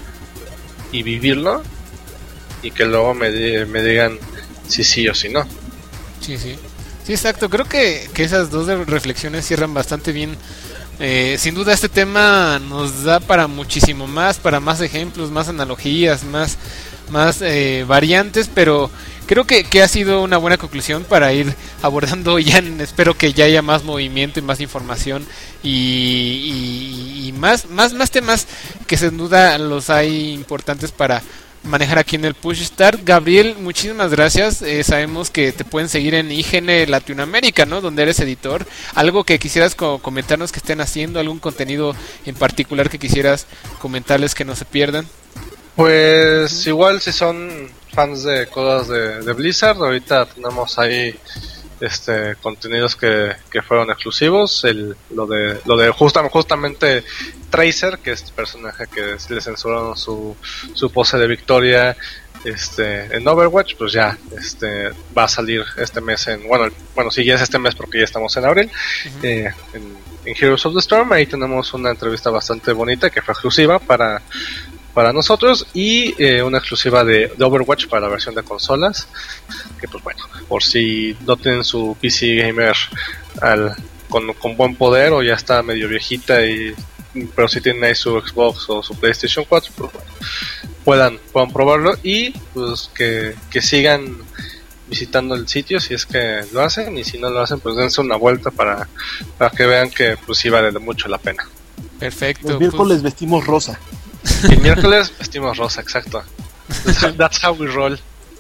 y vivirlo y que luego me, me digan si sí o si no. Sí, sí. Sí, exacto. Creo que, que esas dos reflexiones cierran bastante bien. Eh, sin duda este tema nos da para muchísimo más, para más ejemplos, más analogías, más, más eh, variantes, pero creo que, que ha sido una buena conclusión para ir abordando ya, en, espero que ya haya más movimiento y más información y, y, y más, más, más temas que sin duda los hay importantes para manejar aquí en el Push Start. Gabriel, muchísimas gracias. Eh, sabemos que te pueden seguir en I G N Latinoamérica, ¿no? Donde eres editor. Algo que quisieras co- comentarnos que estén haciendo, algún contenido en particular que quisieras comentarles que no se pierdan. Pues igual si son fans de cosas de, de Blizzard, ahorita tenemos ahí este contenidos que, que fueron exclusivos, el lo de lo de justa, justamente Tracer, que es el personaje que le censuraron su su pose de victoria este en Overwatch, pues ya este va a salir este mes en bueno bueno sí ya es este mes porque ya estamos en abril. Uh-huh. eh, en, en Heroes of the Storm ahí tenemos una entrevista bastante bonita que fue exclusiva para para nosotros y eh, una exclusiva de, de Overwatch para la versión de consolas, que pues bueno, por si no tienen su P C gamer al, con, con buen poder o ya está medio viejita y pero si tienen ahí su Xbox o su PlayStation cuatro, pues bueno, puedan, puedan probarlo y pues que, que sigan visitando el sitio si es que lo hacen, y si no lo hacen pues dense una vuelta para, para que vean que pues sí vale mucho la pena. Perfecto. Los miércoles pues vestimos rosa. El miércoles vestimos rosa, exacto. That's how we roll.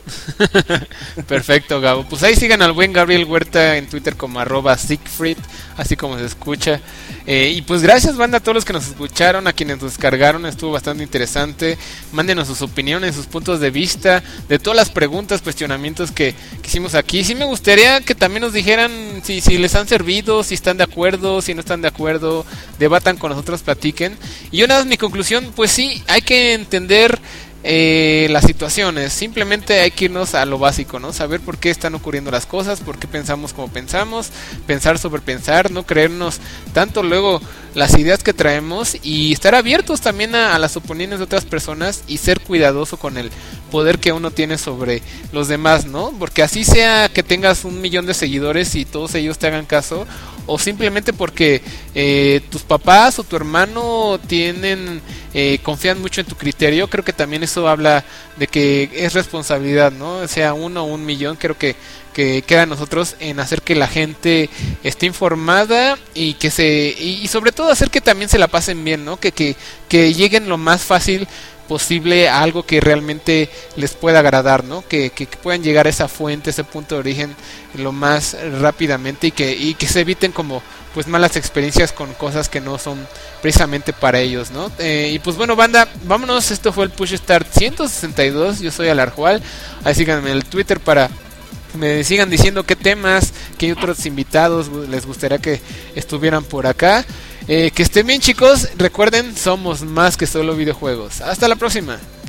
Perfecto, Gabo. Pues ahí sigan al buen Gabriel Huerta en Twitter como arroba Siegfried, así como se escucha. Eh, y pues gracias, banda, a todos los que nos escucharon, a quienes nos descargaron, estuvo bastante interesante. Mándenos sus opiniones, sus puntos de vista, de todas las preguntas, cuestionamientos que, que hicimos aquí. Sí me gustaría que también nos dijeran si, si les han servido, si están de acuerdo, si no están de acuerdo, debatan con nosotros, platiquen. Y yo nada más mi conclusión, pues sí, hay que entender eh, las situaciones. Simplemente hay que irnos a lo básico, ¿no? Saber por qué están ocurriendo las cosas, por qué pensamos como pensamos, pensar sobre pensar, no creernos tanto luego las ideas que traemos y estar abiertos también a, a las opiniones de otras personas y ser cuidadoso con el poder que uno tiene sobre los demás, ¿no? Porque así sea que tengas un millón de seguidores y todos ellos te hagan caso, o simplemente porque eh, tus papás o tu hermano tienen eh, confían mucho en tu criterio, creo que también eso habla de que es responsabilidad, ¿no? Sea uno o un millón, creo que que queda a nosotros en hacer que la gente esté informada y que se y, y sobre todo hacer que también se la pasen bien, ¿no? Que que que lleguen lo más fácil posible a algo que realmente les pueda agradar, ¿no? Que, que, que puedan llegar a esa fuente, ese punto de origen lo más rápidamente y que y que se eviten como pues malas experiencias con cosas que no son precisamente para ellos, ¿no? Eh, y pues bueno, banda, vámonos. Esto fue el Push Start ciento sesenta y dos. Yo soy Alarjual. Ahí síganme en el Twitter para me sigan diciendo qué temas, qué otros invitados les gustaría que estuvieran por acá. Eh, que estén bien, chicos. Recuerden, somos más que solo videojuegos. Hasta la próxima.